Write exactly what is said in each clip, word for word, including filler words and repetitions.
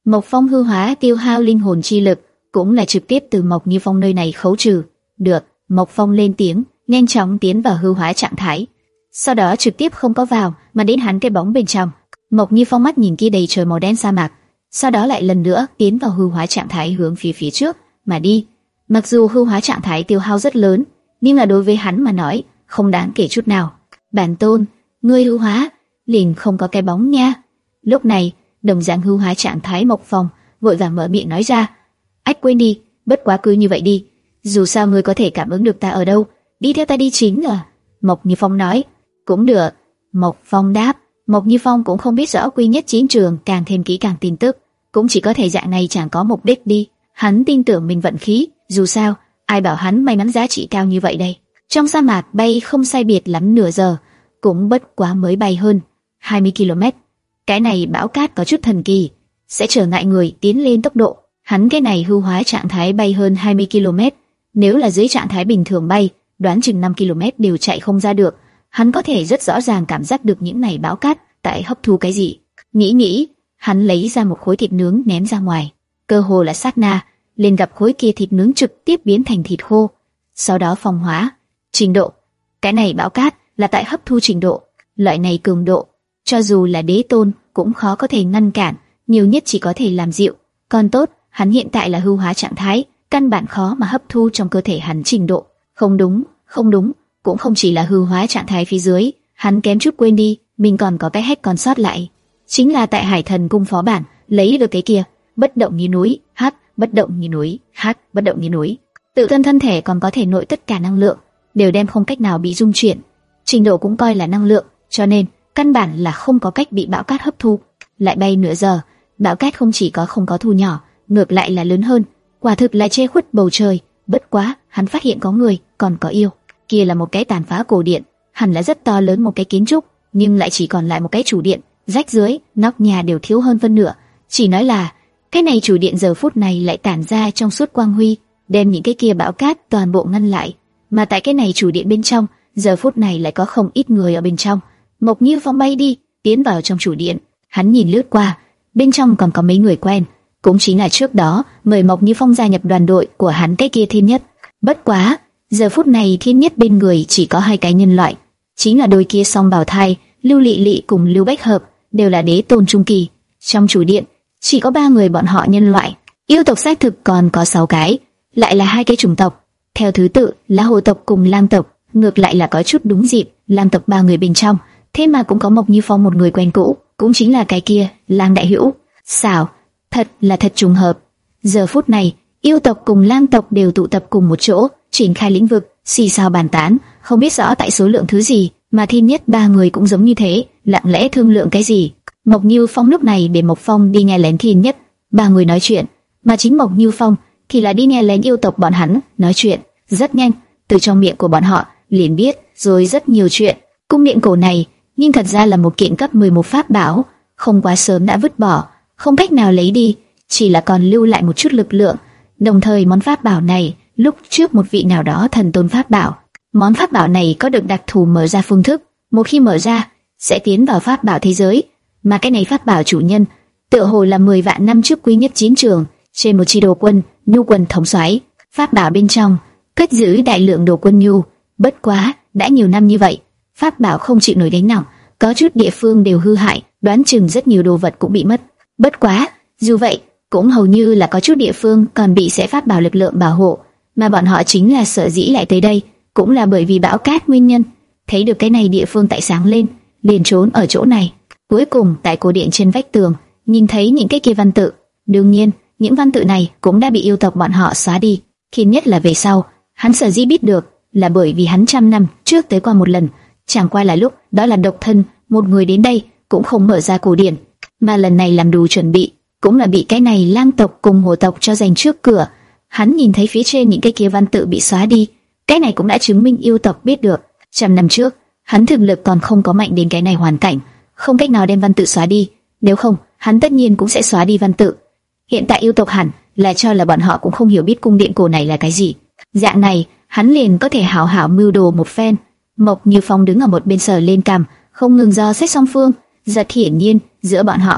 Mộc Phong hư hóa tiêu hao linh hồn chi lực, cũng là trực tiếp từ Mộc Như Phong nơi này khấu trừ. Được, Mộc Phong lên tiếng, nhanh chóng tiến vào hư hóa trạng thái. Sau đó trực tiếp không có vào, mà đến hắn cái bóng bên trong. Mộc Như Phong mắt nhìn kia đầy trời màu đen sa mạc, sau đó lại lần nữa tiến vào hư hóa trạng thái hướng phía phía trước mà đi. Mặc dù hư hóa trạng thái tiêu hao rất lớn, nhưng là đối với hắn mà nói, không đáng kể chút nào. Bản tôn, ngươi hư hóa, liền không có cái bóng nha. Lúc này, đồng dạng hư hóa trạng thái Mộc Phong vội vàng mở miệng nói ra. Ách quên đi, bất quá cứ như vậy đi. Dù sao ngươi có thể cảm ứng được ta ở đâu, đi theo ta đi chính là. Mộc Như Phong nói. Cũng được. Mộc Phong đáp. Mộc Như Phong cũng không biết rõ quy nhất chiến trường càng thêm kỹ càng tin tức, cũng chỉ có thể dạng này chẳng có mục đích đi. Hắn tin tưởng mình vận khí, dù sao, ai bảo hắn may mắn giá trị cao như vậy đây. Trong sa mạc bay không sai biệt lắm nửa giờ, cũng bất quá mới bay hơn hai mươi ki lô mét. Cái này bão cát có chút thần kỳ, sẽ trở ngại người tiến lên tốc độ. Hắn cái này hư hóa trạng thái bay hơn hai mươi ki lô mét, nếu là dưới trạng thái bình thường bay, đoán chừng năm ki lô mét đều chạy không ra được. Hắn có thể rất rõ ràng cảm giác được những này bão cát tại hấp thu cái gì. Nghĩ nghĩ, hắn lấy ra một khối thịt nướng ném ra ngoài, cơ hồ là sát na, liền gặp khối kia thịt nướng trực tiếp biến thành thịt khô. Sau đó phong hóa. Trình độ, cái này bão cát là tại hấp thu trình độ, loại này cường độ, cho dù là đế tôn cũng khó có thể ngăn cản, nhiều nhất chỉ có thể làm dịu. Còn tốt, hắn hiện tại là hư hóa trạng thái, căn bản khó mà hấp thu trong cơ thể hắn trình độ. Không đúng, không đúng, cũng không chỉ là hư hóa trạng thái phía dưới, hắn kém chút quên đi, mình còn có cái hack còn sót lại, chính là tại Hải Thần cung phó bản lấy được cái kia, bất động như núi, hát, bất động như núi, hát, bất động như núi. Tự thân thân thể còn có thể nội tất cả năng lượng, đều đem không cách nào bị dung chuyển. Trình độ cũng coi là năng lượng, cho nên căn bản là không có cách bị bão cát hấp thu. Lại bay nửa giờ, bão cát không chỉ có không có thu nhỏ, ngược lại là lớn hơn, quả thực là che khuất bầu trời. Bất quá, hắn phát hiện có người, còn có yêu. Kia là một cái tàn phá cổ điện, hẳn là rất to lớn một cái kiến trúc, nhưng lại chỉ còn lại một cái chủ điện, rách dưới, nóc nhà đều thiếu hơn phân nửa. Chỉ nói là cái này chủ điện giờ phút này lại tản ra trong suốt quang huy, đem những cái kia bão cát toàn bộ ngăn lại. Mà tại cái này chủ điện bên trong, giờ phút này lại có không ít người ở bên trong. Mộc Như Phong bay đi, tiến vào trong chủ điện. Hắn nhìn lướt qua, bên trong còn có mấy người quen, cũng chính là trước đó mời Mộc Như Phong gia nhập đoàn đội của hắn cái kia Thiên Nhất. Bất quá, giờ phút này Thiên Nhất bên người chỉ có hai cái nhân loại, chính là đôi kia song bào thai, Lưu Lị Lị cùng Lưu Bách Hợp, đều là đế tôn trung kỳ. Trong chủ điện chỉ có ba người bọn họ nhân loại, yêu tộc xác thực còn có sáu cái, lại là hai cái chủng tộc, theo thứ tự là hồ tộc cùng lang tộc. Ngược lại là có chút đúng dịp, lang tộc ba người bên trong, thế mà cũng có Mộc Như Phong một người quen cũ, cũng chính là cái kia Lang Đại Hữu. Xảo, thật là thật trùng hợp. Giờ phút này, yêu tộc cùng lang tộc đều tụ tập cùng một chỗ, triển khai lĩnh vực, xì xào bàn tán, không biết rõ tại số lượng thứ gì, mà Thiên Nhất ba người cũng giống như thế, lặng lẽ thương lượng cái gì. Mộc Như Phong lúc này để Mộc Phong đi nghe lén Thiên Nhất ba người nói chuyện, mà chính Mộc Như Phong thì là đi nghe lén yêu tộc bọn hắn nói chuyện. Rất nhanh, từ trong miệng của bọn họ liền biết rồi rất nhiều chuyện. Cung điện cổ này, nhưng thật ra là một kiện cấp mười một pháp bảo, không quá sớm đã vứt bỏ, không cách nào lấy đi, chỉ là còn lưu lại một chút lực lượng. Đồng thời món pháp bảo này, lúc trước một vị nào đó thần tôn pháp bảo, món pháp bảo này có được đặc thù mở ra phương thức, một khi mở ra sẽ tiến vào pháp bảo thế giới, mà cái này pháp bảo chủ nhân tựa hồ là mười vạn năm trước quý nhất chiến trường trên một chi đồ quân nhu quân thống soái. Pháp bảo bên trong cất giữ đại lượng đồ quân nhu, bất quá đã nhiều năm như vậy, pháp bảo không chịu nổi gánh nặng, có chút địa phương đều hư hại, đoán chừng rất nhiều đồ vật cũng bị mất. Bất quá, dù vậy, cũng hầu như là có chút địa phương còn bị sẽ pháp bảo lực lượng bảo hộ, mà bọn họ chính là sợ dĩ lại tới đây, cũng là bởi vì bão cát nguyên nhân. Thấy được cái này địa phương tại sáng lên, liền trốn ở chỗ này. Cuối cùng tại cổ điện trên vách tường, nhìn thấy những cái kia văn tự. Đương nhiên, những văn tự này cũng đã bị yêu tộc bọn họ xóa đi. Khi nhất là về sau, hắn sở dĩ biết được là bởi vì hắn trăm năm trước tới qua một lần, chẳng qua là lúc đó là độc thân một người đến đây, cũng không mở ra cổ điện, mà lần này làm đủ chuẩn bị, cũng là bị cái này lang tộc cùng hồ tộc cho giành trước cửa. Hắn nhìn thấy phía trên những cái kia văn tự bị xóa đi, cái này cũng đã chứng minh yêu tộc biết được trăm năm trước hắn thực lực còn không có mạnh đến cái này hoàn cảnh, không cách nào đem văn tự xóa đi. Nếu không, hắn tất nhiên cũng sẽ xóa đi văn tự. Hiện tại yêu tộc hẳn là cho là bọn họ cũng không hiểu biết cung điện cổ này là cái gì. Dạng này, hắn liền có thể hảo hảo mưu đồ một phen. Mộc Như Phong đứng ở một bên sờ lên cằm, không ngừng do xét song phương. Rất hiển nhiên, giữa bọn họ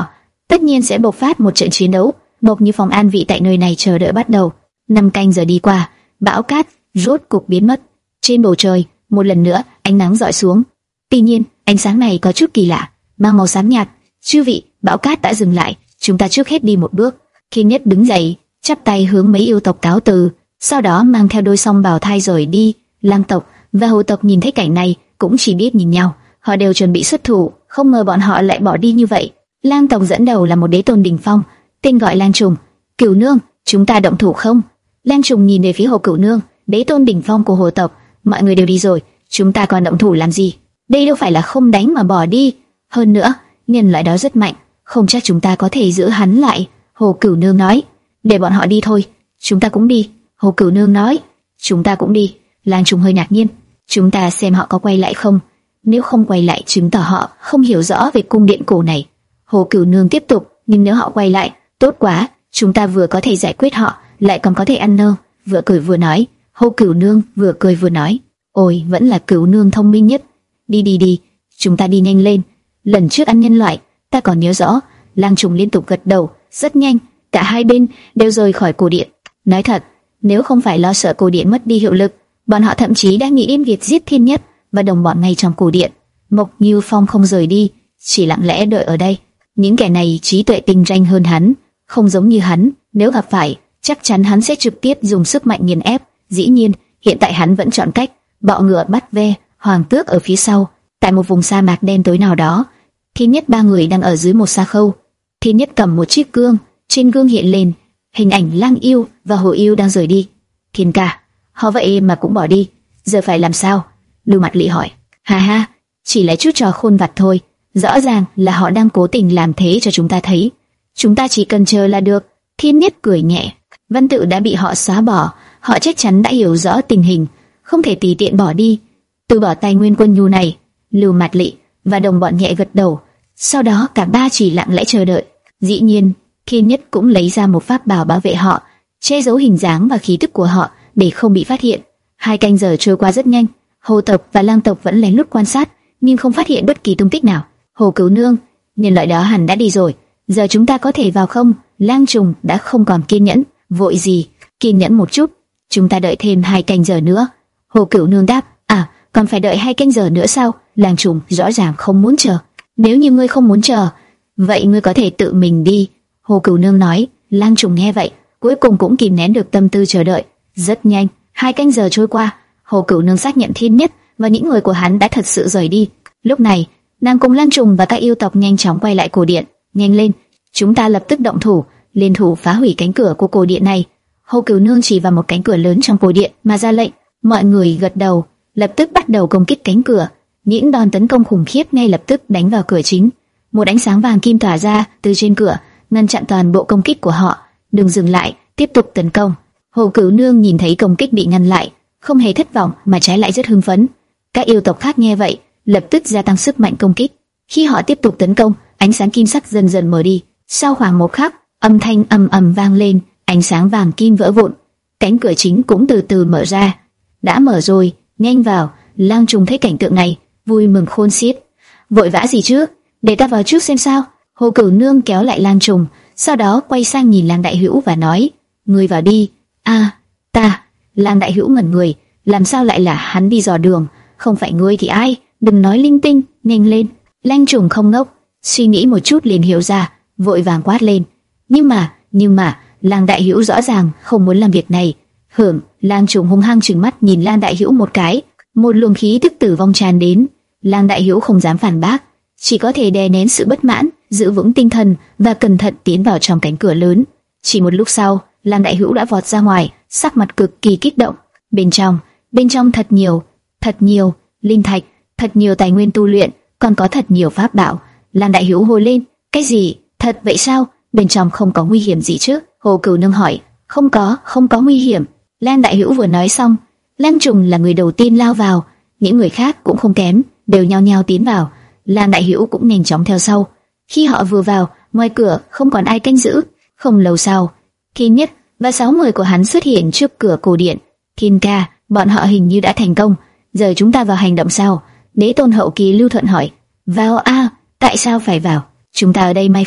tất nhiên sẽ bộc phát một trận chiến đấu. Mộc Như Phong an vị tại nơi này chờ đợi bắt đầu. Năm canh giờ đi qua, bão cát rốt cục biến mất. Trên bầu trời, một lần nữa ánh nắng rọi xuống. Tuy nhiên, ánh sáng này có chút kỳ lạ, mang màu xám nhạt. Chư vị, bão cát đã dừng lại, chúng ta trước hết đi một bước. Thiên Nhất đứng dậy, chắp tay hướng mấy yêu tộc cáo từ, sau đó mang theo đôi song bào thai rời đi. Lang tộc và hồ tộc nhìn thấy cảnh này cũng chỉ biết nhìn nhau, họ đều chuẩn bị xuất thủ, không ngờ bọn họ lại bỏ đi như vậy. Lang tộc dẫn đầu là một đế tôn đỉnh phong, tên gọi Lang Trùng. Cửu Nương, chúng ta động thủ không? Lang Trùng nhìn về phía Hồ Cửu Nương, đế tôn đỉnh phong của hồ tộc. Mọi người đều đi rồi, chúng ta còn động thủ làm gì? Đây đâu phải là không đánh mà bỏ đi. Hơn nữa, nhân loại đó rất mạnh, không chắc chúng ta có thể giữ hắn lại. Hồ Cửu Nương nói, để bọn họ đi thôi, chúng ta cũng đi. Hồ Cửu Nương nói, chúng ta cũng đi. Lang Trùng hơi ngạc nhiên, chúng ta xem họ có quay lại không? Nếu không quay lại chứng tỏ họ không hiểu rõ về cung điện cổ này. Hồ Cửu Nương tiếp tục, nhưng nếu họ quay lại, tốt quá, chúng ta vừa có thể giải quyết họ, lại còn có thể ăn nơ. Vừa cười vừa nói. Hồ Cửu Nương vừa cười vừa nói, ôi, vẫn là Cửu Nương thông minh nhất. Đi đi đi, chúng ta đi nhanh lên. Lần trước ăn nhân loại, ta còn nhớ rõ. Lang Trùng liên tục gật đầu. Rất nhanh, cả hai bên đều rời khỏi cổ điện. Nói thật, nếu không phải lo sợ cổ điện mất đi hiệu lực, bọn họ thậm chí đã nghĩ đến việc giết Thiên Nhất và đồng bọn ngay trong cổ điện. Mộc Như Phong không rời đi, chỉ lặng lẽ đợi ở đây. Những kẻ này trí tuệ tinh ranh hơn hắn, không giống như hắn, nếu gặp phải, chắc chắn hắn sẽ trực tiếp dùng sức mạnh nghiền ép. Dĩ nhiên, hiện tại hắn vẫn chọn cách bọ ngựa bắt ve, hoàng tước ở phía sau. Tại một vùng sa mạc đen tối nào đó, Thiên Nhất ba người đang ở dưới một sa khâu. Thiên Nhất cầm một chiếc gương, trên gương hiện lên hình ảnh Lang Yêu và Hồ Yêu đang rời đi. Thiên ca, họ vậy mà cũng bỏ đi, giờ phải làm sao? Lưu Mặt Lị hỏi. Ha ha, chỉ là chút trò khôn vặt thôi, rõ ràng là họ đang cố tình làm thế cho chúng ta thấy. Chúng ta chỉ cần chờ là được. Thiên Nhất cười nhẹ. Văn tự đã bị họ xóa bỏ, họ chắc chắn đã hiểu rõ tình hình, không thể tùy tiện bỏ đi. Từ bỏ tài nguyên quân nhu này. Lưu Mạt Lị và đồng bọn nhẹ gật đầu. Sau đó cả ba chỉ lặng lẽ chờ đợi. Dĩ nhiên, Thiên Nhất cũng lấy ra một pháp bảo bảo vệ họ, che giấu hình dáng và khí tức của họ để không bị phát hiện. Hai canh giờ trôi qua rất nhanh. Hồ tộc và Lang tộc vẫn lén lút quan sát, nhưng không phát hiện bất kỳ tung tích nào. Hồ Cửu Nương, nhân loại đó hẳn đã đi rồi, giờ chúng ta có thể vào không? Lang Trùng đã không còn kiên nhẫn. Vội gì, kiên nhẫn một chút, chúng ta đợi thêm hai canh giờ nữa. Hồ Cửu Nương đáp. À, còn phải đợi hai canh giờ nữa sao? Lang Trùng rõ ràng không muốn chờ. Nếu như ngươi không muốn chờ, vậy ngươi có thể tự mình đi. Hồ Cửu Nương nói. Lang Trùng nghe vậy, cuối cùng cũng kìm nén được tâm tư chờ đợi. Rất nhanh, hai canh giờ trôi qua. Hồ Cửu Nương xác nhận Thiên Nhất và những người của hắn đã thật sự rời đi. Lúc này, nàng cùng Lang Trùng và các yêu tộc nhanh chóng quay lại cổ điện. Nhanh lên, chúng ta lập tức động thủ, liên thủ phá hủy cánh cửa của cổ điện này. Hồ Cửu Nương chỉ vào một cánh cửa lớn trong cổ điện mà ra lệnh. Mọi người gật đầu, lập tức bắt đầu công kích cánh cửa. Những đòn tấn công khủng khiếp ngay lập tức đánh vào cửa chính. Một ánh sáng vàng kim tỏa ra từ trên cửa, ngăn chặn toàn bộ công kích của họ. Đừng dừng lại, tiếp tục tấn công. Hồ Cửu Nương nhìn thấy công kích bị ngăn lại, không hề thất vọng mà trái lại rất hưng phấn. Các yêu tộc khác nghe vậy, lập tức gia tăng sức mạnh công kích. Khi họ tiếp tục tấn công, ánh sáng kim sắc dần dần mở đi. Sau khoảng một khắc, âm thanh ầm ầm vang lên, ánh sáng vàng kim vỡ vụn. Cánh cửa chính cũng từ từ mở ra. Đã mở rồi, nhanh vào. Lang Trùng thấy cảnh tượng này, vui mừng khôn xiết. Vội vã gì chứ, để ta vào trước xem sao. Hồ Cửu Nương kéo lại Lang Trùng, sau đó quay sang nhìn Lang Đại Hữu và nói, ngươi vào đi. À, ta. Lang Đại Hữu ngẩn người, làm sao lại là hắn đi dò đường? Không phải ngươi thì ai? Đừng nói linh tinh, nhanh lên. Lang Trùng không ngốc, suy nghĩ một chút liền hiểu ra, vội vàng quát lên. Nhưng mà, nhưng mà, Lang Đại Hữu rõ ràng không muốn làm việc này. Hửm, Lang Trùng hung hăng trừng mắt nhìn Lang Đại Hữu một cái, một luồng khí tức tử vong tràn đến. Lang Đại Hữu không dám phản bác, chỉ có thể đè nén sự bất mãn, giữ vững tinh thần và cẩn thận tiến vào trong cánh cửa lớn. Chỉ một lúc sau, Lang Đại Hữu đã vọt ra ngoài, sắc mặt cực kỳ kích động. Bên trong, bên trong thật nhiều, thật nhiều linh thạch, thật nhiều tài nguyên tu luyện, còn có thật nhiều pháp bảo. Lang Đại Hữu hô lên, cái gì? Thật vậy sao? Bên trong không có nguy hiểm gì chứ? Hồ Cửu Nương hỏi. Không có, không có nguy hiểm. Lang Đại Hữu vừa nói xong, Lang Trùng là người đầu tiên lao vào, những người khác cũng không kém, đều nhao nhao tiến vào. Lang Đại Hữu cũng nhanh chóng theo sau. Khi họ vừa vào, ngoài cửa không còn ai canh giữ. Không lâu sau, Thiên Nhất và sáu người của hắn xuất hiện trước cửa cổ điện. Thiên ca, bọn họ hình như đã thành công. Giờ chúng ta vào hành động sao? Đế tôn hậu kỳ Lưu Thuận hỏi. Vào a? À, tại sao phải vào? Chúng ta ở đây mai phục,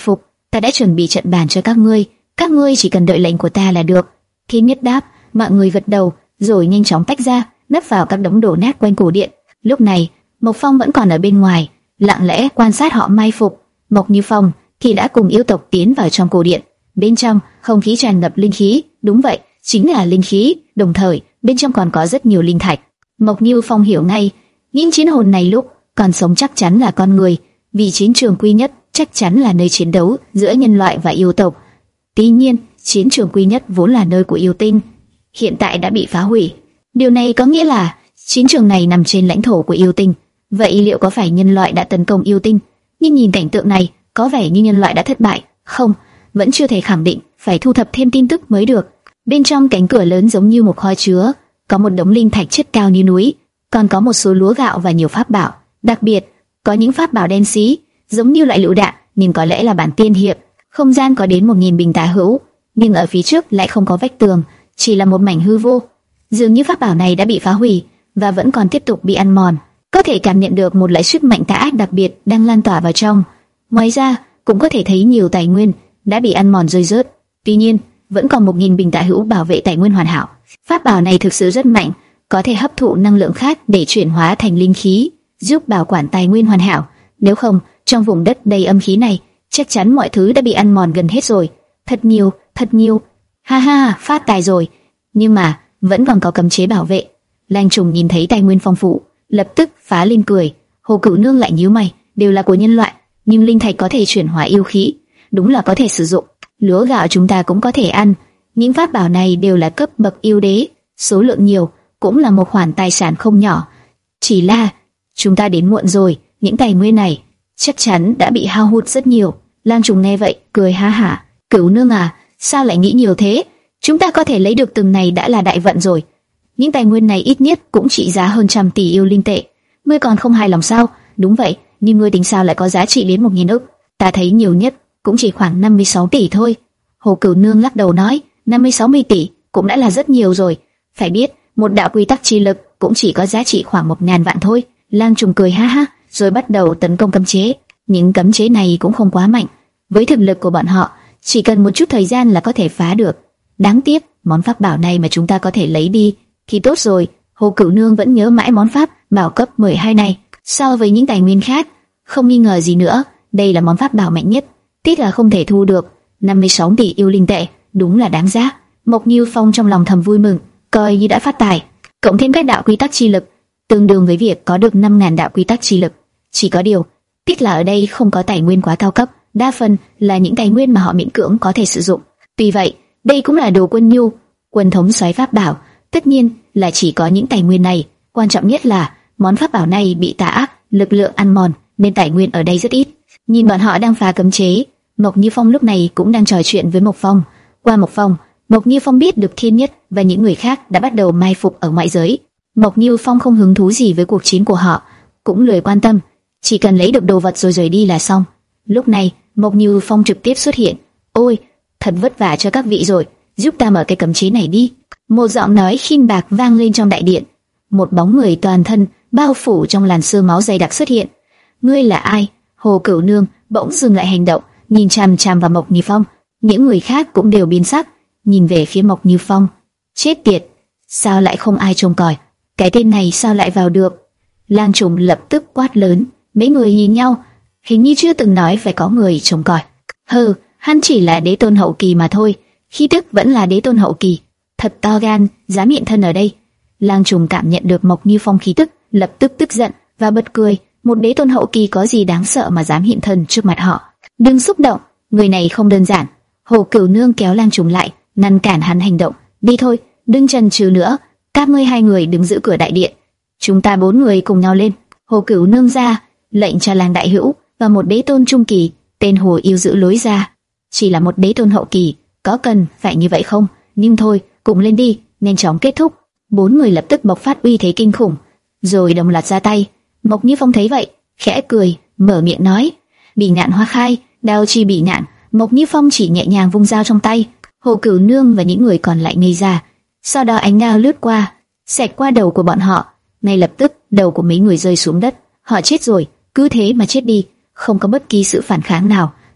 Ta đã chuẩn bị trận bàn cho các ngươi, các ngươi chỉ cần đợi lệnh của ta là được. Thiên Nhất đáp. Mọi người gật đầu, rồi nhanh chóng tách ra, nấp vào các đống đổ nát quanh cổ điện. Lúc này, Mộc Phong vẫn còn ở bên ngoài, lặng lẽ quan sát họ mai phục. Mộc Như Phong thì đã cùng yêu tộc tiến vào trong cổ điện. Bên trong, không khí tràn ngập linh khí, đúng vậy, chính là linh khí, đồng thời, bên trong còn có rất nhiều linh thạch. Mộc Như Phong hiểu ngay, những chiến hồn này lúc còn sống chắc chắn là con người, vì chiến trường Quy Nhất chắc chắn là nơi chiến đấu giữa nhân loại và yêu tộc. Tuy nhiên, chiến trường Quy Nhất vốn là nơi của yêu tinh, hiện tại đã bị phá hủy. Điều này có nghĩa là chiến trường này nằm trên lãnh thổ của yêu tinh. Vậy liệu có phải nhân loại đã tấn công yêu tinh? Nhưng nhìn cảnh tượng này, có vẻ như nhân loại đã thất bại. Không, vẫn chưa thể khẳng định, phải thu thập thêm tin tức mới được. Bên trong cánh cửa lớn giống như một kho chứa, có một đống linh thạch chất cao như núi, còn có một số lúa gạo và nhiều pháp bảo. Đặc biệt, có những pháp bảo đen xí, giống như loại lựu đạn, nhưng có lẽ là bản tiên hiệp. Không gian có đến một nghìn bình tà hữu, nhưng ở phía trước lại không có vách tường, chỉ là một mảnh hư vô. Dường như pháp bảo này đã bị phá hủy và vẫn còn tiếp tục bị ăn mòn. Có thể cảm nhận được một loại sức mạnh tà ác đặc biệt đang lan tỏa vào trong. Ngoài ra, cũng có thể thấy nhiều tài nguyên đã bị ăn mòn rơi rớt. Tuy nhiên, vẫn còn một nghìn bình tà hữu bảo vệ tài nguyên hoàn hảo. Pháp bảo này thực sự rất mạnh, có thể hấp thụ năng lượng khác để chuyển hóa thành linh khí, giúp bảo quản tài nguyên hoàn hảo. Nếu không, trong vùng đất đầy âm khí này, chắc chắn mọi thứ đã bị ăn mòn gần hết rồi. Thật nhiều, thật nhiều. Ha ha, phát tài rồi. Nhưng mà vẫn còn có cấm chế bảo vệ. Lang Trùng nhìn thấy tài nguyên phong phú, lập tức phá lên cười. Hồ Cửu Nương lại nhíu mày, đều là của nhân loại, nhưng linh thạch có thể chuyển hóa yêu khí, đúng là có thể sử dụng. Lúa gạo chúng ta cũng có thể ăn. Những pháp bảo này đều là cấp bậc yêu đế, số lượng nhiều, cũng là một khoản tài sản không nhỏ. Chỉ là chúng ta đến muộn rồi, những tài nguyên này chắc chắn đã bị hao hụt rất nhiều. Lang Trùng nghe vậy, cười ha hả. Cửu Nương à, sao lại nghĩ nhiều thế? Chúng ta có thể lấy được từng này đã là đại vận rồi. Những tài nguyên này ít nhất cũng trị giá hơn trăm tỷ yêu linh tệ. Ngươi còn không hài lòng sao? Đúng vậy, nhưng ngươi tính sao lại có giá trị đến một nghìn ức? Ta thấy nhiều nhất cũng chỉ khoảng năm mươi sáu tỷ thôi. Hồ Cửu Nương lắc đầu nói, năm mươi sáu mươi tỷ cũng đã là rất nhiều rồi. Phải biết, một đạo quy tắc chi lực cũng chỉ có giá trị khoảng một ngàn vạn thôi. Lang Trùng cười ha ha, rồi bắt đầu tấn công cấm chế. Những cấm chế này cũng không quá mạnh, với thực lực của bọn họ, chỉ cần một chút thời gian là có thể phá được. Đáng tiếc, món pháp bảo này mà chúng ta có thể lấy đi thì tốt rồi. Hồ Cửu Nương vẫn nhớ mãi món pháp bảo cấp mười hai này. So với những tài nguyên khác, không nghi ngờ gì nữa, đây là món pháp bảo mạnh nhất. Tiếc là không thể thu được. năm mươi sáu tỷ yêu linh tệ, đúng là đáng giá. Mộc Như Phong trong lòng thầm vui mừng, coi như đã phát tài. Cộng thêm các đạo quy tắc chi lực, tương đương với việc có được năm ngàn đạo quy tắc chi lực. Chỉ có điều, tiếc là ở đây không có tài nguyên quá cao cấp, đa phần là những tài nguyên mà họ miễn cưỡng có thể sử dụng. Tuy vậy, đây cũng là đồ quân nhu, quân thống soái pháp bảo, tất nhiên là chỉ có những tài nguyên này. Quan trọng nhất là món pháp bảo này bị tà ác lực lượng ăn mòn, nên tài nguyên ở đây rất ít. Nhìn bọn họ đang phá cấm chế, Mộc Như Phong lúc này cũng đang trò chuyện với Mộc Phong. Qua Mộc Phong, Mộc Như Phong biết được Thiên Nhất và những người khác đã bắt đầu mai phục ở ngoại giới. Mộc Như Phong không hứng thú gì với cuộc chiến của họ, cũng lười quan tâm, chỉ cần lấy được đồ vật rồi rời đi là xong. Lúc này, Mộc Như Phong trực tiếp xuất hiện. Ôi, thật vất vả cho các vị rồi, giúp ta mở cái cấm chế này đi. Một giọng nói khinh bạc vang lên trong đại điện. Một bóng người toàn thân bao phủ trong làn sương máu dày đặc xuất hiện. Ngươi là ai? Hồ Cửu Nương bỗng dừng lại hành động, nhìn chằm chằm vào Mộc Như Phong. Những người khác cũng đều biến sắc, nhìn về phía Mộc Như Phong. Chết tiệt, sao lại không ai trông coi? Cái tên này sao lại vào được? Lang Trùng lập tức quát lớn. Mấy người nhìn nhau, hình như chưa từng nói phải có người trông coi. Hừ, hắn chỉ là đế tôn hậu kỳ mà thôi, khí tức vẫn là đế tôn hậu kỳ. Thật to gan, dám hiện thân ở đây. Lang Trùng cảm nhận được Mộc Như Phong khí tức, lập tức tức giận và bật cười. Một đế tôn hậu kỳ có gì đáng sợ mà dám hiện thân trước mặt họ? Đừng xúc động, người này không đơn giản. Hồ Cửu Nương kéo Lang Trùng lại, ngăn cản hắn hành động. Đi thôi, đừng chần chừ nữa. Các ngươi hai người đứng giữ cửa đại điện, chúng ta bốn người cùng nhau lên. Hồ Cửu Nương ra lệnh cho Lang Đại Hữu và một đế tôn trung kỳ tên Hồ Yêu giữ lối ra. Chỉ là một đế tôn hậu kỳ, có cần phải như vậy không? Nhưng thôi, cùng lên đi, nhanh chóng kết thúc. Bốn người lập tức bộc phát uy thế kinh khủng, rồi đồng loạt ra tay. Mộc Như Phong thấy vậy, khẽ cười, mở miệng nói: Bỉ ngạn hoa khai, đao chi bỉ ngạn. Mộc Như Phong chỉ nhẹ nhàng vung dao trong tay. Hồ Cửu Nương và những người còn lại ngây ra. Sau đó ánh đao lướt qua, xẹt qua đầu của bọn họ. Ngay lập tức, đầu của mấy người rơi xuống đất. Họ chết rồi, cứ thế mà chết đi, không có bất kỳ sự phản kháng nào.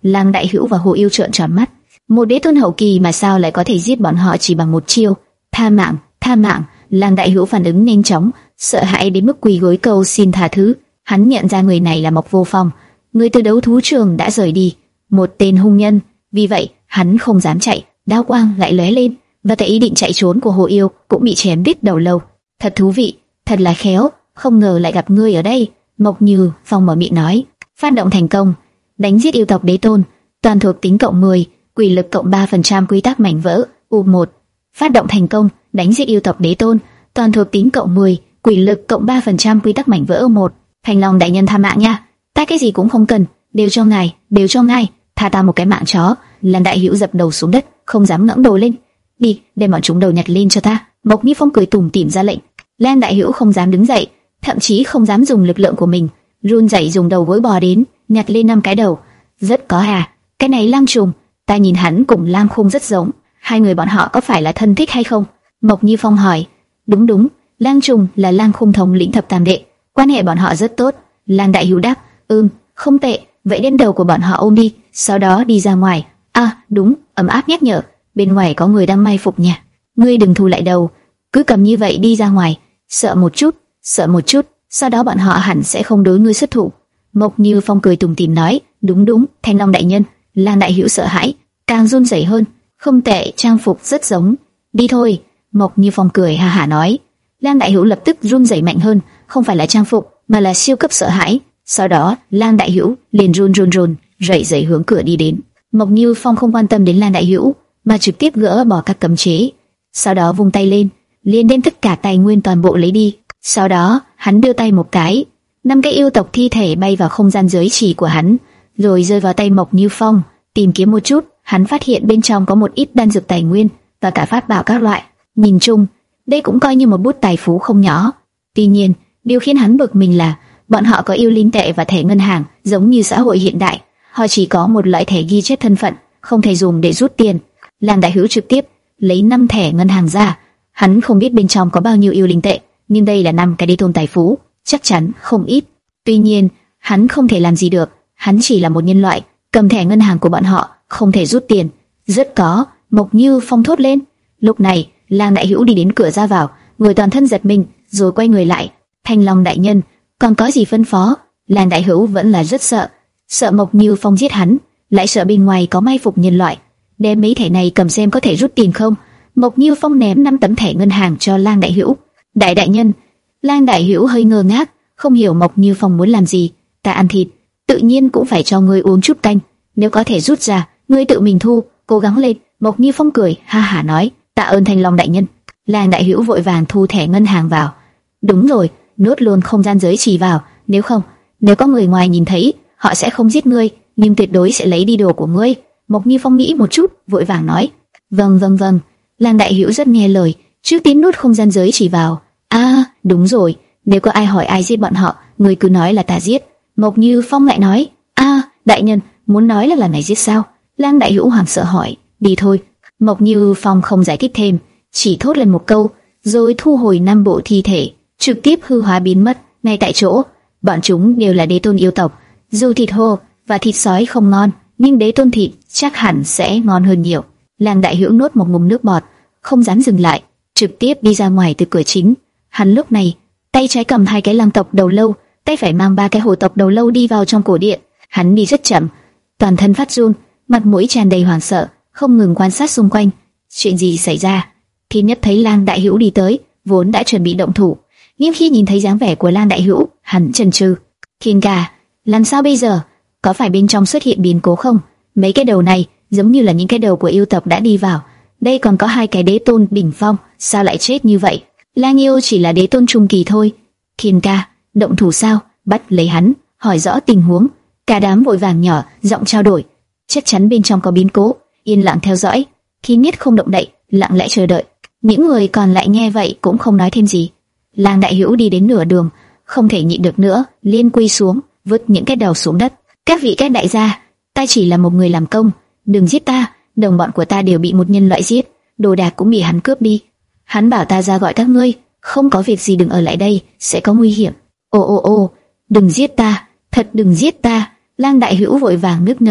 Lang Đại Hữu và Hồ Yêu trợn tròn mắt. Một đế tôn hậu kỳ mà sao lại có thể giết bọn họ chỉ bằng một chiêu? Tha mạng, tha mạng! Lang Đại Hữu phản ứng nhanh chóng, sợ hãi đến mức quỳ gối cầu xin tha thứ. Hắn nhận ra người này là Mộc Vô Phong, người từ đấu thú trường đã rời đi, một tên hung nhân. Vì vậy hắn không dám chạy, đao quang lại lóe lên, và cái ý định chạy trốn của Hồ Yêu cũng bị chém đứt đầu lâu. Thật thú vị, thật là khéo, không ngờ lại gặp ngươi ở đây. Mộc Như Phong mở miệng nói. Phát động thành công, đánh giết yêu tộc đế tôn, toàn thuộc tính cộng mười, quỷ lực cộng ba phần trăm, quy tắc mảnh vỡ U một. Phát động thành công, đánh giết yêu tộc đế tôn, toàn thuộc tính cộng mười, quỷ lực cộng ba phần trăm, quy tắc mảnh vỡ một. Thành Long đại nhân tha mạng nha, ta cái gì cũng không cần, đều cho ngài, đều cho ngài, tha ta một cái mạng chó. Lan Đại Hữu dập đầu xuống đất, không dám ngẩng đầu lên. Đi, đem bọn chúng đầu nhặt lên cho ta. Mộc Như Phong cười tủm tỉm ra lệnh. Lan Đại Hữu không dám đứng dậy, thậm chí không dám dùng lực lượng của mình, run rẩy dùng đầu gối bò đến, nhặt lên năm cái đầu. Rất có à, cái này Lang Trùng, ta nhìn hắn cùng Lam Khung rất giống, hai người bọn họ có phải là thân thích hay không? Mộc Như Phong hỏi. Đúng đúng, Lang Trùng là Lang Khung thống lĩnh thập tam đệ, quan hệ bọn họ rất tốt. Lan Đại Hữu đáp. Ừm, không tệ, vậy đem đầu của bọn họ ôm đi, sau đó đi ra ngoài. À, đúng, ấm áp nhắc nhở, bên ngoài có người đang mai phục nha. Ngươi đừng thu lại đầu, cứ cầm như vậy đi ra ngoài, sợ một chút, sợ một chút, sau đó bọn họ hẳn sẽ không đối ngươi xuất thủ. Mộc Như Phong cười tủm tỉm nói. Đúng đúng, Thanh Long đại nhân. Lan Đại Hữu sợ hãi, càng run rẩy hơn. Không tệ, trang phục rất giống. Đi thôi. Mộc Như Phong cười ha hả nói. Lan Đại Hữu lập tức run rẩy mạnh hơn, không phải là trang phục, mà là siêu cấp sợ hãi. Sau đó, Lan Đại Hữu liền run run run, rẩy rẩy hướng cửa đi đến. Mộc Như Phong không quan tâm đến Lan Đại Hữu, mà trực tiếp gỡ bỏ các cấm chế. Sau đó vung tay lên, liền đem tất cả tài nguyên toàn bộ lấy đi. Sau đó, hắn đưa tay một cái, năm cái yêu tộc thi thể bay vào không gian giới chỉ của hắn, rồi rơi vào tay Mộc Như Phong. Tìm kiếm một chút, hắn phát hiện bên trong có một ít đan dược tài nguyên và cả pháp bảo các loại. Nhìn chung, đây cũng coi như một bút tài phú không nhỏ. Tuy nhiên, điều khiến hắn bực mình là bọn họ có yêu linh tệ và thẻ ngân hàng, giống như xã hội hiện đại. Họ chỉ có một loại thẻ ghi chép thân phận, không thể dùng để rút tiền. Lan Đại Hữu trực tiếp lấy năm thẻ ngân hàng ra. Hắn không biết bên trong có bao nhiêu yêu linh tệ, nhưng đây là năm cái đế tôn tài phú, chắc chắn không ít. Tuy nhiên, hắn không thể làm gì được, hắn chỉ là một nhân loại, cầm thẻ ngân hàng của bọn họ, không thể rút tiền. Rất có, Mộc Như Phong thốt lên. Lúc này, Lan Đại Hữu đi đến cửa ra vào, người toàn thân giật mình, rồi quay người lại. Thanh Long đại nhân, còn có gì phân phó? Lan Đại Hữu vẫn là rất sợ, sợ Mộc Như Phong giết hắn, lại sợ bên ngoài có mai phục nhân loại. Đem mấy thẻ này cầm xem có thể rút tiền không? Mộc Như Phong ném năm tấm thẻ ngân hàng cho Lan Đại Hữu. Đại đại nhân. Lan Đại Hữu hơi ngơ ngác, không hiểu Mộc Như Phong muốn làm gì. Ta ăn thịt, tự nhiên cũng phải cho ngươi uống chút canh, nếu có thể rút ra, ngươi tự mình thu, cố gắng lên. Mộc Như Phong cười ha hả nói. Tạ ơn Thanh Long đại nhân. Lan Đại Hữu vội vàng thu thẻ ngân hàng vào. Đúng rồi, nốt luôn không gian giới chỉ vào, nếu không, nếu có người ngoài nhìn thấy, họ sẽ không giết ngươi, nhưng tuyệt đối sẽ lấy đi đồ của ngươi. Mộc Như Phong nghĩ một chút, vội vàng nói. Vâng vâng vâng. Lan Đại Hữu rất nghe lời, trước tiến nút không gian giới chỉ vào. À, đúng rồi, nếu có ai hỏi ai giết bọn họ, ngươi cứ nói là ta giết. Mộc Như Phong lại nói. À, đại nhân, muốn nói là lần này giết sao? Lan Đại Hữu hoảng sợ hỏi. Đi thôi. Mộc Như Phong không giải thích thêm, chỉ thốt lên một câu, rồi thu hồi năm bộ thi thể, trực tiếp hư hóa biến mất ngay tại chỗ. Bọn chúng đều là đế tôn yêu tộc, dù thịt hô và thịt sói không ngon, nhưng đế tôn thịt chắc hẳn sẽ ngon hơn nhiều. Lan Đại Hữu nuốt một ngụm nước bọt, không dám dừng lại, trực tiếp đi ra ngoài từ cửa chính. Hắn lúc này tay trái cầm hai cái lang tộc đầu lâu, tay phải mang ba cái hổ tộc đầu lâu đi vào trong cổ điện. Hắn đi rất chậm, toàn thân phát run, mặt mũi tràn đầy hoảng sợ, không ngừng quan sát xung quanh. Chuyện gì xảy ra? Thiên Nhất thấy Lan Đại Hữu đi tới, vốn đã chuẩn bị động thủ, nhưng khi nhìn thấy dáng vẻ của Lan Đại Hữu, hắn chần chừ. Thiên ca, làm sao bây giờ? Có phải bên trong xuất hiện biến cố không? Mấy cái đầu này giống như là những cái đầu của yêu tộc đã đi vào. Đây còn có hai cái đế tôn đỉnh phong, sao lại chết như vậy? Lang yêu chỉ là đế tôn trung kỳ thôi. Thiên ca, động thủ sao? Bắt lấy hắn, hỏi rõ tình huống. Cả đám vội vàng nhỏ giọng trao đổi. Chắc chắn bên trong có biến cố. Yên lặng theo dõi. Thiên Nhất không động đậy, lặng lẽ chờ đợi. Những người còn lại nghe vậy cũng không nói thêm gì. Lang Đại Hữu đi đến nửa đường, không thể nhịn được nữa, liên quy xuống, vứt những cái đầu xuống đất. Các vị các đại gia, ta chỉ là một người làm công, đừng giết ta. Đồng bọn của ta đều bị một nhân loại giết, đồ đạc cũng bị hắn cướp đi. Hắn bảo ta ra gọi các ngươi, không có việc gì đừng ở lại đây, sẽ có nguy hiểm. Ô ô ô, đừng giết ta, thật đừng giết ta. Lang Đại Hữu vội vàng nức nở,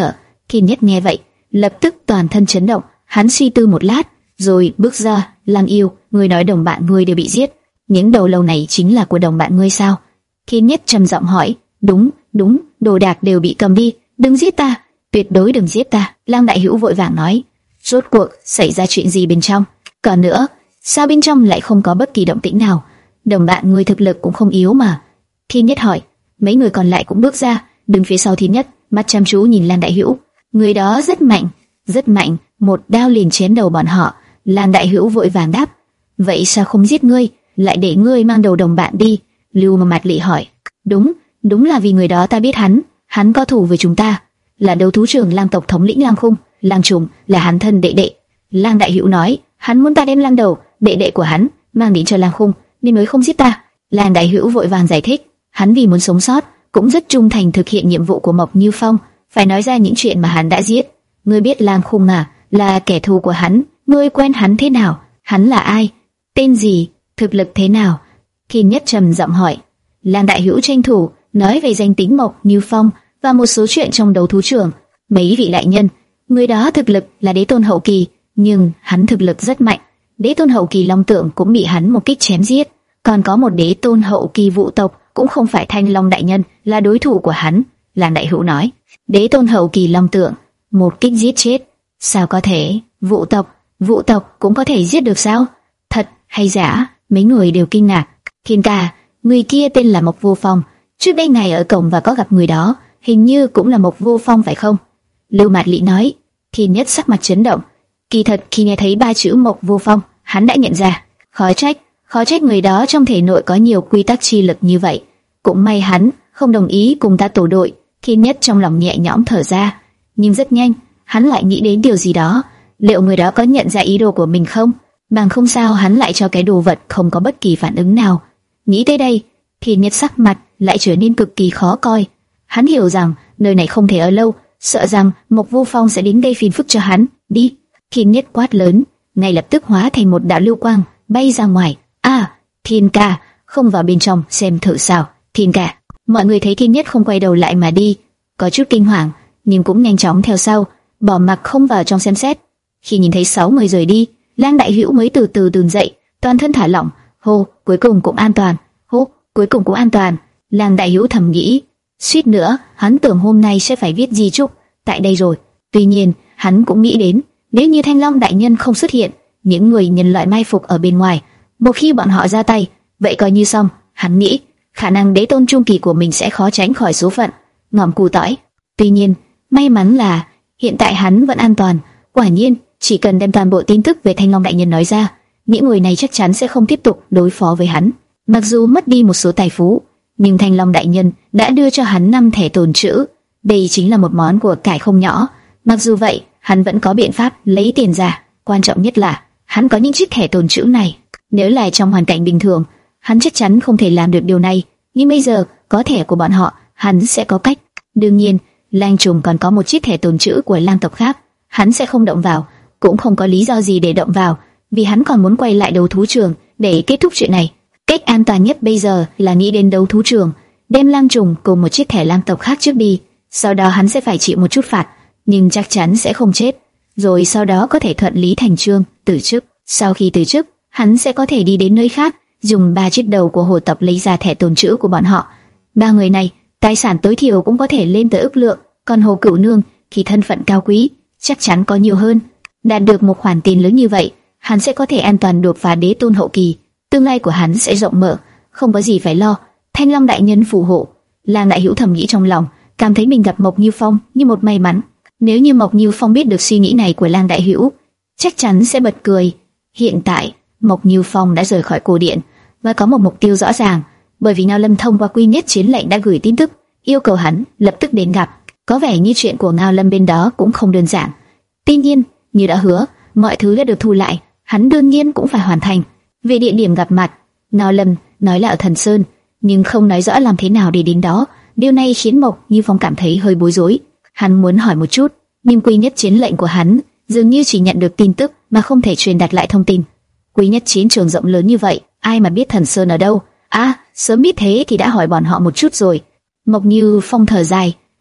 Thiên Nhất nghe vậy, lập tức toàn thân chấn động. Hắn suy tư một lát, rồi bước ra. Lang Yêu, ngươi nói đồng bạn ngươi đều bị giết, những đầu lâu này chính là của đồng bạn ngươi sao? Thiên Nhất trầm giọng hỏi. Đúng, đúng, đồ đạc đều bị cầm đi. Đừng giết ta, tuyệt đối đừng giết ta. Lang Đại Hữu vội vàng nói. Rốt cuộc xảy ra chuyện gì bên trong? Còn nữa, sao bên trong lại không có bất kỳ động tĩnh nào? Đồng bạn ngươi thực lực cũng không yếu mà. Thiên Nhất hỏi. Mấy người còn lại cũng bước ra, đứng phía sau Thiên Nhất, mắt chăm chú nhìn Lang Đại Hữu. Người đó rất mạnh, rất mạnh, một đao liền chém đầu bọn họ. Lang Đại Hữu vội vàng đáp. Vậy sao không giết ngươi, lại để ngươi mang đầu đồng bạn đi? Lưu mà Mạt Lị hỏi. Đúng, đúng là vì người đó ta biết hắn, hắn có thù với chúng ta, là đấu thú trưởng Lang tộc thống lĩnh Lang Khung, Lang Trùng là hắn thân đệ đệ. Lang Đại Hữu nói, hắn muốn ta đem Lang đầu, đệ đệ của hắn, mang đến cho Lang Khung, nên mới không giết ta. Lang Đại Hữu vội vàng giải thích, hắn vì muốn sống sót, cũng rất trung thành thực hiện nhiệm vụ của Mộc Như Phong, phải nói ra những chuyện mà hắn đã giết. Ngươi biết Lang Khung à, là kẻ thù của hắn, ngươi quen hắn thế nào? Hắn là ai? Tên gì? Thực lực thế nào? Thiên Nhất trầm giọng hỏi. Lang Đại Hữu tranh thủ nói về danh tính Mộc Như Phong và một số chuyện trong đấu thú trường. Mấy vị đại nhân, người đó thực lực là đế tôn hậu kỳ, nhưng hắn thực lực rất mạnh. Đế tôn hậu kỳ Long Tượng cũng bị hắn một kích chém giết, còn có một đế tôn hậu kỳ Vũ tộc cũng không phải Thanh Long đại nhân là đối thủ của hắn. Lang Đại Hữu nói. Đế tôn hậu kỳ Long Tượng một kích giết chết? Sao có thể? Vũ tộc, Vũ tộc cũng có thể giết được sao? Thật hay giả? Mấy người đều kinh ngạc. Thiên ca, người kia tên là Mộc Vô Phong, trước đây ngài ở cổng và có gặp người đó, hình như cũng là Mộc Vô Phong phải không? Lưu Mạt Lị nói. Thiên Nhất sắc mặt chấn động. Kỳ thật khi nghe thấy ba chữ Mộc Vô Phong, hắn đã nhận ra. Khó trách, khó trách người đó trong thể nội có nhiều quy tắc chi lực như vậy. Cũng may hắn không đồng ý cùng ta tổ đội. Thiên Nhất trong lòng nhẹ nhõm thở ra, nhưng rất nhanh hắn lại nghĩ đến điều gì đó. Liệu người đó có nhận ra ý đồ của mình không? Bằng không sao hắn lại cho cái đồ vật không có bất kỳ phản ứng nào. Nghĩ tới đây, Thiên Nhất sắc mặt lại trở nên cực kỳ khó coi. Hắn hiểu rằng nơi này không thể ở lâu, sợ rằng Mộc Vô Phong sẽ đến gây phiền phức cho hắn. Đi! Thiên Nhất quát lớn, ngay lập tức hóa thành một đạo lưu quang bay ra ngoài. À, Thiên ca, không vào bên trong xem thử sao? Thiên ca! Mọi người thấy Thiên Nhất không quay đầu lại mà đi, có chút kinh hoàng, nhưng cũng nhanh chóng theo sau, bỏ mặc không vào trong xem xét. Khi nhìn thấy sáu người rời đi, Lang Đại Hữu mới từ từ đứng dậy, toàn thân thả lỏng. Hô, cuối cùng cũng an toàn. Hô, cuối cùng cũng an toàn. Lang Đại Hữu thầm nghĩ, suýt nữa hắn tưởng hôm nay sẽ phải viết di chúc tại đây rồi. Tuy nhiên, hắn cũng nghĩ đến, nếu như Thanh Long đại nhân không xuất hiện, những người nhân loại mai phục ở bên ngoài, một khi bọn họ ra tay, vậy coi như xong. Hắn nghĩ, khả năng đế tôn trung kỳ của mình sẽ khó tránh khỏi số phận. Ngậm củ tỏi. Tuy nhiên, may mắn là hiện tại hắn vẫn an toàn. Quả nhiên, chỉ cần đem toàn bộ tin tức về Thanh Long đại nhân nói ra, những người này chắc chắn sẽ không tiếp tục đối phó với hắn. Mặc dù mất đi một số tài phú, nhưng Thanh Long đại nhân đã đưa cho hắn năm thẻ tồn trữ. Đây chính là một món của cải không nhỏ. Mặc dù vậy, hắn vẫn có biện pháp lấy tiền ra. Quan trọng nhất là hắn có những chiếc thẻ tồn trữ này. Nếu là trong hoàn cảnh bình thường, hắn chắc chắn không thể làm được điều này. Nhưng bây giờ có thẻ của bọn họ, hắn sẽ có cách. Đương nhiên, Lang Trùng còn có một chiếc thẻ tồn trữ của Lang tộc khác, hắn sẽ không động vào, cũng không có lý do gì để động vào, vì hắn còn muốn quay lại đấu thú trường để kết thúc chuyện này. Cách an toàn nhất bây giờ là nghĩ đến đấu thú trường, đem Lang Trùng cùng một chiếc thẻ Lang tộc khác trước đi, sau đó hắn sẽ phải chịu một chút phạt, nhưng chắc chắn sẽ không chết, rồi sau đó có thể thuận lý thành chương từ chức. Sau khi từ chức, hắn sẽ có thể đi đến nơi khác, dùng ba chiếc đầu của hồ tộc lấy ra thẻ tồn trữ của bọn họ. Ba người này, tài sản tối thiểu cũng có thể lên tới ức lượng, còn Hồ Cửu Nương thì thân phận cao quý, chắc chắn có nhiều hơn. Đạt được một khoản tiền lớn như vậy, hắn sẽ có thể an toàn đột phá đế tôn hậu kỳ, tương lai của hắn sẽ rộng mở, không có gì phải lo. Thanh Long đại nhân phù hộ. Lang Đại Hữu thầm nghĩ trong lòng, cảm thấy mình gặp Mộc Như Phong như một may mắn. Nếu như Mộc Như Phong biết được suy nghĩ này của Lang Đại Hữu, chắc chắn sẽ bật cười. Hiện tại, Mộc Như Phong đã rời khỏi cổ điện và có một mục tiêu rõ ràng, bởi vì Ngao Lâm thông qua Quy Nhất Chiến lệnh đã gửi tin tức, yêu cầu hắn lập tức đến gặp. Có vẻ như chuyện của Ngao Lâm bên đó cũng không đơn giản. Tuy nhiên, như đã hứa, mọi thứ đã được thu lại, hắn đương nhiên cũng phải hoàn thành. Về địa điểm gặp mặt, Ngao Lâm nói là ở Thần Sơn, nhưng không nói rõ làm thế nào để đến đó. Điều này khiến Mộc Như Phong cảm thấy hơi bối rối. Hắn muốn hỏi một chút, nhưng Quy Nhất Chiến lệnh của hắn dường như chỉ nhận được tin tức mà không thể truyền đạt lại thông tin. Quy Nhất Chiến trường rộng lớn như vậy, ai mà biết Thần Sơn ở đâu? À, sớm biết thế thì đã hỏi bọn họ một chút rồi. Mộc Như Phong thở dài,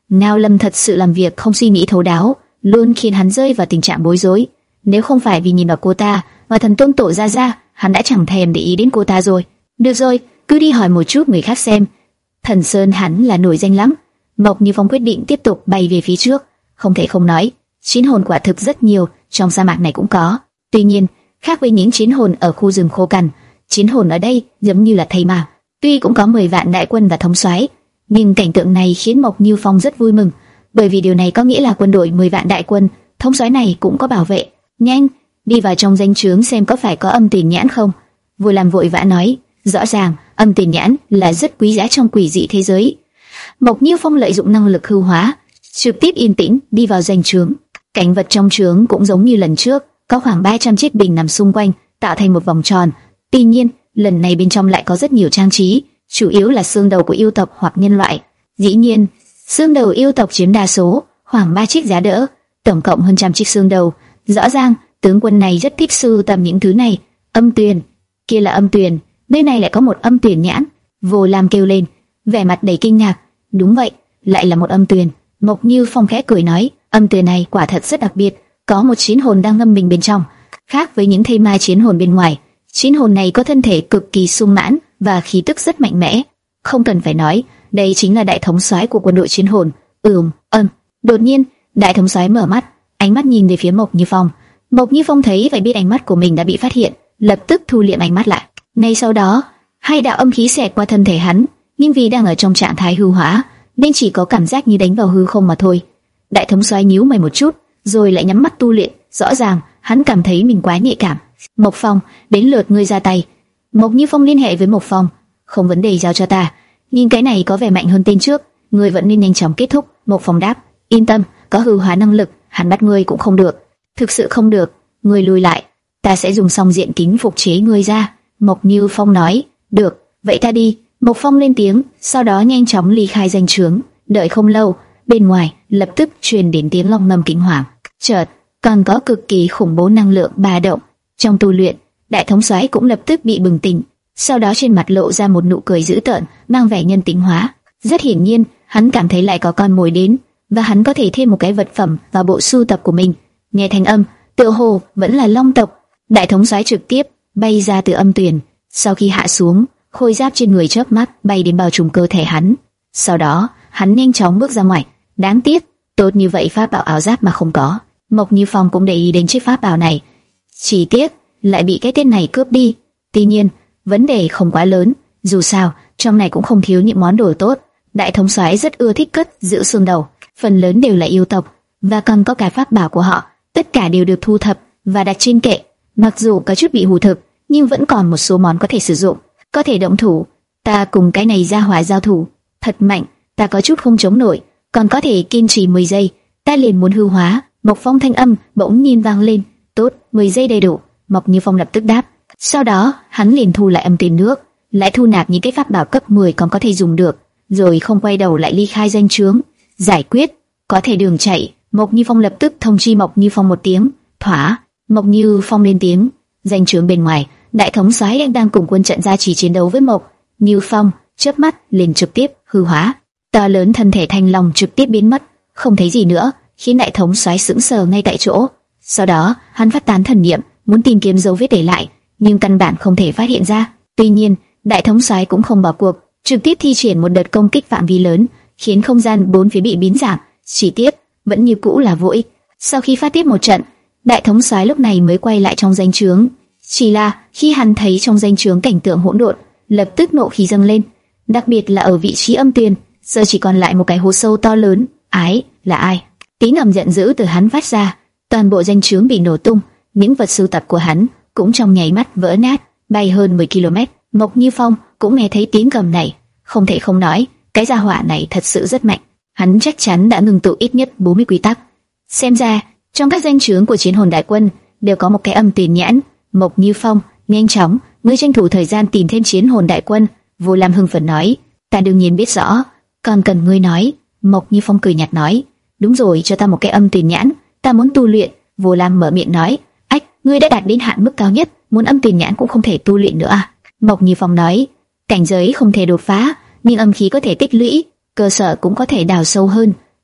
Ngao Lâm thật sự làm việc không suy nghĩ thấu đáo, luôn khiến hắn rơi vào tình trạng bối rối. Nếu không phải vì nhìn vào cô ta mà thần tôn tổ ra ra, hắn đã chẳng thèm để ý đến cô ta rồi. Được rồi, cứ đi hỏi một chút người khác xem. Thần Sơn hắn là nổi danh lắm. Mộc Như Phong quyết định tiếp tục bay về phía trước. Không thể không nói, chiến hồn quả thực rất nhiều, trong sa mạc này cũng có. Tuy nhiên, khác với những chiến hồn ở khu rừng khô cằn, chiến hồn ở đây giống như là thây ma. Tuy cũng có mười vạn đại quân và thống soái, nhưng cảnh tượng này khiến Mộc Như Phong rất vui mừng, bởi vì điều này có nghĩa là quân đội mười vạn đại quân, thống soái này cũng có bảo vệ. Nhanh, đi vào trong danh trướng xem có phải có âm tiền nhãn không. Vô Lam vội vã nói, rõ ràng âm tiền nhãn là rất quý giá trong quỷ dị thế giới. Mộc Như Phong lợi dụng năng lực hư hóa, trực tiếp yên tĩnh đi vào danh trướng. Cảnh vật trong trướng cũng giống như lần trước, có khoảng ba trăm chiếc bình nằm xung quanh, tạo thành một vòng tròn. Tuy nhiên, lần này bên trong lại có rất nhiều trang trí, chủ yếu là xương đầu của yêu tộc hoặc nhân loại. Dĩ nhiên, xương đầu yêu tộc chiếm đa số, khoảng ba chiếc giá đỡ, tổng cộng hơn trăm chiếc xương đầu. Rõ ràng, tướng quân này rất thích sưu tầm những thứ này. Âm tuyền, kia là âm tuyền, nơi này lại có một âm tuyền nhãn. Vô Lam kêu lên, vẻ mặt đầy kinh ngạc. Đúng vậy, lại là một âm tuyền. Mộc Như Phong khẽ cười nói, âm tuyền này quả thật rất đặc biệt, có một chiến hồn đang ngâm mình bên trong. Khác với những thây ma chiến hồn bên ngoài, chiến hồn này có thân thể cực kỳ sung mãn và khí tức rất mạnh mẽ. Không cần phải nói, đây chính là đại thống soái của quân đội chiến hồn. Ừm, âm. Đột nhiên, đại thống soái mở mắt, ánh mắt nhìn về phía Mộc Như Phong. Mộc Như Phong thấy vậy biết ánh mắt của mình đã bị phát hiện, lập tức thu liệm ánh mắt lại. Ngay sau đó, hai đạo âm khí xẹt qua thân thể hắn, nhưng vì đang ở trong trạng thái hư hóa, nên chỉ có cảm giác như đánh vào hư không mà thôi. Đại thống soái nhíu mày một chút, rồi lại nhắm mắt tu luyện. Rõ ràng, hắn cảm thấy mình quá nhạy cảm. Mộc Phong, đến lượt ngươi ra tay. Mộc Như Phong liên hệ với Mộc Phong, không vấn đề, giao cho ta. Nhưng cái này có vẻ mạnh hơn tên trước, ngươi vẫn nên nhanh chóng kết thúc. Mộc Phong đáp, yên tâm, có hư hóa năng lực, hắn bắt ngươi cũng không được. Thực sự không được, ngươi lùi lại, ta sẽ dùng song diện kính phục chế ngươi ra. Mộc Như Phong nói, được, vậy ta đi. Mộc Phong lên tiếng, sau đó nhanh chóng ly khai danh trướng. Đợi không lâu, bên ngoài lập tức truyền đến tiếng long ngâm kinh hoàng. Chợt, còn có cực kỳ khủng bố năng lượng ba động. Trong tu luyện, đại thống soái cũng lập tức bị bừng tỉnh, sau đó trên mặt lộ ra một nụ cười dữ tợn, mang vẻ nhân tính hóa. Rất hiển nhiên, hắn cảm thấy lại có con mồi đến, và hắn có thể thêm một cái vật phẩm vào bộ sưu tập của mình. Nghe thanh âm, tựa hồ vẫn là long tộc. Đại thống soái trực tiếp bay ra từ âm tuyền, sau khi hạ xuống, khôi giáp trên người chớp mắt bay đến bao trùm cơ thể hắn. Sau đó, hắn nhanh chóng bước ra ngoài. Đáng tiếc, tốt như vậy pháp bảo áo giáp mà không có. Mộc Như Phong cũng để ý đến chiếc pháp bảo này, chỉ tiếc lại bị cái tên này cướp đi. Tuy nhiên, vấn đề không quá lớn, dù sao trong này cũng không thiếu những món đồ tốt. Đại thống soái rất ưa thích cất giữ xương đầu, phần lớn đều là yêu tộc, và còn có cả pháp bảo của họ, tất cả đều được thu thập và đặt trên kệ. Mặc dù có chút bị hủ thực, nhưng vẫn còn một số món có thể sử dụng, có thể động thủ. Ta cùng cái này ra hỏa giao thủ, thật mạnh, ta có chút không chống nổi, còn có thể kiên trì mười giây, ta liền muốn hư hóa. Mộc Phong thanh âm bỗng nhiên vang lên, tốt, mười giây đầy đủ. Mộc Như Phong lập tức đáp, sau đó hắn liền thu lại âm tiền nước, lại thu nạp những cái pháp bảo cấp mười còn có thể dùng được, rồi không quay đầu lại ly khai danh trướng. Giải quyết, có thể đường chạy. Mộc Như Phong lập tức thông chi Mộc Như Phong một tiếng, thỏa. Mộc Như Phong lên tiếng. Danh trướng bên ngoài, đại thống soái đang đang cùng quân trận ra chỉ chiến đấu với Mộc Như Phong, chớp mắt liền trực tiếp hư hóa. To lớn thân thể thanh long trực tiếp biến mất, không thấy gì nữa, khiến đại thống soái sững sờ ngay tại chỗ. Sau đó, hắn phát tán thần niệm, muốn tìm kiếm dấu vết để lại, nhưng căn bản không thể phát hiện ra. Tuy nhiên, đại thống soái cũng không bỏ cuộc, trực tiếp thi triển một đợt công kích phạm vi lớn, khiến không gian bốn phía bị biến giảm. Chỉ tiếc, vẫn như cũ là vô ích. Sau khi phát tiếp một trận, đại thống soái lúc này mới quay lại trong danh trướng. Chỉ là khi hắn thấy trong danh trướng cảnh tượng hỗn độn, lập tức nộ khí dâng lên. Đặc biệt là ở vị trí âm tuyền, giờ chỉ còn lại một cái hố sâu to lớn. Ái, là ai? Tiếng ầm giận dữ từ hắn phát ra, toàn bộ danh trướng bị nổ tung, những vật sưu tập của hắn cũng trong nháy mắt vỡ nát, bay hơn mười ki lô mét. Mộc Như Phong cũng nghe thấy tiếng gầm này, không thể không nói, cái gia hỏa này thật sự rất mạnh. Hắn chắc chắn đã ngừng tụ ít nhất bốn mươi quy tắc. Xem ra, trong các danh trướng của chiến hồn đại quân đều có một cái âm tuyền nhãn. Mộc Như Phong, nhanh chóng, ngươi tranh thủ thời gian tìm thêm chiến hồn đại quân. Vô Lam hưng phấn nói, ta đương nhiên biết rõ, còn cần ngươi nói. Mộc Như Phong cười nhạt nói, đúng rồi, cho ta một cái âm tuyền nhãn, ta muốn tu luyện. Vô Lam mở miệng nói, ách, ngươi đã đạt đến hạn mức cao nhất, muốn âm tuyền nhãn cũng không thể tu luyện nữa à? Mộc Như Phong nói, cảnh giới không thể đột phá, nhưng âm khí có thể tích lũy, cơ sở cũng có thể đào sâu hơn.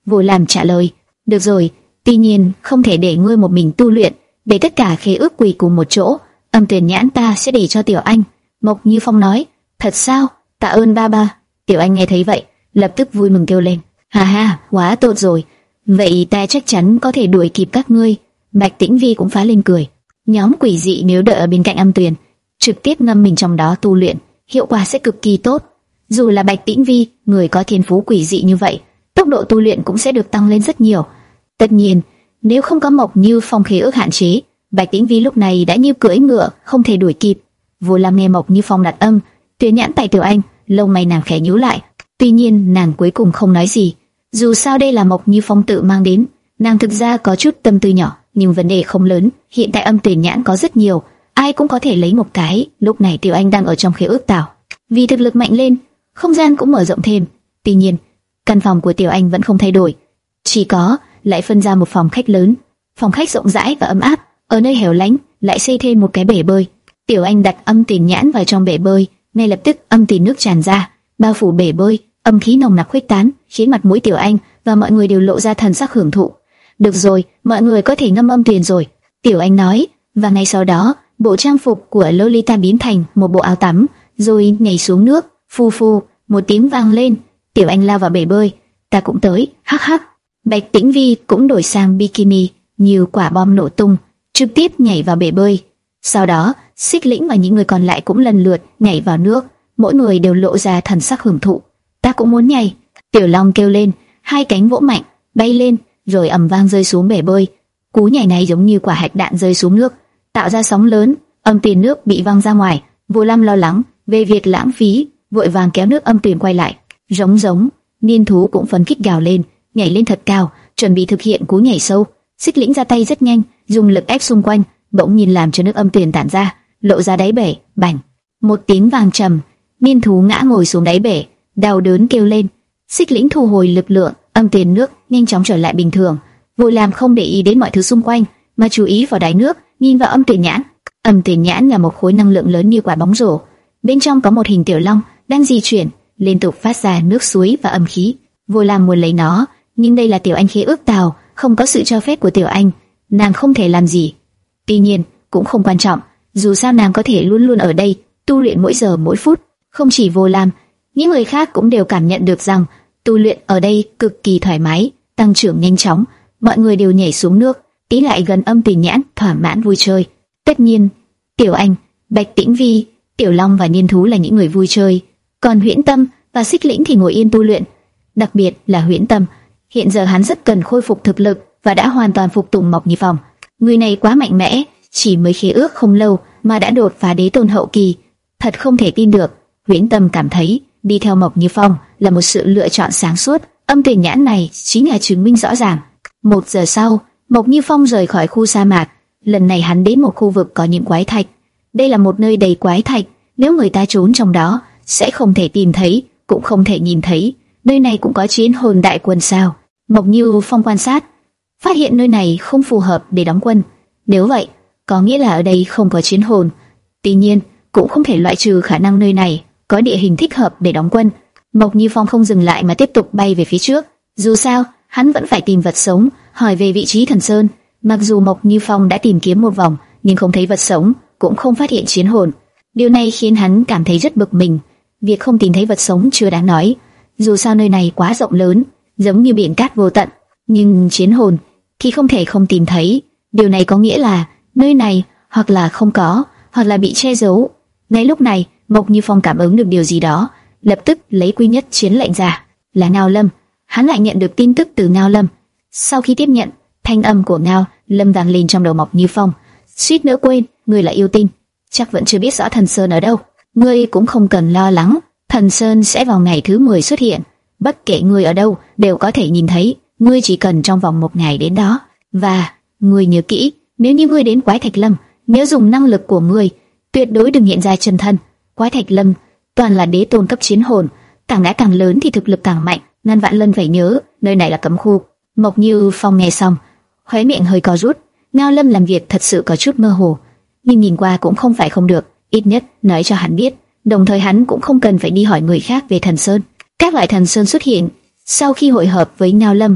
Vô Lam trả lời, được rồi, tuy nhiên không thể để ngươi một mình tu luyện, để tất cả khế ước quỳ cùng một chỗ. Âm Tuyền Nhãn ta sẽ để cho Tiểu Anh. Mộc Như Phong nói, thật sao? Tạ ơn ba ba. Tiểu Anh nghe thấy vậy, lập tức vui mừng kêu lên, ha ha, quá tốt rồi. Vậy ta chắc chắn có thể đuổi kịp các ngươi. Bạch Tĩnh Vi cũng phá lên cười. Nhóm quỷ dị nếu đợi ở bên cạnh Âm Tuyền, trực tiếp ngâm mình trong đó tu luyện, hiệu quả sẽ cực kỳ tốt. Dù là Bạch Tĩnh Vi, người có thiên phú quỷ dị như vậy, tốc độ tu luyện cũng sẽ được tăng lên rất nhiều. Tất nhiên, nếu không có Mộc Như Phong khế ước hạn chế, Bạch Tĩnh Vi lúc này đã như cưỡi ngựa, không thể đuổi kịp. Vô Lam nghe Mộc Như Phong đặt âm Tuyền Nhãn tại Tiểu Anh, lông mày nàng khẽ nhíu lại. Tuy nhiên nàng cuối cùng không nói gì. Dù sao đây là Mộc Như Phong tự mang đến, nàng thực ra có chút tâm tư nhỏ, nhưng vấn đề không lớn. Hiện tại âm Tuyền Nhãn có rất nhiều, ai cũng có thể lấy một cái. Lúc này Tiểu Anh đang ở trong khế ước tảo, vì thực lực mạnh lên, không gian cũng mở rộng thêm. Tuy nhiên, căn phòng của Tiểu Anh vẫn không thay đổi, chỉ có lại phân ra một phòng khách lớn. Phòng khách rộng rãi và ấm áp, ở nơi hẻo lánh lại xây thêm một cái bể bơi. Tiểu Anh đặt âm Tuyền Nhãn vào trong bể bơi, ngay lập tức âm tuyền nước tràn ra, bao phủ bể bơi, âm khí nồng nặc khuếch tán, khiến mặt mũi Tiểu Anh và mọi người đều lộ ra thần sắc hưởng thụ. Được rồi, mọi người có thể ngâm âm tuyền rồi, Tiểu Anh nói, và ngay sau đó, bộ trang phục của Lolita biến thành một bộ áo tắm, rồi nhảy xuống nước. Phu phu, một tiếng vang lên, Tiểu Anh lao vào bể bơi. Ta cũng tới, hắc hắc. Bạch Tĩnh Vi cũng đổi sang bikini, như quả bom nổ tung, trực tiếp nhảy vào bể bơi. Sau đó, Xích Lĩnh và những người còn lại cũng lần lượt nhảy vào nước, mỗi người đều lộ ra thần sắc hưởng thụ. Ta cũng muốn nhảy, Tiểu Long kêu lên, hai cánh vỗ mạnh, bay lên, rồi ầm vang rơi xuống bể bơi. Cú nhảy này giống như quả hạch đạn rơi xuống nước, tạo ra sóng lớn, âm tuyền nước bị văng ra ngoài. Vô Lam lo lắng về việc lãng phí, vội vàng kéo nước âm tuyền quay lại. Giống giống, Niên Thú cũng phấn khích gào lên, nhảy lên thật cao, chuẩn bị thực hiện cú nhảy sâu. Xích Lĩnh ra tay rất nhanh, dùng lực ép xung quanh, bỗng nhìn làm cho nước âm tuyền tản ra, lộ ra đáy bể. Bành, một tiếng vang trầm, Niên Thú ngã ngồi xuống đáy bể, đau đớn kêu lên. Xích Lĩnh thu hồi lực lượng, âm tuyền nước nhanh chóng trở lại bình thường. Vô Lam không để ý đến mọi thứ xung quanh, mà chú ý vào đáy nước, nhìn vào âm Tuyền Nhãn. Âm Tuyền Nhãn là một khối năng lượng lớn như quả bóng rổ, bên trong có một hình tiểu long đang di chuyển, liên tục phát ra nước suối và âm khí. Vô Lam muốn lấy nó, nhưng đây là Tiểu Anh khế ước tào, không có sự cho phép của Tiểu Anh, nàng không thể làm gì. Tuy nhiên, cũng không quan trọng, dù sao nàng có thể luôn luôn ở đây, tu luyện mỗi giờ mỗi phút. Không chỉ Vô Lam, những người khác cũng đều cảm nhận được rằng tu luyện ở đây cực kỳ thoải mái, tăng trưởng nhanh chóng. Mọi người đều nhảy xuống nước, tí lại gần âm Tuyền Nhãn, thỏa mãn vui chơi. Tất nhiên, Tiểu Anh, Bạch Tĩnh Vi, Tiểu Long và Niên Thú là những người vui chơi, còn Huyễn Tâm và Xích Lĩnh thì ngồi yên tu luyện. Đặc biệt là Huyễn Tâm, hiện giờ hắn rất cần khôi phục thực lực và đã hoàn toàn phục tùng Mộc Như Phong. Người này quá mạnh mẽ, chỉ mới khế ước không lâu mà đã đột phá đế tôn hậu kỳ, thật không thể tin được. Huyễn Tâm cảm thấy đi theo Mộc Như Phong là một sự lựa chọn sáng suốt. Âm Tuyền Nhãn này chính là chứng minh rõ ràng. Một giờ sau, Mộc Như Phong rời khỏi khu sa mạc. Lần này hắn đến một khu vực có những quái thạch. Đây là một nơi đầy quái thạch, nếu người ta trốn trong đó sẽ không thể tìm thấy, cũng không thể nhìn thấy. Nơi này cũng có chiến hồn đại quân sao? Mộc Như Phong quan sát, phát hiện nơi này không phù hợp để đóng quân. Nếu vậy, có nghĩa là ở đây không có chiến hồn. Tuy nhiên, cũng không thể loại trừ khả năng nơi này có địa hình thích hợp để đóng quân. Mộc Như Phong không dừng lại mà tiếp tục bay về phía trước. Dù sao, hắn vẫn phải tìm vật sống, hỏi về vị trí thần sơn. Mặc dù Mộc Như Phong đã tìm kiếm một vòng, nhưng không thấy vật sống, cũng không phát hiện chiến hồn. Điều này khiến hắn cảm thấy rất bực mình. Việc không tìm thấy vật sống chưa đáng nói, dù sao nơi này quá rộng lớn, giống như biển cát vô tận. Nhưng chiến hồn thì không thể không tìm thấy. Điều này có nghĩa là nơi này hoặc là không có, hoặc là bị che giấu. Ngay lúc này, Mộc Như Phong cảm ứng được điều gì đó, lập tức lấy quy nhất chiến lệnh ra. Là Ngao Lâm. Hắn lại nhận được tin tức từ Ngao Lâm. Sau khi tiếp nhận, thanh âm của Ngao Lâm vang lên trong đầu Mộc Như Phong. Suýt nữa quên, ngươi là yêu tinh, chắc vẫn chưa biết rõ thần sơn ở đâu. Ngươi cũng không cần lo lắng, thần sơn sẽ vào ngày thứ mười xuất hiện. Bất kể ngươi ở đâu đều có thể nhìn thấy. Ngươi chỉ cần trong vòng một ngày đến đó. Và ngươi nhớ kỹ, nếu như ngươi đến Quái Thạch Lâm, nhớ dùng năng lực của ngươi, tuyệt đối đừng hiện ra chân thân. Quái Thạch Lâm toàn là đế tôn cấp chiến hồn, càng đã càng lớn thì thực lực càng mạnh. Ngàn vạn lần phải nhớ, nơi này là cấm khu. Mộc Như Phong nghe xong, khóe miệng hơi co rút. Ngao Lâm làm việc thật sự có chút mơ hồ, nhưng nhìn qua cũng không phải không được, ít nhất nói cho hắn biết. Đồng thời hắn cũng không cần phải đi hỏi người khác về thần sơn. Các loại thần sơn xuất hiện sau khi hội hợp với Ngao Lâm,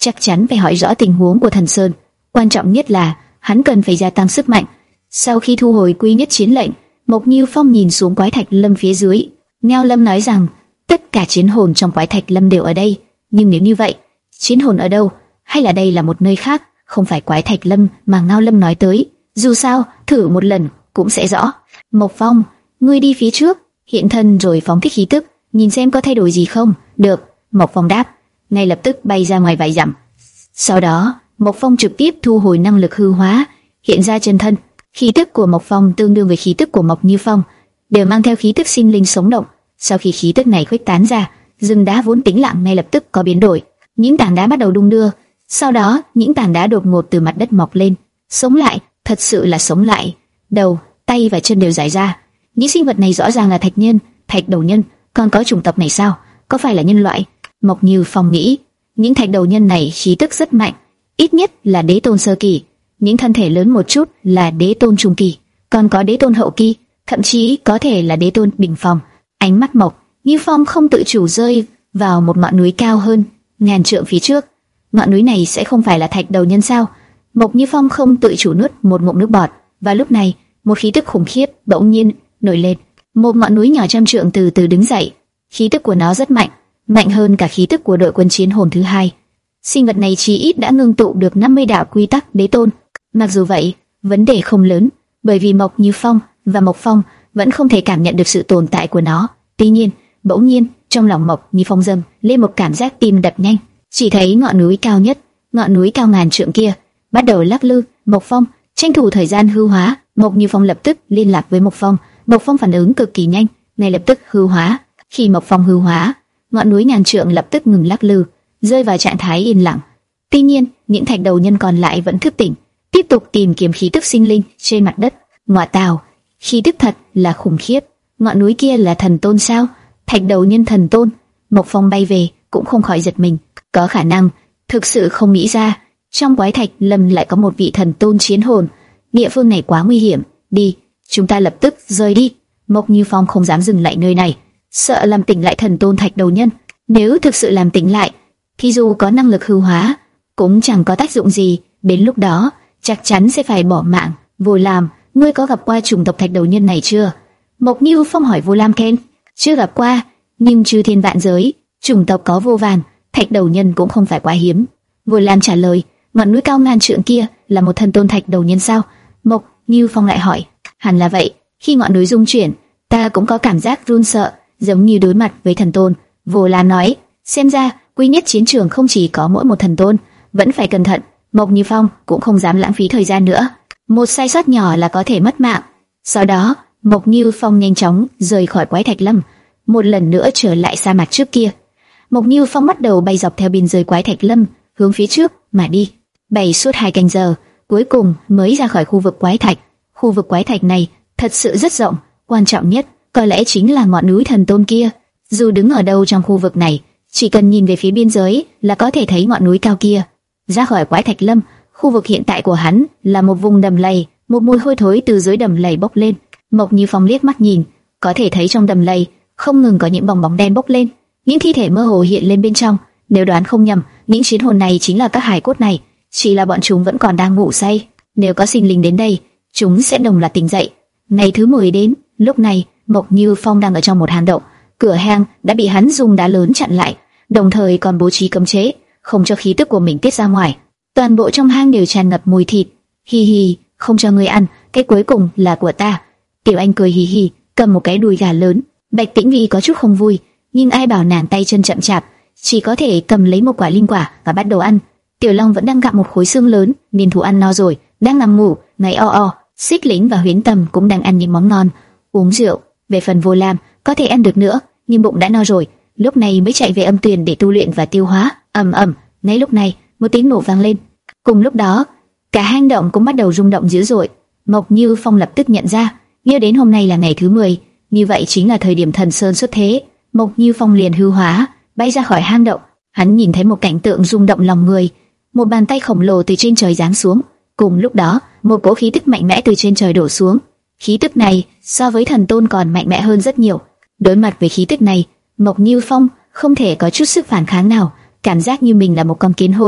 chắc chắn phải hỏi rõ tình huống của Thần Sơn. Quan trọng nhất là hắn cần phải gia tăng sức mạnh. Sau khi thu hồi quy nhất chiến lệnh, Mộc Như Phong nhìn xuống quái thạch lâm phía dưới. Ngao Lâm nói rằng tất cả chiến hồn trong quái thạch lâm đều ở đây, nhưng nếu như vậy, chiến hồn ở đâu? Hay là đây là một nơi khác, không phải quái thạch lâm mà Ngao Lâm nói tới? Dù sao, thử một lần cũng sẽ rõ. Mộc Phong, ngươi đi phía trước, hiện thân rồi phóng thích khí tức, nhìn xem có thay đổi gì không. Được, Mộc Phong đáp, ngay lập tức bay ra ngoài vài dặm. Sau đó, Mộc Phong trực tiếp thu hồi năng lực hư hóa, hiện ra chân thân. Khí tức của Mộc Phong tương đương với khí tức của Mộc Như Phong, đều mang theo khí tức sinh linh sống động. Sau khi khí tức này khuếch tán ra, rừng đá vốn tĩnh lặng ngay lập tức có biến đổi, những tảng đá bắt đầu đung đưa. Sau đó, những tảng đá đột ngột từ mặt đất mọc lên, sống lại, thật sự là sống lại. Đầu, tay và chân đều dài ra. Những sinh vật này rõ ràng là thạch nhân, thạch đầu nhân. Còn có chủng tộc này sao? Có phải là nhân loại? Mộc Như Phong nghĩ, những thạch đầu nhân này khí tức rất mạnh, ít nhất là đế tôn sơ kỳ. Những thân thể lớn một chút là đế tôn trung kỳ, còn có đế tôn hậu kỳ, thậm chí có thể là đế tôn bình phong. Ánh mắt Mộc Như Phong không tự chủ rơi vào một ngọn núi cao hơn ngàn trượng phía trước. Ngọn núi này sẽ không phải là thạch đầu nhân sao? Mộc Như Phong không tự chủ nuốt một ngụm nước bọt, và lúc này một khí tức khủng khiếp bỗng nhiên nổi lên. Một ngọn núi nhỏ trăm trượng từ từ đứng dậy, khí tức của nó rất mạnh, mạnh hơn cả khí tức của đội quân chiến hồn thứ hai. Sinh vật này chí ít đã ngưng tụ được năm mươi đạo quy tắc đế tôn. Mặc dù vậy, vấn đề không lớn, bởi vì Mộc Như Phong và Mộc Phong vẫn không thể cảm nhận được sự tồn tại của nó. Tuy nhiên, bỗng nhiên trong lòng Mộc Như Phong dâng lên một cảm giác tim đập nhanh. Chỉ thấy ngọn núi cao nhất, ngọn núi cao ngàn trượng kia bắt đầu lắc lư. Mộc Phong tranh thủ thời gian hư hóa. Mộc Như Phong lập tức liên lạc với Mộc Phong. Mộc Phong phản ứng cực kỳ nhanh, ngay lập tức hư hóa. Khi Mộc Phong hư hóa, ngọn núi ngàn trượng lập tức ngừng lắc lư, rơi vào trạng thái yên lặng. Tuy nhiên, những thạch đầu nhân còn lại vẫn thức tỉnh, tiếp tục tìm kiếm khí tức sinh linh trên mặt đất. Ngoại tào, khí tức thật là khủng khiếp. Ngọn núi kia là thần tôn sao? Thạch đầu nhân thần tôn? Mộc Phong bay về cũng không khỏi giật mình. Có khả năng, thực sự không nghĩ ra trong quái thạch lâm lại có một vị thần tôn chiến hồn. Địa phương này quá nguy hiểm, đi, chúng ta lập tức rời đi. Mộc Như Phong không dám dừng lại nơi này, sợ làm tỉnh lại thần tôn thạch đầu nhân. Nếu thực sự làm tỉnh lại, thì dù có năng lực hư hóa cũng chẳng có tác dụng gì. Đến lúc đó chắc chắn sẽ phải bỏ mạng. Vô Lam, ngươi có gặp qua chủng tộc thạch đầu nhân này chưa? Mộc Như Phong hỏi Vô Lam Ken. Chưa gặp qua, nhưng chư thiên vạn giới, chủng tộc có vô vàn, thạch đầu nhân cũng không phải quá hiếm. Vô Lam trả lời. Ngọn núi cao ngàn trượng kia là một thần tôn thạch đầu nhân sao? Mộc Như Phong lại hỏi. Hẳn là vậy. Khi ngọn núi rung chuyển, ta cũng có cảm giác run sợ, giống như đối mặt với thần tôn. Vô Lam nói. Xem ra quy nhất chiến trường không chỉ có mỗi một thần tôn, vẫn phải cẩn thận. Mộc Như Phong cũng không dám lãng phí thời gian nữa, một sai sót nhỏ là có thể mất mạng. Sau đó, Mộc Như Phong nhanh chóng rời khỏi quái thạch lâm, một lần nữa trở lại sa mạc trước kia. Mộc Như Phong bắt đầu bay dọc theo biên giới quái thạch lâm, hướng phía trước mà đi. Bay suốt hai canh giờ, cuối cùng mới ra khỏi khu vực quái thạch. Khu vực quái thạch này thật sự rất rộng, quan trọng nhất có lẽ chính là ngọn núi thần tôn kia. Dù đứng ở đâu trong khu vực này, chỉ cần nhìn về phía biên giới là có thể thấy ngọn núi cao kia. Ra khỏi quái thạch lâm, khu vực hiện tại của hắn là một vùng đầm lầy, một mùi hôi thối từ dưới đầm lầy bốc lên. Mộc Như Phong liếc mắt nhìn, có thể thấy trong đầm lầy không ngừng có những bong bóng đen bốc lên, những thi thể mơ hồ hiện lên bên trong. Nếu đoán không nhầm, những chiến hồn này chính là các hài cốt này, chỉ là bọn chúng vẫn còn đang ngủ say. Nếu có sinh linh đến đây, chúng sẽ đồng loạt tỉnh dậy. Ngày thứ mười đến, lúc này Mộc Như Phong đang ở trong một hang động, cửa hang đã bị hắn dùng đá lớn chặn lại, đồng thời còn bố trí cấm chế, không cho khí tức của mình tiết ra ngoài. Toàn bộ trong hang đều tràn ngập mùi thịt. Hi hi, không cho ngươi ăn, cái cuối cùng là của ta. Tiểu Anh cười hi hi, cầm một cái đùi gà lớn. Bạch Tĩnh Vi có chút không vui, nhưng ai bảo nàng tay chân chậm chạp, chỉ có thể cầm lấy một quả linh quả và bắt đầu ăn. Tiểu Long vẫn đang gặm một khối xương lớn, miền thú ăn no rồi, đang nằm ngủ, ngáy o o. Xích Lĩnh và Huyễn Tầm cũng đang ăn những món ngon, uống rượu. Về phần Vô Lam, có thể ăn được nữa, nhưng bụng đã no rồi, lúc này mới chạy về âm tuyền để tu luyện và tiêu hóa. Ầm ầm, ngay lúc này, một tiếng nổ vang lên. Cùng lúc đó, cả hang động cũng bắt đầu rung động dữ dội. Mộc Như Phong lập tức nhận ra, nhớ đến hôm nay là ngày thứ mười, như vậy chính là thời điểm Thần Sơn xuất thế. Mộc Như Phong liền hư hóa, bay ra khỏi hang động. Hắn nhìn thấy một cảnh tượng rung động lòng người, một bàn tay khổng lồ từ trên trời giáng xuống. Cùng lúc đó, một cỗ khí tức mạnh mẽ từ trên trời đổ xuống. Khí tức này so với thần tôn còn mạnh mẽ hơn rất nhiều. Đối mặt với khí tức này, Mộc Như Phong không thể có chút sức phản kháng nào, cảm giác như mình là một con kiến hôi,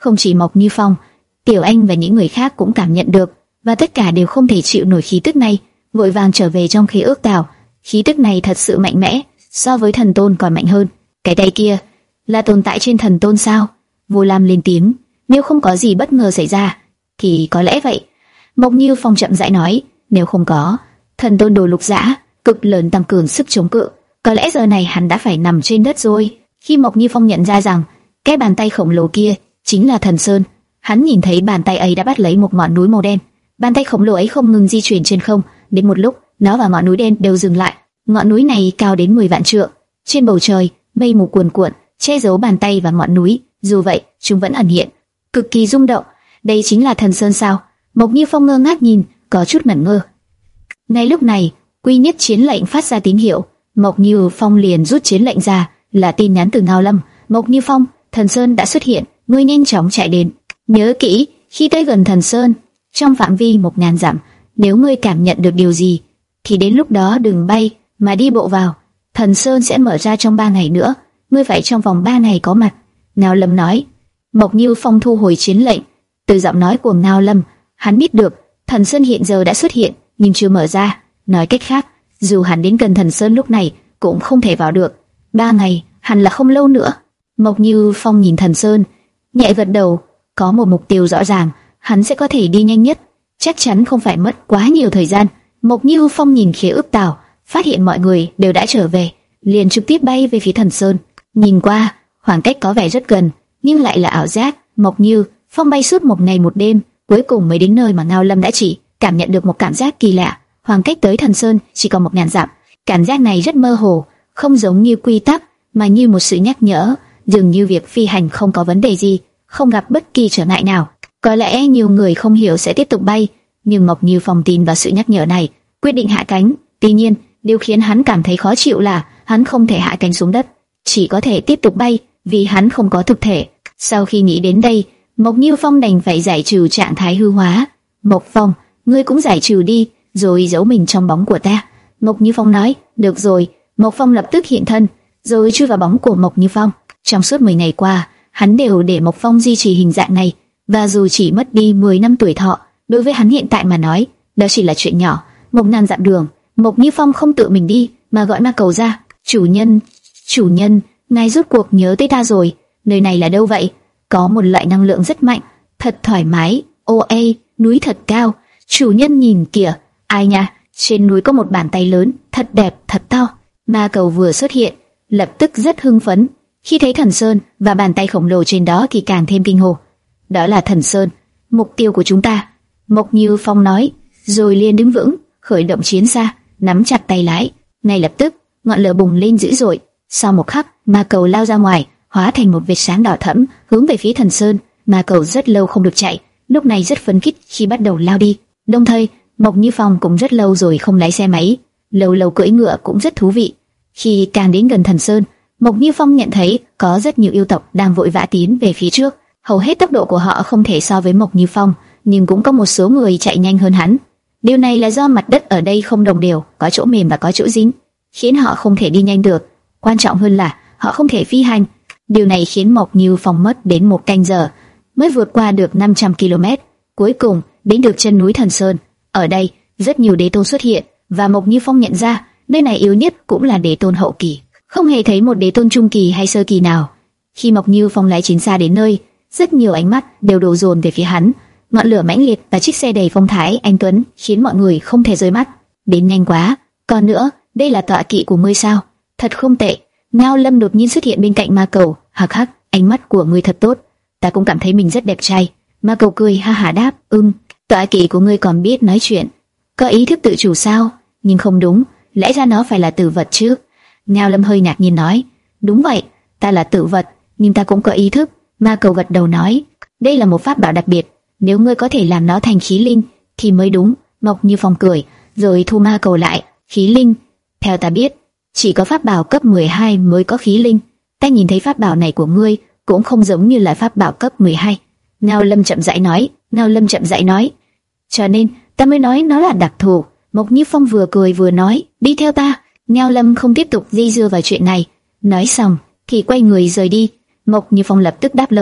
Không chỉ Mộc Như Phong, Tiểu Anh và những người khác cũng cảm nhận được, và tất cả đều không thể chịu nổi khí tức này, vội vàng trở về trong khí ước tảo. Khí tức này thật sự mạnh mẽ, so với thần tôn còn mạnh hơn. Cái tay kia là tồn tại trên thần tôn sao? Vô Lam lên tiếng. Nếu không có gì bất ngờ xảy ra, thì có lẽ vậy. Mộc Như Phong chậm rãi nói. Nếu không có thần tôn đồ lục dã cực lớn tăng cường sức chống cự, có lẽ giờ này hắn đã phải nằm trên đất rồi. Khi Mộc Như Phong nhận ra rằng cái bàn tay khổng lồ kia chính là Thần Sơn, hắn nhìn thấy bàn tay ấy đã bắt lấy một ngọn núi màu đen. Bàn tay khổng lồ ấy không ngừng di chuyển trên không, đến một lúc nó và ngọn núi đen đều dừng lại. Ngọn núi này cao đến mười vạn trượng, trên bầu trời mây mù cuồn cuộn che giấu bàn tay và ngọn núi. Dù vậy, chúng vẫn ẩn hiện, cực kỳ rung động. Đây chính là Thần Sơn sao? Mộc Như Phong ngơ ngác nhìn, có chút ngẩn ngơ. Ngay lúc này, Quy Nhất chiến lệnh phát ra tín hiệu. Mộc Như Phong liền rút chiến lệnh ra, là tin nhắn từ Ngao Lâm. Mộc Như Phong, Thần Sơn đã xuất hiện, ngươi nhanh chóng chạy đến. Nhớ kỹ, khi tới gần Thần Sơn, trong phạm vi một ngàn dặm, nếu ngươi cảm nhận được điều gì, thì đến lúc đó đừng bay, mà đi bộ vào. Thần Sơn sẽ mở ra trong ba ngày nữa, ngươi phải trong vòng ba ngày có mặt. Ngao Lâm nói. Mộc Như Phong thu hồi chiến lệnh. Từ giọng nói của Ngao Lâm, hắn biết được Thần Sơn hiện giờ đã xuất hiện, nhưng chưa mở ra. Nói cách khác, dù hắn đến gần Thần Sơn lúc này cũng không thể vào được. Ba ngày hẳn là không lâu nữa. Mộc Như Phong nhìn Thần Sơn, nhẹ gật đầu. Có một mục tiêu rõ ràng, hắn sẽ có thể đi nhanh nhất, chắc chắn không phải mất quá nhiều thời gian. Mộc Như Phong nhìn khế ước tảo, phát hiện mọi người đều đã trở về, liền trực tiếp bay về phía Thần Sơn. Nhìn qua, khoảng cách có vẻ rất gần, nhưng lại là ảo giác. Mộc Như Phong bay suốt một ngày một đêm, cuối cùng mới đến nơi mà Ngao Lâm đã chỉ, cảm nhận được một cảm giác kỳ lạ. Khoảng cách tới Thần Sơn chỉ còn một ngàn dặm. Cảm giác này rất mơ hồ, không giống như quy tắc, mà như một sự nhắc nhở, dường như việc phi hành không có vấn đề gì, không gặp bất kỳ trở ngại nào. Có lẽ nhiều người không hiểu sẽ tiếp tục bay, nhưng Mộc Như Phong tin vào sự nhắc nhở này, quyết định hạ cánh. Tuy nhiên, điều khiến hắn cảm thấy khó chịu là hắn không thể hạ cánh xuống đất, chỉ có thể tiếp tục bay, vì hắn không có thực thể. Sau khi nghĩ đến đây, Mộc Như Phong đành phải giải trừ trạng thái hư hóa. Mộc Phong, ngươi cũng giải trừ đi, rồi giấu mình trong bóng của ta. Mộc Như Phong nói. Được rồi. Mộc Phong lập tức hiện thân, rồi chui vào bóng của Mộc Như Phong. Trong suốt mười ngày qua, hắn đều để Mộc Phong duy trì hình dạng này, và dù chỉ mất đi mười năm tuổi thọ, đối với hắn hiện tại mà nói, đó chỉ là chuyện nhỏ. Một ngàn dặm đường, Mộc Như Phong không tự mình đi, mà gọi ma cầu ra. Chủ nhân, chủ nhân, ngài rốt cuộc nhớ tới ta rồi. Nơi này là đâu vậy? Có một loại năng lượng rất mạnh, thật thoải mái. Ô ê, núi thật cao. Chủ nhân nhìn kìa. Ai nha, trên núi có một bàn tay lớn, thật đẹp, thật to. Ma cầu vừa xuất hiện, lập tức rất hưng phấn. Khi thấy Thần Sơn và bàn tay khổng lồ trên đó thì càng thêm kinh hồ. Đó là Thần Sơn, mục tiêu của chúng ta. Mộc Như Phong nói, rồi liền đứng vững, khởi động chiến xa, nắm chặt tay lái. Ngay lập tức, ngọn lửa bùng lên dữ dội. Sau một khắc, ma cầu lao ra ngoài, hóa thành một vệt sáng đỏ thẫm, hướng về phía Thần Sơn. Ma cầu rất lâu không được chạy, lúc này rất phấn khích khi bắt đầu lao đi. Đồng thời, Mộc Như Phong cũng rất lâu rồi không lái xe máy, lâu lâu cưỡi ngựa cũng rất thú vị. Khi càng đến gần Thần Sơn, Mộc Như Phong nhận thấy có rất nhiều yêu tộc đang vội vã tiến về phía trước. Hầu hết tốc độ của họ không thể so với Mộc Như Phong, nhưng cũng có một số người chạy nhanh hơn hắn. Điều này là do mặt đất ở đây không đồng đều, có chỗ mềm và có chỗ dính, khiến họ không thể đi nhanh được. Quan trọng hơn là họ không thể phi hành. Điều này khiến Mộc Như Phong mất đến một canh giờ mới vượt qua được năm trăm ki lô mét. Cuối cùng đến được chân núi Thần Sơn. Ở đây rất nhiều đế tôn xuất hiện, và Mộc Như Phong nhận ra nơi này yếu nhất cũng là đế tôn hậu kỳ, không hề thấy một đế tôn trung kỳ hay sơ kỳ nào. Khi Mộc Như Phong lái chiến xa đến nơi, rất nhiều ánh mắt đều đổ dồn về phía hắn. Ngọn lửa mãnh liệt và chiếc xe đầy phong thái anh tuấn khiến mọi người không thể rời mắt. Đến nhanh quá. Còn nữa, đây là tọa kỵ của ngươi sao? Thật không tệ. Ngao Lâm đột nhiên xuất hiện bên cạnh ma cầu. Hắc hắc, ánh mắt của ngươi thật tốt. Ta cũng cảm thấy mình rất đẹp trai. Ma cầu cười ha hả đáp, ừm. Tọa kỵ của ngươi còn biết nói chuyện, có ý thức tự chủ sao? Nhưng không đúng, lẽ ra nó phải là tử vật chứ? Ngao Lâm hơi ngạc nhiên nói, đúng vậy, ta là tử vật, nhưng ta cũng có ý thức. Ma cầu gật đầu nói, đây là một pháp bảo đặc biệt, nếu ngươi có thể làm nó thành khí linh thì mới đúng. Mộc Như Phong cười, rồi thu ma cầu lại. Khí linh? Theo ta biết, chỉ có pháp bảo cấp mười hai mới có khí linh. Ta nhìn thấy pháp bảo này của ngươi cũng không giống như là pháp bảo cấp mười hai. Ngao Lâm chậm rãi nói, Ngao Lâm chậm rãi nói, cho nên ta mới nói nó là đặc thù. Mộc Như Phong vừa cười vừa nói, đi theo ta. Ngao Lâm không tiếp tục dây dưa vào chuyện này, nói xong thì quay người rời đi. Mộc Như Phong lập tức đáp lời,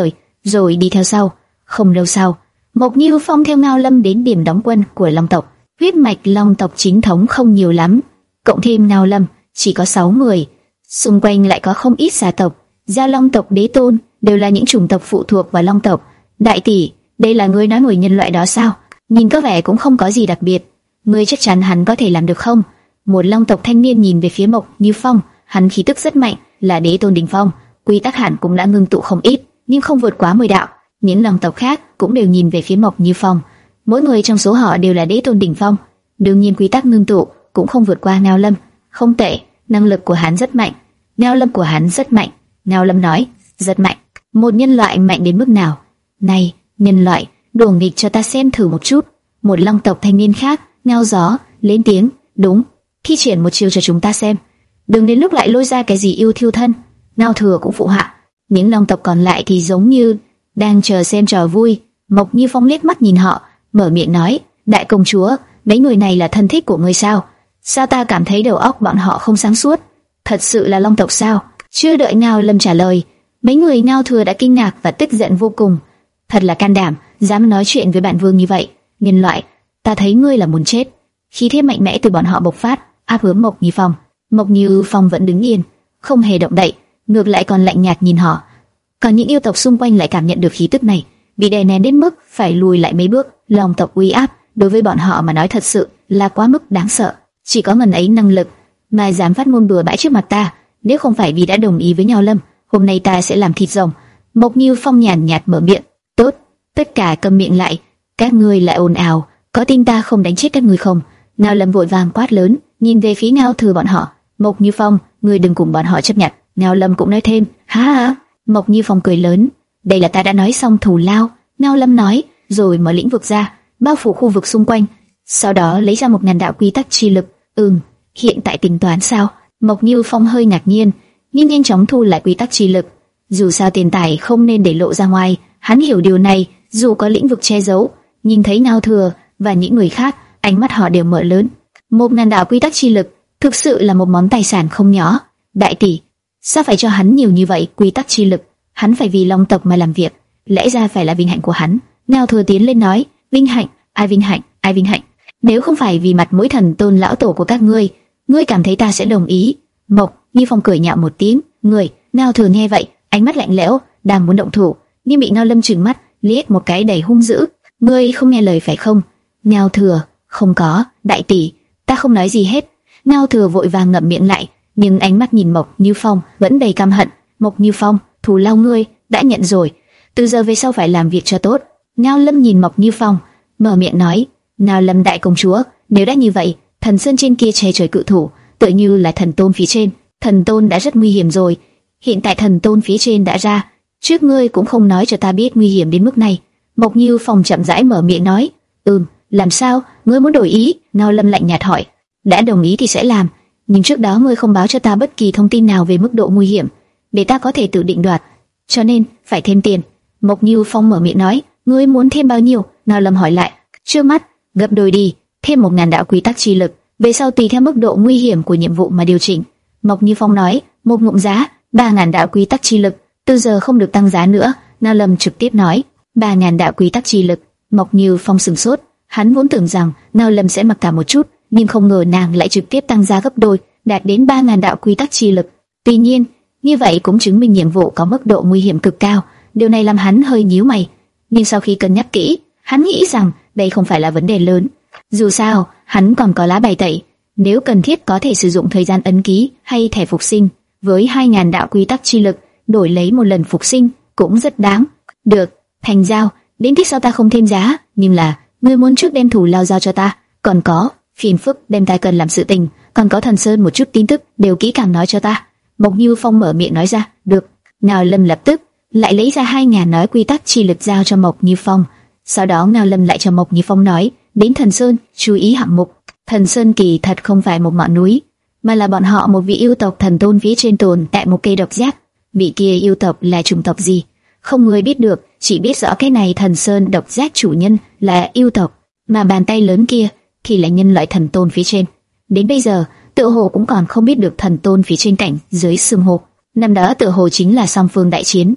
rồi đi theo sau. Không lâu sau, Mộc Như Phong theo Ngao Lâm đến điểm đóng quân của Long tộc. Huyết mạch Long tộc chính thống không nhiều lắm, cộng thêm Ngao Lâm chỉ có sáu người. Xung quanh lại có không ít gia tộc, Gia Long tộc, Đế Tôn đều là những chủng tộc phụ thuộc vào Long tộc. Đại tỷ, đây là ngươi nói nổi nhân loại đó sao? Nhìn có vẻ cũng không có gì đặc biệt. Ngươi chắc chắn hắn có thể làm được không? Một Long tộc thanh niên nhìn về phía Mộc Như Phong, hắn khí tức rất mạnh, là Đế Tôn đỉnh phong, quy tắc hẳn cũng đã ngưng tụ không ít, nhưng không vượt quá mười đạo. Những Long tộc khác cũng đều nhìn về phía Mộc Như Phong, mỗi người trong số họ đều là Đế Tôn đỉnh phong, đương nhiên quy tắc ngưng tụ cũng không vượt qua Ngao Lâm. Không tệ, năng lực của hắn rất mạnh. Ngao Lâm của hắn rất mạnh. Ngao Lâm nói, rất mạnh. Một nhân loại mạnh đến mức nào? Này, nhân loại, đùa nghịch cho ta xem thử một chút. Một Long tộc thanh niên khác, Ngao Gió, lên tiếng, đúng, thi triển một chiêu cho chúng ta xem. Đừng đến lúc lại lôi ra cái gì yêu thiêu thân. Ngao Thừa cũng phụ họa. Những Long tộc còn lại thì giống như đang chờ xem trò vui. Mộc Như Phong liếc mắt nhìn họ, mở miệng nói, đại công chúa, mấy người này là thân thích của ngươi sao? Sao ta cảm thấy đầu óc bọn họ không sáng suốt? Thật sự là Long tộc sao? Chưa đợi Ngao Lâm trả lời, mấy người Ngao Thừa đã kinh ngạc và tức giận vô cùng. Thật là can đảm, dám nói chuyện với bản vương như vậy. Nhân loại, ta thấy ngươi là muốn chết. Khí thế mạnh mẽ từ bọn họ bộc phát, áp hướng Mộc Như Phong. Mộc Như Phong vẫn đứng yên, không hề động đậy, ngược lại còn lạnh nhạt nhìn họ. Còn những yêu tộc xung quanh lại cảm nhận được khí tức này, bị đè nén đến mức phải lùi lại mấy bước. Long tộc uy áp đối với bọn họ mà nói thật sự là quá mức đáng sợ. Chỉ có ngần ấy năng lực mà dám phát ngôn bừa bãi trước mặt ta, nếu không phải vì đã đồng ý với Ngao Lâm, hôm nay ta sẽ làm thịt rồng. Mộc Như Phong nhàn nhạt mở miệng, tốt, tất cả câm miệng lại, các ngươi lại ồn ào, có tin ta không đánh chết các ngươi không? Ngao Lâm vội vàng quát lớn, nhìn về phía Ngao Thừa bọn họ. Mộc Như Phong, ngươi đừng cùng bọn họ chấp nhận. Ngao Lâm cũng nói thêm, ha ha. Mộc Như Phong cười lớn, đây là ta đã nói xong thù lao. Ngao Lâm nói, rồi mở lĩnh vực ra, bao phủ khu vực xung quanh, sau đó lấy ra một ngàn đạo quy tắc chi lực. Ừm, hiện tại tính toán sao? Mộc Như Phong hơi ngạc nhiên, nhưng nhanh chóng thu lại quy tắc chi lực. Dù sao tiền tài không nên để lộ ra ngoài, hắn hiểu điều này. Dù có lĩnh vực che giấu, nhìn thấy Ngao Thừa và những người khác, ánh mắt họ đều mở lớn. Một ngàn đạo quy tắc chi lực thực sự là một món tài sản không nhỏ. Đại tỷ, sao phải cho hắn nhiều như vậy quy tắc chi lực? Hắn phải vì Long tộc mà làm việc, lẽ ra phải là vinh hạnh của hắn. Ngao Thừa tiến lên nói, vinh hạnh? Ai vinh hạnh? Ai vinh hạnh? Nếu không phải vì mặt mũi thần tôn lão tổ của các ngươi, ngươi cảm thấy ta sẽ đồng ý? Mộc Như Phong cười nhạo một tiếng, người. Ngao Thừa nghe vậy, ánh mắt lạnh lẽo, đang muốn động thủ, nhưng bị Ngao Lâm trừng mắt, liếc một cái đầy hung dữ. Ngươi không nghe lời phải không? Ngao Thừa, không có, đại tỷ, ta không nói gì hết. Ngao Thừa vội vàng ngậm miệng lại, nhưng ánh mắt nhìn Mộc Như Phong vẫn đầy căm hận. Mộc Như Phong, thù lao ngươi đã nhận rồi, từ giờ về sau phải làm việc cho tốt. Ngao Lâm nhìn Mộc Như Phong, mở miệng nói, Ngao Lâm đại công chúa, nếu đã như vậy, thần sơn trên kia che trời cự thủ, tựa như là thần tôn phía trên. Thần tôn đã rất nguy hiểm rồi, hiện tại thần tôn phía trên đã ra, trước ngươi cũng không nói cho ta biết nguy hiểm đến mức này. Mộc Như Phong chậm rãi mở miệng nói, ừm, làm sao, ngươi muốn đổi ý? Ngao Lâm lạnh nhạt hỏi, đã đồng ý thì sẽ làm, nhưng trước đó ngươi không báo cho ta bất kỳ thông tin nào về mức độ nguy hiểm, để ta có thể tự định đoạt, cho nên phải thêm tiền. Mộc Như Phong mở miệng nói, ngươi muốn thêm bao nhiêu? Ngao Lâm hỏi lại. Trước mắt, gấp đôi đi, thêm một ngàn đạo quy tắc chi lực, về sau tùy theo mức độ nguy hiểm của nhiệm vụ mà điều chỉnh. Mộc Như Phong nói, một ngụm giá, ba ngàn đạo quy tắc chi lực, từ giờ không được tăng giá nữa. Ngao Lâm trực tiếp nói, ba ngàn đạo quy tắc chi lực. Mộc Như Phong sửng sốt, hắn vốn tưởng rằng Ngao Lâm sẽ mặc cả một chút, nhưng không ngờ nàng lại trực tiếp tăng giá gấp đôi, đạt đến ba ngàn đạo quy tắc chi lực. Tuy nhiên, như vậy cũng chứng minh nhiệm vụ có mức độ nguy hiểm cực cao, điều này làm hắn hơi nhíu mày. Nhưng sau khi cân nhắc kỹ, hắn nghĩ rằng đây không phải là vấn đề lớn. Dù sao, hắn còn có lá bài tẩy, nếu cần thiết có thể sử dụng thời gian ấn ký hay thẻ phục sinh, với hai ngàn đạo quy tắc chi lực đổi lấy một lần phục sinh cũng rất đáng. Được, thành giao, đến tiếp sau ta không thêm giá, nhưng là ngươi muốn trước đem thủ lao giao cho ta, còn có phiền phức đem ta cần làm sự tình, còn có thần sơn một chút tin tức đều kỹ càng nói cho ta. Mộc Như Phong mở miệng nói ra, được. Ngao Lâm lập tức lại lấy ra hai ngàn nói quy tắc chi lực giao cho Mộc Như Phong. Sau đó Ngao Lâm lại cho Mộc Như Phong nói, đến thần sơn chú ý hạng mục. Thần sơn kỳ thật không phải một ngọn núi, mà là bọn họ một vị yêu tộc thần tôn phía trên tồn tại một cây độc giác. Vị kia yêu tộc là chủng tộc gì? Không người biết được, chỉ biết rõ cái này thần sơn độc giác chủ nhân là yêu tộc, mà bàn tay lớn kia thì là nhân loại thần tôn phía trên. Đến bây giờ, tựa hồ cũng còn không biết được thần tôn phía trên cảnh giới xương hộp. Năm đó tựa hồ chính là song phương đại chiến,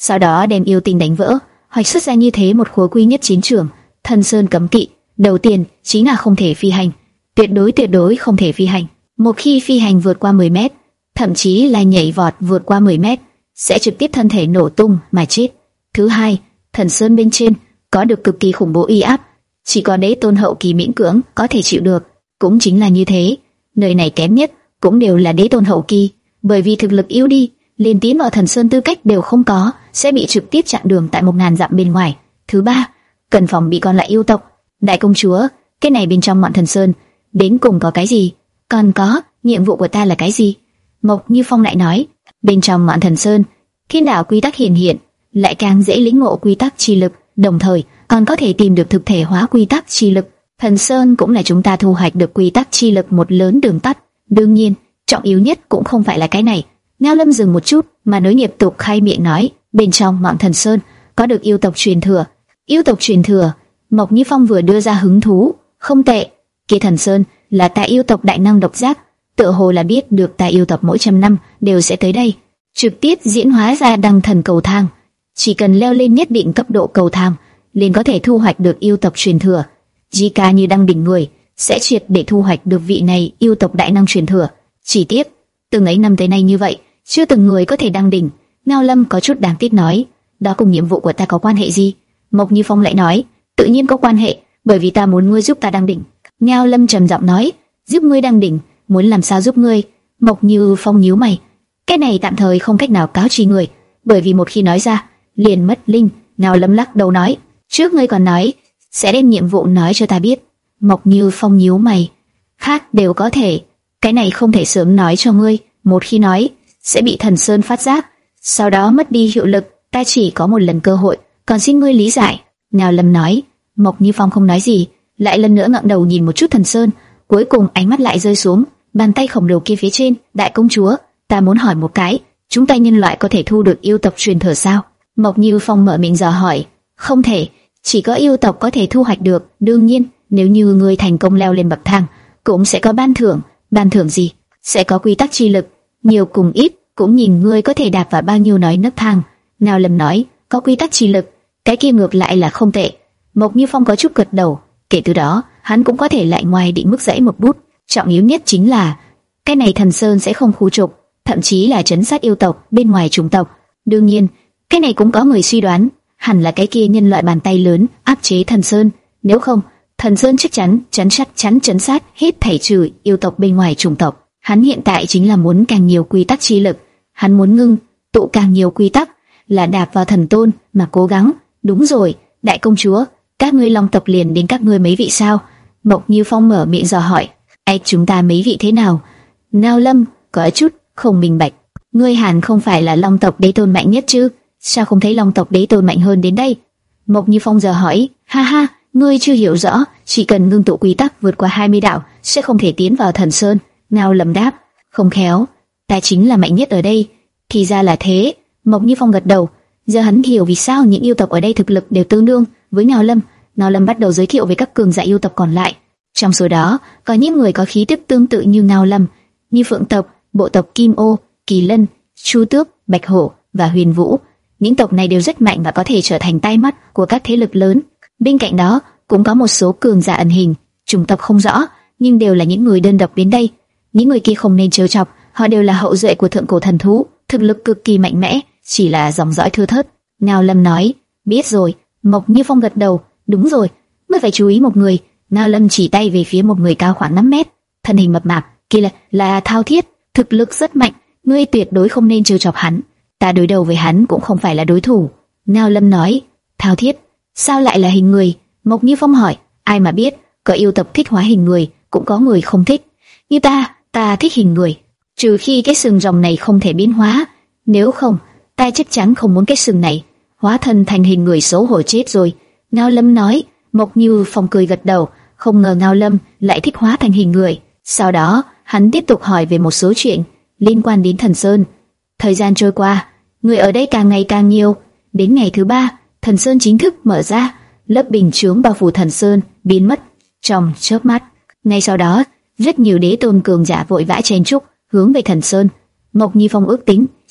sau đó đem yêu tinh đánh vỡ, hoạch xuất ra như thế một khối quy nhất chiến trường. Thần Sơn cấm kỵ đầu tiên chính là không thể phi hành, tuyệt đối tuyệt đối không thể phi hành. Một khi phi hành vượt qua mười mét, thậm chí là nhảy vọt vượt qua mười mét, sẽ trực tiếp thân thể nổ tung mà chết. Thứ hai, Thần Sơn bên trên có được cực kỳ khủng bố uy áp, chỉ có đế tôn hậu kỳ miễn cưỡng có thể chịu được. Cũng chính là như thế, nơi này kém nhất cũng đều là đế tôn hậu kỳ, bởi vì thực lực yếu đi, liền tiến vào Thần Sơn tư cách đều không có, sẽ bị trực tiếp chặn đường tại một ngàn dặm bên ngoài. Thứ ba, cần phòng bị còn lại yêu tộc. Đại công chúa, cái này bên trong ngọn Thần Sơn đến cùng có cái gì? Còn có, nhiệm vụ của ta là cái gì? Mộc Như Phong lại nói, bên trong ngọn Thần Sơn, thiên đạo quy tắc hiện hiện, lại càng dễ lĩnh ngộ quy tắc chi lực, đồng thời còn có thể tìm được thực thể hóa quy tắc chi lực. Thần Sơn cũng là chúng ta thu hoạch được quy tắc chi lực một lớn đường tắt. Đương nhiên, trọng yếu nhất cũng không phải là cái này. Ngao Lâm dừng một chút, mà nối nghiệp tục khai miệng nói, bên trong ngọn Thần Sơn có được yêu tộc truyền thừa. Yêu tộc truyền thừa? Mộc Như Phong vừa đưa ra hứng thú, không tệ. Kia Thần Sơn là tại yêu tộc đại năng độc giác, tựa hồ là biết được tại yêu tộc mỗi trăm năm đều sẽ tới đây, trực tiếp diễn hóa ra đăng thần cầu thang. Chỉ cần leo lên nhất định cấp độ cầu thang, liền có thể thu hoạch được yêu tộc truyền thừa. Di ca như đăng đỉnh người, sẽ triệt để thu hoạch được vị này yêu tộc đại năng truyền thừa. Chỉ tiếc, từng ấy năm tới nay như vậy, chưa từng người có thể đăng đỉnh. Ngao Lâm có chút đáng tiếc nói, đó cùng nhiệm vụ của ta có quan hệ gì? Mộc Như Phong lại nói, tự nhiên có quan hệ, bởi vì ta muốn ngươi giúp ta đăng đỉnh. Ngao Lâm trầm giọng nói, giúp ngươi đăng đỉnh, muốn làm sao giúp ngươi? Mộc Như Phong nhíu mày, cái này tạm thời không cách nào cáo chi người, bởi vì một khi nói ra, liền mất linh. Ngao Lâm lắc đầu nói, trước ngươi còn nói sẽ đem nhiệm vụ nói cho ta biết. Mộc Như Phong nhíu mày, khác đều có thể, cái này không thể sớm nói cho ngươi, một khi nói sẽ bị Thần Sơn phát giác, sau đó mất đi hiệu lực. Ta chỉ có một lần cơ hội, còn xin ngươi lý giải. Ngao Lâm nói. Mộc Như Phong không nói gì, lại lần nữa ngẩng đầu nhìn một chút Thần Sơn, cuối cùng ánh mắt lại rơi xuống bàn tay khổng lồ kia phía trên. Đại công chúa, ta muốn hỏi một cái, chúng ta nhân loại có thể thu được yêu tộc truyền thừa sao? Mộc Như Phong mở miệng dò hỏi. Không thể, chỉ có yêu tộc có thể thu hoạch được. Đương nhiên, nếu như ngươi thành công leo lên bậc thang, cũng sẽ có ban thưởng. Ban thưởng gì? Sẽ có quy tắc chi lực, nhiều cùng ít cũng nhìn ngươi có thể đạp vào bao nhiêu nói nấc thang. Ngao Lâm nói, có quy tắc chi lực, cái kia ngược lại là không tệ. Mộc Như Phong có chút gật đầu, kể từ đó hắn cũng có thể lại ngoài định mức dãy một bút. Trọng yếu nhất chính là cái này Thần Sơn sẽ không khu trục, thậm chí là trấn sát yêu tộc bên ngoài chủng tộc. Đương nhiên, cái này cũng có người suy đoán, hẳn là cái kia nhân loại bàn tay lớn áp chế Thần Sơn, nếu không, Thần Sơn chắc chắn chấn sát chắn chấn sát hết thảy trừ yêu tộc bên ngoài chủng tộc. Hắn hiện tại chính là muốn càng nhiều quy tắc chi lực, hắn muốn ngưng tụ càng nhiều quy tắc, là đạp vào thần tôn mà cố gắng. Đúng rồi, đại công chúa, các ngươi Long tộc liền đến các ngươi mấy vị sao? Mộc Như Phong mở miệng dò hỏi. Ai, chúng ta mấy vị thế nào? Ngao Lâm có chút không minh bạch. Ngươi hẳn không phải là Long tộc đế tôn mạnh nhất chứ? Sao không thấy Long tộc đế tôn mạnh hơn đến đây? Mộc Như Phong giờ hỏi. Ha ha, ngươi chưa hiểu rõ, chỉ cần ngưng tụ quy tắc vượt qua hai mươi đạo sẽ không thể tiến vào Thần Sơn. Ngao Lâm đáp. Không khéo, ta chính là mạnh nhất ở đây. Thì ra là thế. Mộc Như Phong gật đầu. Giờ hắn hiểu vì sao những yêu tộc ở đây thực lực đều tương đương với Ngao Lâm. Ngao Lâm bắt đầu giới thiệu về các cường giả yêu tộc còn lại. Trong số đó có những người có khí tức tương tự như Ngao Lâm, như Phượng tộc, bộ tộc Kim Ô, Kỳ Lân, Chu Tước, Bạch Hổ và Huyền Vũ. Những tộc này đều rất mạnh và có thể trở thành tai mắt của các thế lực lớn. Bên cạnh đó cũng có một số cường giả ẩn hình, chủng tộc không rõ, nhưng đều là những người đơn độc đến đây. Những người kia không nên trêu chọc, họ đều là hậu duệ của thượng cổ thần thú, thực lực cực kỳ mạnh mẽ, chỉ là dòng dõi thưa thớt. Ngao Lâm nói. Biết rồi. Mộc Như Phong gật đầu. Đúng rồi, mới phải chú ý một người. Ngao Lâm chỉ tay về phía một người cao khoảng năm mét, thân hình mập mạp, kia là, là Thao Thiết, thực lực rất mạnh, ngươi tuyệt đối không nên trêu chọc hắn. Ta đối đầu với hắn cũng không phải là đối thủ. Ngao Lâm nói. Thao Thiết, sao lại là hình người? Mộc Như Phong hỏi. Ai mà biết, có yêu tập thích hóa hình người, cũng có người không thích. Như ta, ta thích hình người, trừ khi cái sừng rồng này không thể biến hóa, nếu không, ta chắc chắn không muốn cái sừng này hóa thân thành hình người, xấu hổ chết rồi. Ngao Lâm nói. Mộc Như Phong cười gật đầu, không ngờ Ngao Lâm lại thích hóa thành hình người. Sau đó, hắn tiếp tục hỏi về một số chuyện liên quan đến Thần Sơn. Thời gian trôi qua, người ở đây càng ngày càng nhiều. Đến ngày thứ ba, Thần Sơn chính thức mở ra, lớp bình chướng bao phủ Thần Sơn biến mất trong chớp mắt. Ngay sau đó, rất nhiều đế tôn cường giả vội vã chen chúc hướng về Thần Sơn. Mộc Như Phong ước tính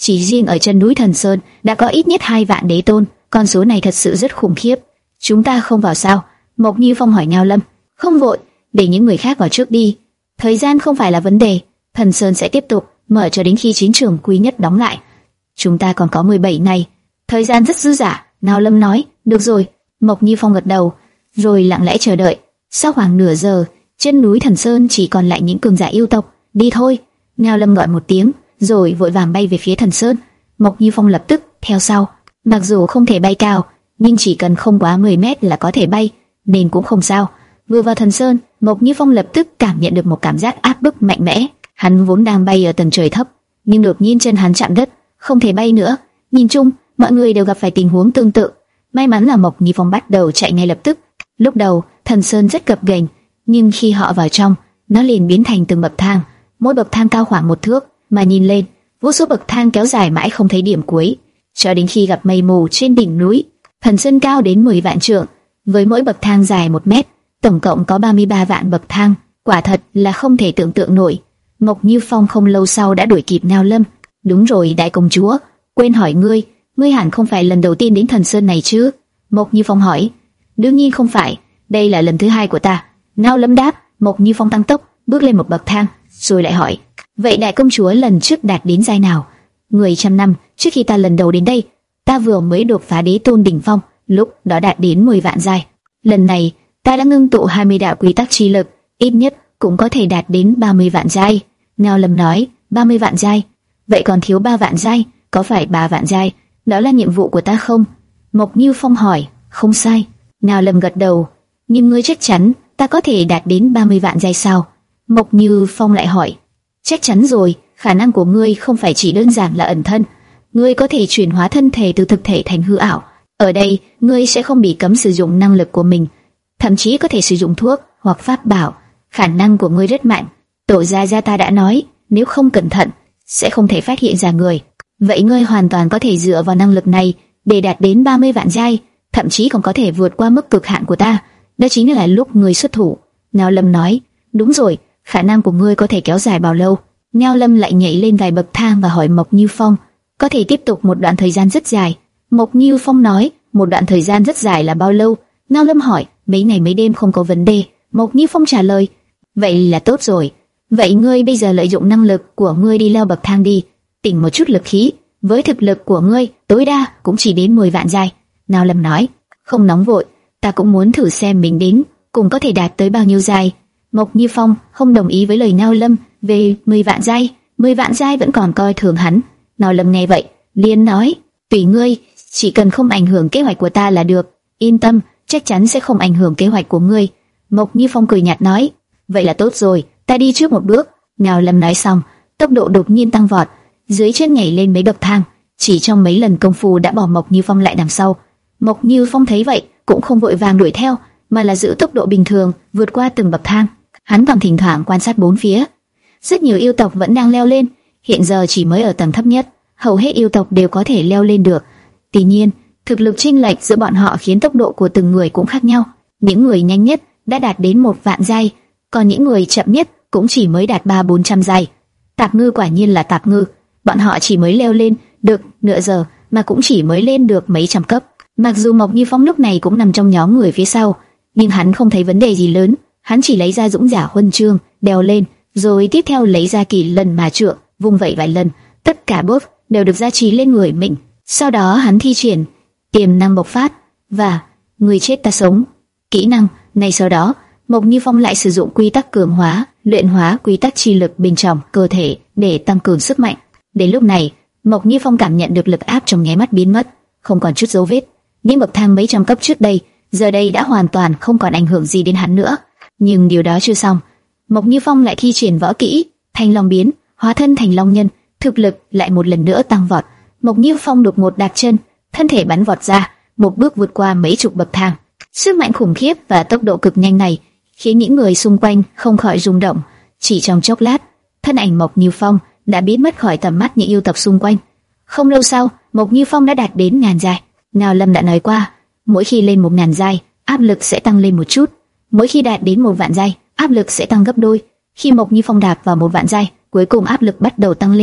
Chỉ riêng ở chân núi Thần Sơn đã có ít nhất hai vạn đế tôn, con số này thật sự rất khủng khiếp. Chúng ta không vào sao? Mộc Như Phong hỏi Ngao Lâm. Không vội, để những người khác vào trước đi. Thời gian không phải là vấn đề, Thần Sơn sẽ tiếp tục mở cho đến khi chiến trường quý nhất đóng lại. Chúng ta còn có mười bảy ngày, thời gian rất dư dả. Ngao Lâm nói. Được rồi. Mộc Như Phong gật đầu, rồi lặng lẽ chờ đợi. Sau khoảng nửa giờ, chân núi Thần Sơn chỉ còn lại những cường giả yêu tộc. Đi thôi. Ngao Lâm gọi một tiếng, rồi vội vàng bay về phía Thần Sơn. Mộc Như Phong lập tức theo sau. Mặc dù không thể bay cao, nhưng chỉ cần không quá mười mét là có thể bay, nên cũng không sao. Vừa vào Thần Sơn, Mộc Như Phong lập tức cảm nhận được một cảm giác áp bức mạnh mẽ. Hắn vốn đang bay ở tầng trời thấp, nhưng đột nhiên chân hắn chạm đất, không thể bay nữa. Nhìn chung, mọi người đều gặp phải tình huống tương tự. May mắn là Mộc Như Phong bắt đầu chạy ngay lập tức. Lúc đầu, Thần Sơn rất gập ghềnh, nhưng khi họ vào trong, nó liền biến thành từng bậc thang, mỗi bậc thang cao khoảng một thước, mà nhìn lên, vô số bậc thang kéo dài mãi không thấy điểm cuối, cho đến khi gặp mây mù trên đỉnh núi. Thần Sơn cao đến mười vạn trượng, với mỗi bậc thang dài một mét, tổng cộng có ba mươi ba vạn bậc thang, quả thật là không thể tưởng tượng nổi. Mộc Như Phong không lâu sau đã đuổi kịp Ngao Lâm. Đúng rồi, đại công chúa, quên hỏi ngươi, ngươi hẳn không phải lần đầu tiên đến Thần Sơn này chứ? Mộc Như Phong hỏi. Đương nhiên không phải, đây là lần thứ hai của ta. Ngao Lâm đáp. Mộc Như Phong tăng tốc, bước lên một bậc thang, rồi lại hỏi. Vậy đại công chúa lần trước đạt đến giai nào? Người trăm năm trước khi ta lần đầu đến đây, ta vừa mới đột phá đế tôn đỉnh phong, lúc đó đạt đến mười vạn giai. Lần này, ta đã ngưng tụ hai mươi đạo quy tắc chi lực, ít nhất cũng có thể đạt đến ba mươi vạn giai. Ngao Lâm nói. ba mươi vạn giai? Vậy còn thiếu ba vạn giai, có phải ba vạn giai đó là nhiệm vụ của ta không? Mộc Như Phong hỏi. Không sai. Ngao Lâm gật đầu. Nhưng ngươi chắc chắn ta có thể đạt đến ba mươi vạn giai sao? Mộc Như Phong lại hỏi. Chắc chắn rồi, khả năng của ngươi không phải chỉ đơn giản là ẩn thân, ngươi có thể chuyển hóa thân thể từ thực thể thành hư ảo. Ở đây, ngươi sẽ không bị cấm sử dụng năng lực của mình, thậm chí có thể sử dụng thuốc hoặc pháp bảo. Khả năng của ngươi rất mạnh. Tổ gia gia ta đã nói, nếu không cẩn thận, sẽ không thể phát hiện ra người. Vậy ngươi hoàn toàn có thể dựa vào năng lực này để đạt đến ba mươi vạn giai, thậm chí còn có thể vượt qua mức cực hạn của ta. Đó chính là lúc ngươi xuất thủ. Ngao Lâm nói. Đúng rồi, khả năng của ngươi có thể kéo dài bao lâu? Ngao Lâm lại nhảy lên vài bậc thang và hỏi Mộc Như Phong. Có thể tiếp tục một đoạn thời gian rất dài. Mộc Như Phong nói. Một đoạn thời gian rất dài là bao lâu? Ngao Lâm hỏi. Mấy ngày mấy đêm không có vấn đề. Mộc Như Phong trả lời. Vậy là tốt rồi. Vậy ngươi bây giờ lợi dụng năng lực của ngươi đi leo bậc thang đi, tỉnh một chút lực khí. Với thực lực của ngươi, tối đa cũng chỉ đến mười vạn giai. Ngao Lâm nói. Không nóng vội, ta cũng muốn thử xem mình đến cùng có thể đạt tới bao nhiêu giai. Mộc Như Phong không đồng ý với lời Ngao Lâm về mười vạn giai, mười vạn giai vẫn còn coi thường hắn. Ngao Lâm nghe vậy, liền nói, tùy ngươi, chỉ cần không ảnh hưởng kế hoạch của ta là được. Yên tâm, chắc chắn sẽ không ảnh hưởng kế hoạch của ngươi. Mộc Như Phong cười nhạt nói, vậy là tốt rồi, ta đi trước một bước. Ngao Lâm nói xong, tốc độ đột nhiên tăng vọt, dưới chân nhảy lên mấy bậc thang, chỉ trong mấy lần công phu đã bỏ Mộc Như Phong lại đằng sau. Mộc Như Phong thấy vậy, cũng không vội vàng đuổi theo, mà là giữ tốc độ bình thường, vượt qua từng bậc thang. Hắn còn thỉnh thoảng quan sát bốn phía. Rất nhiều yêu tộc vẫn đang leo lên, hiện giờ chỉ mới ở tầng thấp nhất, hầu hết yêu tộc đều có thể leo lên được. Tuy nhiên, thực lực chênh lệch giữa bọn họ khiến tốc độ của từng người cũng khác nhau. Những người nhanh nhất đã đạt đến một vạn giai, còn những người chậm nhất cũng chỉ mới đạt ba bốn trăm giai. Tạp Ngư quả nhiên là Tạp Ngư, bọn họ chỉ mới leo lên được nửa giờ mà cũng chỉ mới lên được mấy trăm cấp. Mặc dù Mộc Như Phong lúc này cũng nằm trong nhóm người phía sau, nhưng hắn không thấy vấn đề gì lớn. Hắn chỉ lấy ra dũng giả huân chương, đeo lên, rồi tiếp theo lấy ra kỳ lân mà trượng, vung vẩy vài lần, tất cả buff đều được gia trì lên người mình. Sau đó hắn thi triển tiềm năng bộc phát và người chết ta sống kỹ năng này. Sau đó Mộc Như Phong lại sử dụng quy tắc cường hóa, luyện hóa quy tắc chi lực bên trong cơ thể để tăng cường sức mạnh. Đến lúc này, Mộc Như Phong cảm nhận được lực áp trong nháy mắt biến mất, không còn chút dấu vết. Những bậc thang mấy trăm cấp trước đây, giờ đây đã hoàn toàn không còn ảnh hưởng gì đến hắn nữa. Nhưng điều đó chưa xong, Mộc Như Phong lại thi triển võ kỹ Thanh Long biến, hóa thân thành long nhân, thực lực lại một lần nữa tăng vọt. Mộc Như Phong đột ngột đạp chân, thân thể bắn vọt ra, một bước vượt qua mấy chục bậc thang. Sức mạnh khủng khiếp và tốc độ cực nhanh này khiến những người xung quanh không khỏi rung động. Chỉ trong chốc lát, thân ảnh Mộc Như Phong đã biến mất khỏi tầm mắt những yêu tộc xung quanh. Không lâu sau, Mộc Như Phong đã đạt đến ngàn giai. Ngao Lâm đã nói qua, mỗi khi lên một ngàn giai, áp lực sẽ tăng lên một chút. Mỗi khi đạt đến một vạn giai, áp lực sẽ tăng gấp đôi. Khi Mộc Như Phong đạp vào một vạn giai, cuối cùng áp lực bắt đầu tăng lên.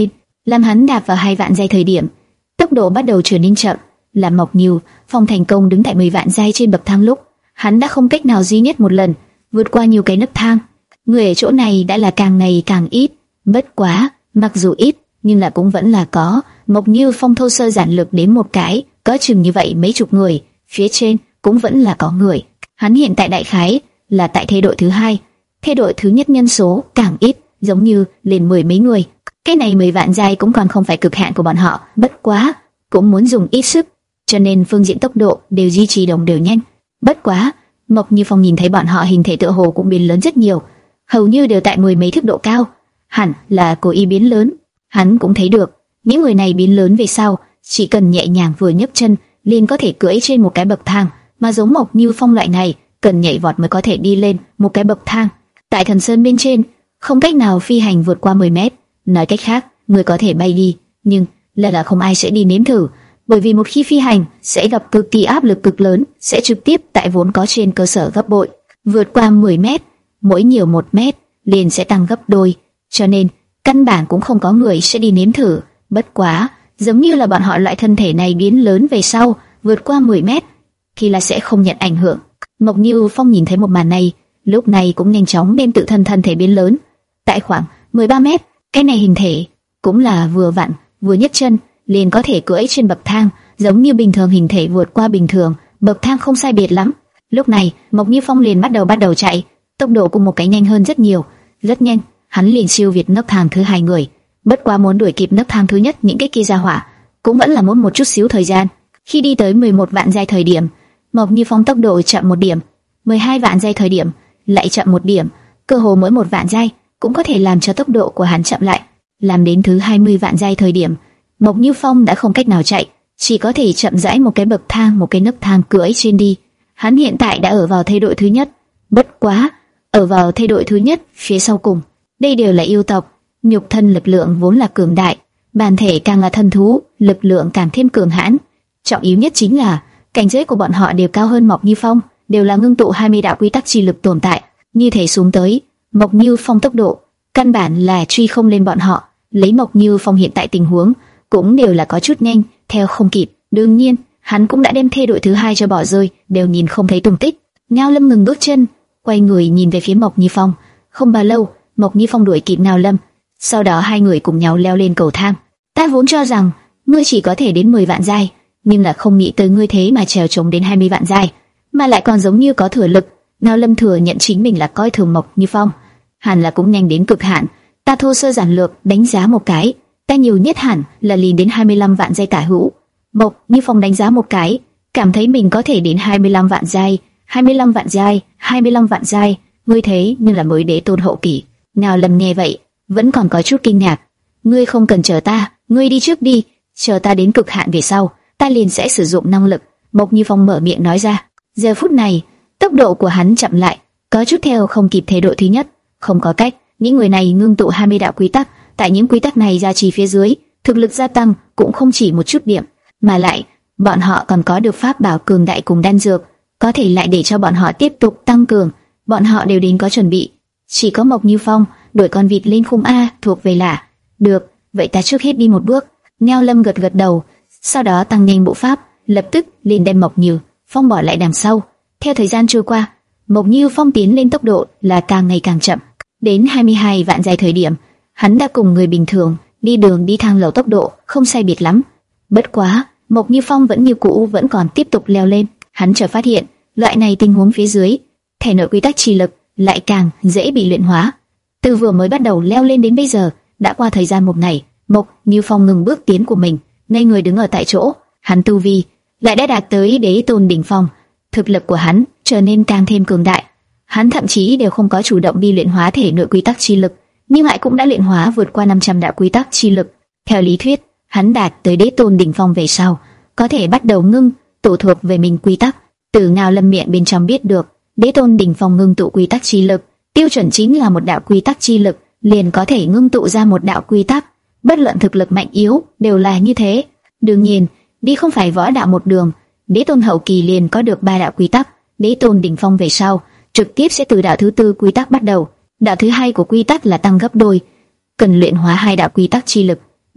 làm hắn đạp vào hai vạn giai thời điểm, tốc độ bắt đầu trở nên chậm. Làm Mộc Như Phong thành công đứng tại mười vạn giai trên bậc thang lúc, hắn đã không cách nào duy nhất một lần vượt qua nhiều cái nấc thang. Người ở chỗ này đã là càng ngày càng ít, bất quá, mặc dù ít, nhưng là cũng vẫn là có. Mộc Như Phong thô sơ giản lược đến một cái, có chừng như vậy mấy chục người, phía trên cũng vẫn là có người. Hắn hiện tại đại khái là tại thê đội thứ hai, thê đội thứ nhất nhân số càng ít, giống như liền mười mấy người. Cái này mười vạn giai cũng còn không phải cực hạn của bọn họ, bất quá cũng muốn dùng ít sức, cho nên phương diện tốc độ đều duy trì đồng đều nhanh. Bất quá, Mộc Như Phong nhìn thấy bọn họ hình thể tựa hồ cũng biến lớn rất nhiều, hầu như đều tại mười mấy thước độ cao, hẳn là cố ý biến lớn. Hắn cũng thấy được, những người này biến lớn về sau, chỉ cần nhẹ nhàng vừa nhấc chân, liền có thể cưỡi trên một cái bậc thang, mà giống Mộc Như Phong loại này, cần nhảy vọt mới có thể đi lên một cái bậc thang. Tại Thần Sơn bên trên, không cách nào phi hành vượt qua mười mét. Nói cách khác, người có thể bay đi, nhưng là là không ai sẽ đi nếm thử, bởi vì một khi phi hành sẽ gặp cực kỳ áp lực cực lớn, sẽ trực tiếp tại vốn có trên cơ sở gấp bội. Vượt qua mười mét, mỗi nhiều một mét liền sẽ tăng gấp đôi, cho nên căn bản cũng không có người sẽ đi nếm thử. Bất quá, giống như là bọn họ loại thân thể này biến lớn về sau, vượt qua mười mét thì là sẽ không nhận ảnh hưởng. Mộc Như Phong nhìn thấy một màn này, lúc này cũng nhanh chóng đem tự thân thân thể biến lớn, tại khoảng mười ba mét. Cái này hình thể cũng là vừa vặn, vừa nhấc chân liền có thể cưỡi trên bậc thang, giống như bình thường hình thể vượt qua bình thường, bậc thang không sai biệt lắm. Lúc này, Mộc Như Phong liền bắt đầu bắt đầu chạy, tốc độ cùng một cái nhanh hơn rất nhiều, rất nhanh, hắn liền siêu việt nấc thang thứ hai người. Bất quá muốn đuổi kịp nấc thang thứ nhất những cái kia gia hỏa, cũng vẫn là muốn một chút xíu thời gian. Khi đi tới mười một vạn giai thời điểm, Mộc Như Phong tốc độ chậm một điểm, mười hai vạn giai thời điểm lại chậm một điểm, cơ hồ mỗi một vạn giai cũng có thể làm cho tốc độ của hắn chậm lại. Làm đến thứ hai mươi vạn giai thời điểm, Mộc Như Phong đã không cách nào chạy, chỉ có thể chậm rãi một cái bậc thang, một cái nấc thang cưỡi trên đi. Hắn hiện tại đã ở vào thê đội thứ nhất, bất quá ở vào thê đội thứ nhất phía sau cùng. Đây đều là yêu tộc, nhục thân lực lượng vốn là cường đại, bản thể càng là thần thú, lực lượng càng thêm cường hãn. Trọng yếu nhất chính là cảnh giới của bọn họ đều cao hơn Mộc Như Phong, đều là ngưng tụ hai mươi đạo quy tắc chi lực tồn tại. Như thế xuống tới, Mộc Như Phong tốc độ căn bản là truy không lên bọn họ. Lấy Mộc Như Phong hiện tại tình huống, cũng đều là có chút nhanh, theo không kịp. Đương nhiên, hắn cũng đã đem thê đội thứ hai cho bỏ rơi, đều nhìn không thấy tung tích. Ngao Lâm ngừng bước chân, quay người nhìn về phía Mộc Như Phong. Không bao lâu, Mộc Như Phong đuổi kịp Ngao Lâm, sau đó hai người cùng nhau leo lên cầu thang. Ta vốn cho rằng ngươi chỉ có thể đến mười vạn giai, nhưng là không nghĩ tới ngươi thế mà trèo trống đến hai mươi vạn giai, mà lại còn giống như có thừa lực. Ngao Lâm thừa nhận chính mình là coi thường Mộc Như Phong, hẳn là cũng nhanh đến cực hạn. Ta thô sơ giản lược đánh giá một cái, ta nhiều nhất hẳn là liền đến hai mươi lăm vạn giai tả hữu. Mộc Như Phong đánh giá một cái, cảm thấy mình có thể đến hai mươi lăm vạn giai, hai mươi lăm vạn giai, hai mươi lăm vạn giai, ngươi thế nhưng là mới đế tôn hậu kỳ. Ngao Lâm nghe vậy, vẫn còn có chút kinh ngạc. Ngươi không cần chờ ta, ngươi đi trước đi, chờ ta đến cực hạn về sau, ta liền sẽ sử dụng năng lực. Mộc Như Phong mở miệng nói ra. Giờ phút này, tốc độ của hắn chậm lại, có chút theo không kịp thế đội thứ nhất. Không có cách, những người này ngưng tụ hai mươi đạo quy tắc, tại những quy tắc này gia trì phía dưới, thực lực gia tăng cũng không chỉ một chút điểm, mà lại bọn họ còn có được pháp bảo cường đại cùng đan dược, có thể lại để cho bọn họ tiếp tục tăng cường. Bọn họ đều đến có chuẩn bị. Chỉ có Mộc Như Phong đuổi con vịt lên khung A thuộc về là được. Vậy ta trước hết đi một bước. Ngao Lâm gật gật đầu, sau đó tăng nhanh bộ pháp, lập tức liền đem Mộc Như Phong bỏ lại đằng sau. Theo thời gian trôi qua, Mộc Như Phong tiến lên tốc độ là càng ngày càng chậm. Đến hai mươi hai vạn giai thời điểm, hắn đã cùng người bình thường đi đường đi thang lầu tốc độ không sai biệt lắm. Bất quá, Mộc Như Phong vẫn như cũ vẫn còn tiếp tục leo lên. Hắn chợt phát hiện, loại này tình huống phía dưới, thể nội quy tắc chi lực lại càng dễ bị luyện hóa. Từ vừa mới bắt đầu leo lên đến bây giờ, đã qua thời gian một ngày, Mộc Như Phong ngừng bước tiến của mình, ngây người đứng ở tại chỗ. Hắn tu vi lại đã đạt tới đế tôn đỉnh phong, thực lực của hắn trở nên càng thêm cường đại. Hắn thậm chí đều không có chủ động đi luyện hóa thể nội quy tắc chi lực, nhưng lại cũng đã luyện hóa vượt qua năm trăm đạo quy tắc chi lực. Theo lý thuyết, hắn đạt tới đế tôn đỉnh phong về sau, có thể bắt đầu ngưng tụ thuộc về mình quy tắc. Từ Ngao Lâm miệng bên trong biết được, đế tôn đỉnh phong ngưng tụ quy tắc chi lực, tiêu chuẩn chính là một đạo quy tắc chi lực liền có thể ngưng tụ ra một đạo quy tắc. Bất luận thực lực mạnh yếu đều là như thế. Đương nhiên, đi không phải võ đạo một đường, đế tôn hậu kỳ liền có được ba đạo quy tắc, đế tôn đỉnh phong về sau trực tiếp sẽ từ đạo thứ tư quy tắc bắt đầu. Đạo thứ hai của quy tắc là tăng gấp đôi, cần luyện hóa hai đạo quy tắc chi lực.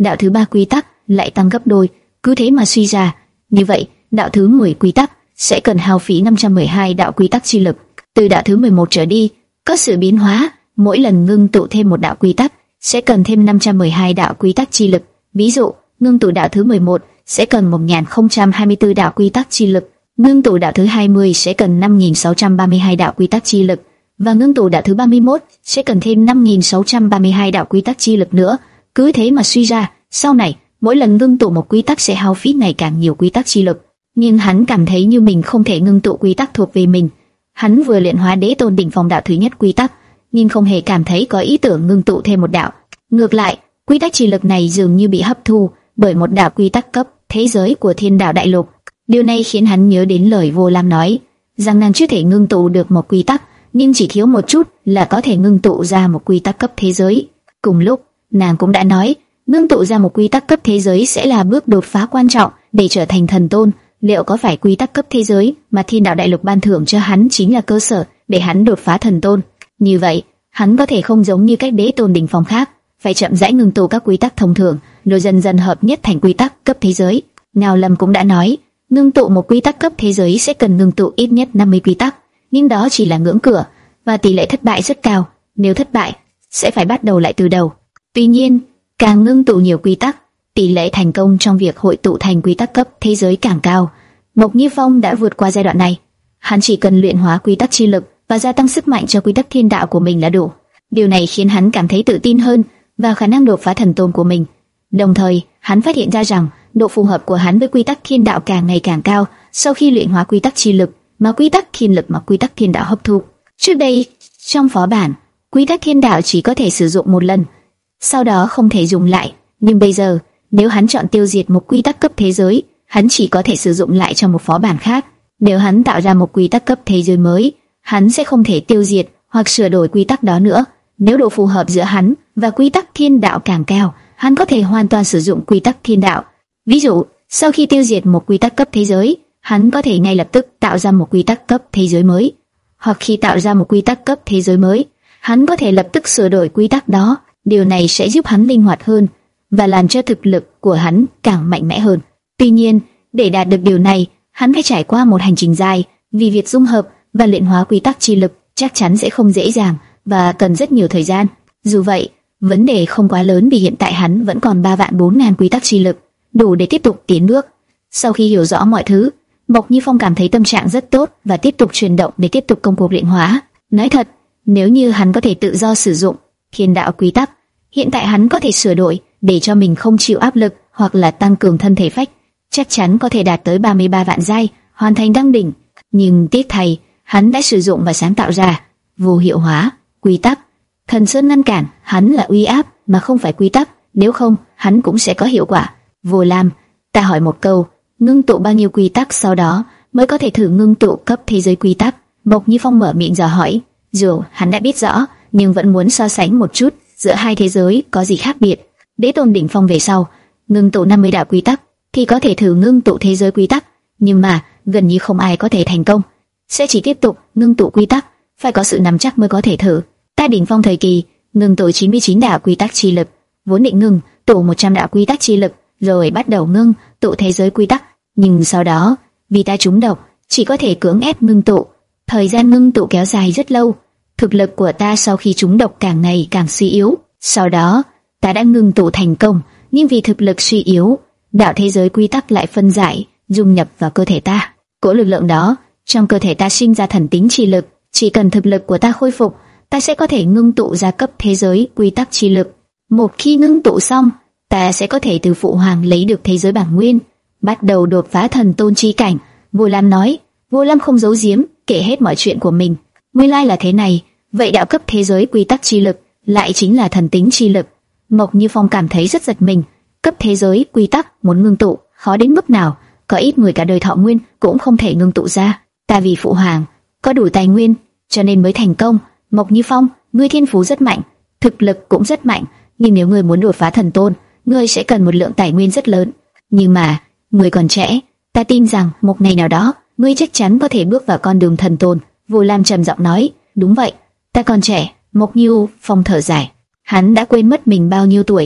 đạo thứ ba quy tắc lại tăng gấp đôi. Cứ thế mà suy ra, như vậy đạo thứ mười quy tắc sẽ cần hao phí năm trăm mười hai đạo quy tắc chi lực. Từ đạo thứ mười một trở đi, có sự biến hóa, mỗi lần ngưng tụ thêm một đạo quy tắc sẽ cần thêm năm trăm mười hai đạo quy tắc chi lực. Ví dụ, ngưng tụ đạo thứ mười một sẽ cần một nghìn không trăm hai mươi tư đạo quy tắc chi lực, ngưng tụ đạo thứ hai mươi sẽ cần năm nghìn sáu trăm ba mươi hai đạo quy tắc chi lực, và ngưng tụ đạo thứ ba mươi mốt sẽ cần thêm năm nghìn sáu trăm ba mươi hai đạo quy tắc chi lực nữa. Cứ thế mà suy ra, sau này mỗi lần ngưng tụ một quy tắc sẽ hao phí ngày càng nhiều quy tắc chi lực. Nhưng hắn cảm thấy như mình không thể ngưng tụ quy tắc thuộc về mình. Hắn vừa luyện hóa đế tôn đỉnh phong đạo thứ nhất quy tắc, nhưng không hề cảm thấy có ý tưởng ngưng tụ thêm một đạo. Ngược lại, quy tắc chi lực này dường như bị hấp thu bởi một đạo quy tắc cấp thế giới của Thiên Đạo Đại Lục. Điều này khiến hắn nhớ đến lời Vô Lam nói, rằng nàng chưa thể ngưng tụ được một quy tắc, nhưng chỉ thiếu một chút là có thể ngưng tụ ra một quy tắc cấp thế giới. Cùng lúc, nàng cũng đã nói, ngưng tụ ra một quy tắc cấp thế giới sẽ là bước đột phá quan trọng để trở thành thần tôn. Liệu có phải quy tắc cấp thế giới mà Thiên Đạo Đại Lục ban thưởng cho hắn chính là cơ sở để hắn đột phá thần tôn? Như vậy, hắn có thể không giống như các đế tôn đỉnh phong khác, phải chậm rãi ngưng tụ các quy tắc thông thường, rồi dần dần hợp nhất thành quy tắc cấp thế giới. Ngao Lâm cũng đã nói, ngưng tụ một quy tắc cấp thế giới sẽ cần ngưng tụ ít nhất năm mươi quy tắc, nhưng đó chỉ là ngưỡng cửa và tỷ lệ thất bại rất cao. Nếu thất bại, sẽ phải bắt đầu lại từ đầu. Tuy nhiên, càng ngưng tụ nhiều quy tắc, tỷ lệ thành công trong việc hội tụ thành quy tắc cấp thế giới càng cao. Mộc Như Phong đã vượt qua giai đoạn này. Hắn chỉ cần luyện hóa quy tắc chi lực và gia tăng sức mạnh cho quy tắc thiên đạo của mình là đủ. Điều này khiến hắn cảm thấy tự tin hơn vào khả năng đột phá thần tôn của mình. Đồng thời, hắn phát hiện ra rằng độ phù hợp của hắn với quy tắc thiên đạo càng ngày càng cao sau khi luyện hóa quy tắc chi lực mà quy tắc thiên lực mà quy tắc thiên đạo hấp thụ. Trước đây, trong phó bản, quy tắc thiên đạo chỉ có thể sử dụng một lần, sau đó không thể dùng lại. Nhưng bây giờ, nếu hắn chọn tiêu diệt một quy tắc cấp thế giới, hắn chỉ có thể sử dụng lại trong một phó bản khác. Nếu hắn tạo ra một quy tắc cấp thế giới mới, hắn sẽ không thể tiêu diệt hoặc sửa đổi quy tắc đó nữa. Nếu độ phù hợp giữa hắn và quy tắc thiên đạo càng cao, hắn có thể hoàn toàn sử dụng quy tắc thiên đạo. Ví dụ, sau khi tiêu diệt một quy tắc cấp thế giới, hắn có thể ngay lập tức tạo ra một quy tắc cấp thế giới mới. Hoặc khi tạo ra một quy tắc cấp thế giới mới, hắn có thể lập tức sửa đổi quy tắc đó. Điều này sẽ giúp hắn linh hoạt hơn và làm cho thực lực của hắn càng mạnh mẽ hơn. Tuy nhiên, để đạt được điều này, hắn phải trải qua một hành trình dài, vì việc dung hợp và luyện hóa quy tắc chi lực chắc chắn sẽ không dễ dàng và cần rất nhiều thời gian. Dù vậy, vấn đề không quá lớn vì hiện tại hắn vẫn còn ba vạn bốn ngàn quy tắc chi lực, đủ để tiếp tục tiến bước. Sau khi hiểu rõ mọi thứ, Mộc Như Phong cảm thấy tâm trạng rất tốt và tiếp tục chuyển động để tiếp tục công cuộc luyện hóa. Nói thật, nếu như hắn có thể tự do sử dụng thiên đạo quy tắc, hiện tại hắn có thể sửa đổi để cho mình không chịu áp lực hoặc là tăng cường thân thể phách, chắc chắn có thể đạt tới ba mươi ba vạn giai, hoàn thành đăng đỉnh. Nhưng tiếc thay, hắn đã sử dụng và sáng tạo ra vô hiệu hóa quy tắc. Thần Sơn ngăn cản hắn là uy áp mà không phải quy tắc, nếu không hắn cũng sẽ có hiệu quả. Vô Lam, ta hỏi một câu, ngưng tụ bao nhiêu quy tắc sau đó mới có thể thử ngưng tụ cấp thế giới quy tắc? Mộc Như Phong mở miệng dò hỏi. Dù hắn đã biết rõ, nhưng vẫn muốn so sánh một chút giữa hai thế giới có gì khác biệt. Đế tôn đỉnh phong về sau, ngưng tụ năm mươi đạo quy tắc thì có thể thử ngưng tụ thế giới quy tắc, nhưng mà gần như không ai có thể thành công. Sẽ chỉ tiếp tục ngưng tụ quy tắc, phải có sự nắm chắc mới có thể thử. Ta đỉnh phong thời kỳ, ngưng tụ chín mươi chín đạo quy tắc chi lực, vốn định ngưng tụ một trăm đạo quy tắc chi lực, rồi bắt đầu ngưng tụ thế giới quy tắc. Nhưng sau đó, vì ta trúng độc, chỉ có thể cưỡng ép ngưng tụ. Thời gian ngưng tụ kéo dài rất lâu. Thực lực của ta sau khi trúng độc càng ngày càng suy yếu. Sau đó, ta đã ngưng tụ thành công, nhưng vì thực lực suy yếu, đạo thế giới quy tắc lại phân giải, dung nhập vào cơ thể ta. Cỗ lực lượng đó, trong cơ thể ta sinh ra thần tính chi lực. Chỉ cần thực lực của ta khôi phục, ta sẽ có thể ngưng tụ ra cấp thế giới quy tắc chi lực. Một khi ngưng tụ xong, ta sẽ có thể từ phụ hoàng lấy được thế giới bản nguyên, bắt đầu đột phá thần tôn chi cảnh. Vô Lam nói. Vô Lam không giấu giếm, kể hết mọi chuyện của mình. Nguyên lai là thế này, vậy đạo cấp thế giới quy tắc chi lực lại chính là thần tính chi lực. Mộc Như Phong cảm thấy rất giật mình. Cấp thế giới quy tắc muốn ngưng tụ khó đến mức nào, có ít người cả đời thọ nguyên cũng không thể ngưng tụ ra. Ta vì phụ hoàng có đủ tài nguyên, cho nên mới thành công. Mộc Như Phong, ngươi thiên phú rất mạnh, thực lực cũng rất mạnh, nhưng nếu ngươi muốn đột phá thần tôn, ngươi sẽ cần một lượng tài nguyên rất lớn. Nhưng mà, ngươi còn trẻ, ta tin rằng một ngày nào đó, ngươi chắc chắn có thể bước vào con đường thần tôn. Vô Lam trầm giọng nói. Đúng vậy, ta còn trẻ. Mộc Như Phong thở dài, hắn đã quên mất mình bao nhiêu tuổi,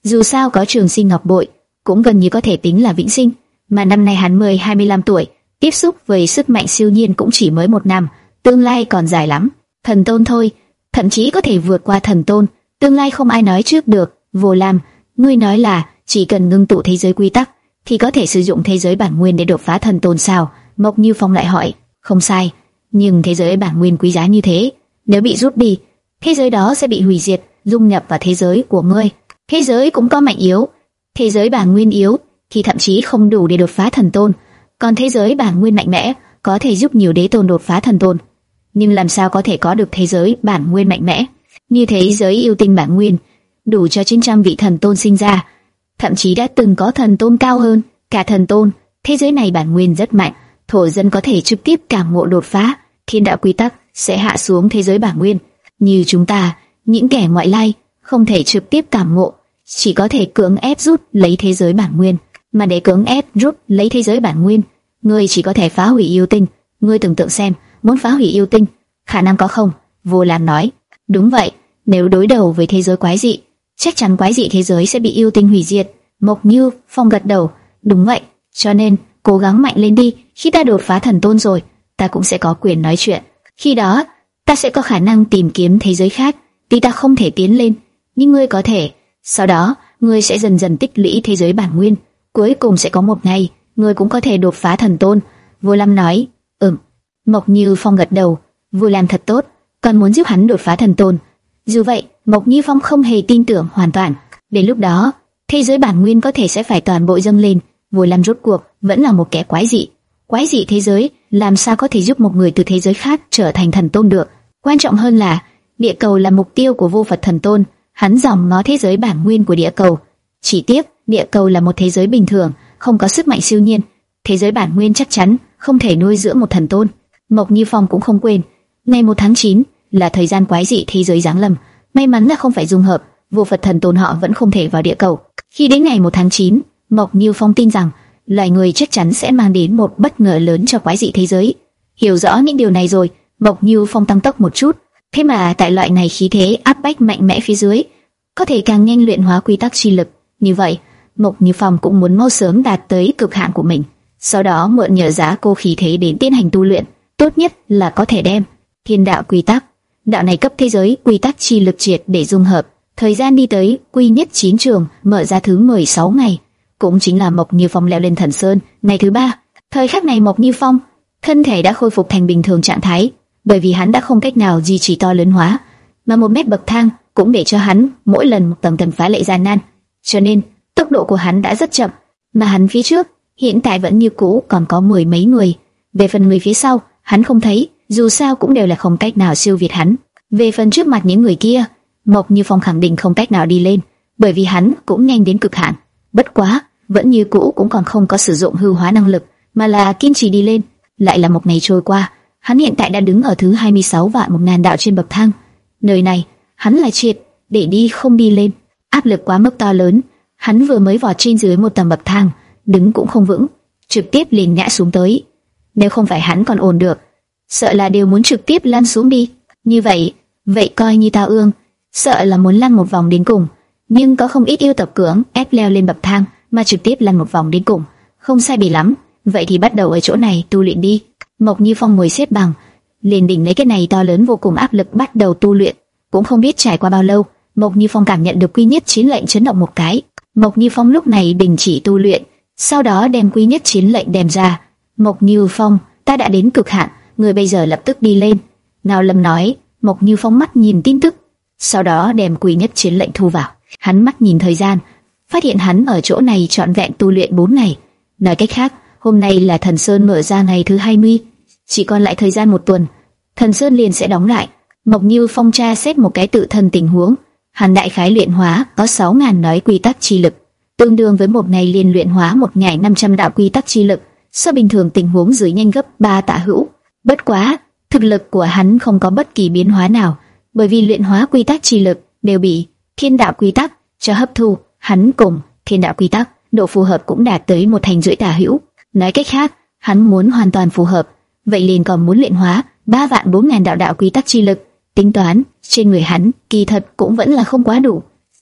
Dù sao có trường sinh ngọc bội, cũng gần như có thể tính là vĩnh sinh. Mà năm nay hắn mới hai mươi lăm tuổi, tiếp xúc với sức mạnh siêu nhiên cũng chỉ mới một năm, tương lai còn dài lắm. Thần tôn thôi, thậm chí có thể vượt qua thần tôn, tương lai không ai nói trước được. Vô Lam, ngươi nói là chỉ cần ngưng tụ thế giới quy tắc thì có thể sử dụng thế giới bản nguyên để đột phá thần tôn sao? Mộc Như Phong lại hỏi. Không sai, nhưng thế giới bản nguyên quý giá như thế, nếu bị rút đi, thế giới đó sẽ bị hủy diệt, dung nhập vào thế giới của ngươi. Thế giới cũng có mạnh yếu, thế giới bản nguyên yếu thì thậm chí không đủ để đột phá thần tôn, còn thế giới bản nguyên mạnh mẽ có thể giúp nhiều đế tôn đột phá thần tôn. Nhưng làm sao có thể có được thế giới bản nguyên mạnh mẽ như thế giới yêu tinh bản nguyên, đủ cho chín trăm vị thần tôn sinh ra, thậm chí đã từng có thần tôn cao hơn cả thần tôn. Thế giới này bản nguyên rất mạnh, thổ dân có thể trực tiếp cảm ngộ đột phá, thiên đạo quy tắc sẽ hạ xuống thế giới bản nguyên. Như chúng ta, những kẻ ngoại lai, không thể trực tiếp cảm ngộ, chỉ có thể cưỡng ép rút lấy thế giới bản nguyên. Mà để cưỡng ép rút lấy thế giới bản nguyên, ngươi chỉ có thể phá hủy yêu tinh. Ngươi tưởng tượng xem, muốn phá hủy yêu tinh, khả năng có không? Vô Lam nói. Đúng vậy, nếu đối đầu với thế giới quái dị, chắc chắn quái dị thế giới sẽ bị yêu tinh hủy diệt. Mộc Như Phong gật đầu. Đúng vậy, cho nên cố gắng mạnh lên đi. Khi ta đột phá thần tôn rồi, ta cũng sẽ có quyền nói chuyện. Khi đó, ta sẽ có khả năng tìm kiếm thế giới khác. Tuy ta không thể tiến lên, nhưng ngươi có thể. Sau đó, ngươi sẽ dần dần tích lũy thế giới bản nguyên. Cuối cùng sẽ có một ngày, ngươi cũng có thể đột phá thần tôn. Vô Lam nói. Ừm. Mộc Như Phong gật đầu. Vô Lam thật tốt, còn muốn giúp hắn đột phá thần tôn. Dù vậy, Mộc Như Phong không hề tin tưởng hoàn toàn. Đến lúc đó, thế giới bản nguyên có thể sẽ phải toàn bộ dâng lên. Vô Lam rốt cuộc vẫn là một kẻ quái dị. Quái dị thế giới làm sao có thể giúp một người từ thế giới khác trở thành thần tôn được? Quan trọng hơn là địa cầu là mục tiêu của vô Phật thần tôn. Hắn dòm ngó thế giới bản nguyên của địa cầu. Chỉ tiếc, địa cầu là một thế giới bình thường, không có sức mạnh siêu nhiên. Thế giới bản nguyên chắc chắn không thể nuôi dưỡng một thần tôn. Mộc Như Phong cũng không quên, ngày một tháng chín là thời gian quái dị thế giới giáng lâm. May mắn là không phải dung hợp, vô Phật thần tôn họ vẫn không thể vào địa cầu. Khi đến ngày một tháng chín, Mộc Như Phong tin rằng loài người chắc chắn sẽ mang đến một bất ngờ lớn cho quái dị thế giới. Hiểu rõ những điều này rồi, Mộc Như Phong tăng tốc một chút. Thế mà tại loại này khí thế áp bách mạnh mẽ phía dưới, có thể càng nhanh luyện hóa quy tắc chi lực. Như vậy, Mộc Như Phong cũng muốn mau sớm đạt tới cực hạn của mình, sau đó mượn nhờ giá cô khí thế đến tiến hành tu luyện. Tốt nhất là có thể đem thiên đạo quy tắc, đạo này cấp thế giới quy tắc chi lực triệt để dung hợp. Thời gian đi tới quy nhất chín trường mở ra thứ mười sáu ngày, cũng chính là Mộc Như Phong leo lên thần sơn ngày thứ ba. Thời khắc này Mộc Như Phong thân thể đã khôi phục thành bình thường trạng thái, bởi vì hắn đã không cách nào duy trì to lớn hóa, mà một mét bậc thang cũng để cho hắn mỗi lần một tầng tầng phá lệ gian nan, cho nên tốc độ của hắn đã rất chậm. Mà hắn phía trước hiện tại vẫn như cũ còn có mười mấy người, về phần người phía sau hắn không thấy, dù sao cũng đều là không cách nào siêu việt hắn. Về phần trước mặt những người kia, Mộc Như Phong khẳng định không cách nào đi lên, bởi vì hắn cũng nhanh đến cực hạn. Bất quá, vẫn như cũ cũng còn không có sử dụng hư hóa năng lực, mà là kiên trì đi lên. Lại là một ngày trôi qua, hắn hiện tại đã đứng ở thứ hai mươi sáu vạn một ngàn đạo trên bậc thang. Nơi này, hắn lại triệt để đi không đi lên, áp lực quá mức to lớn. Hắn vừa mới vọt trên dưới một tầng bậc thang, đứng cũng không vững, trực tiếp liền ngã xuống tới. Nếu không phải hắn còn ổn được, sợ là đều muốn trực tiếp lăn xuống đi. Như vậy, vậy coi như tao ương, sợ là muốn lăn một vòng đến cùng. Nhưng có không ít yêu tập cưỡng ép leo lên bậc thang mà trực tiếp lăn một vòng đến cùng, không sai biệt lắm. Vậy thì bắt đầu ở chỗ này tu luyện đi. Mộc Như Phong ngồi xếp bằng, liền đỉnh lấy cái này to lớn vô cùng áp lực bắt đầu tu luyện. Cũng không biết trải qua bao lâu, Mộc Như Phong cảm nhận được quy nhất chiến lệnh chấn động một cái. Mộc Như Phong lúc này đình chỉ tu luyện, sau đó đem quy nhất chiến lệnh đem ra. Mộc Như Phong, ta đã đến cực hạn, người bây giờ lập tức đi lên. Ngao Lâm nói. Mộc Như Phong mắt nhìn tin tức, sau đó đem quy nhất chiến lệnh thu vào. Hắn mắt nhìn thời gian, phát hiện hắn ở chỗ này trọn vẹn tu luyện bốn ngày. Nói cách khác, hôm nay là Thần Sơn mở ra ngày thứ hai mươi, chỉ còn lại thời gian một tuần, Thần Sơn liền sẽ đóng lại. Mộc Như Phong tra xét một cái tự thân tình huống, hắn đại khái luyện hóa có sáu nghìn nói quy tắc chi lực, tương đương với một ngày liền luyện hóa một nghìn năm trăm đạo quy tắc chi lực, so bình thường tình huống dưới nhanh gấp ba tạ hữu. Bất quá, thực lực của hắn không có bất kỳ biến hóa nào, bởi vì luyện hóa quy tắc chi lực đều bị thiên đạo quy tắc cho hấp thu. Hắn cùng thiên đạo quy tắc độ phù hợp cũng đạt tới một thành rưỡi tả hữu. Nói cách khác, hắn muốn hoàn toàn phù hợp, vậy liền còn muốn luyện hóa ba vạn bốn ngàn đạo đạo quy tắc chi lực. Tính toán trên người hắn kỳ thật cũng vẫn là không quá đủ.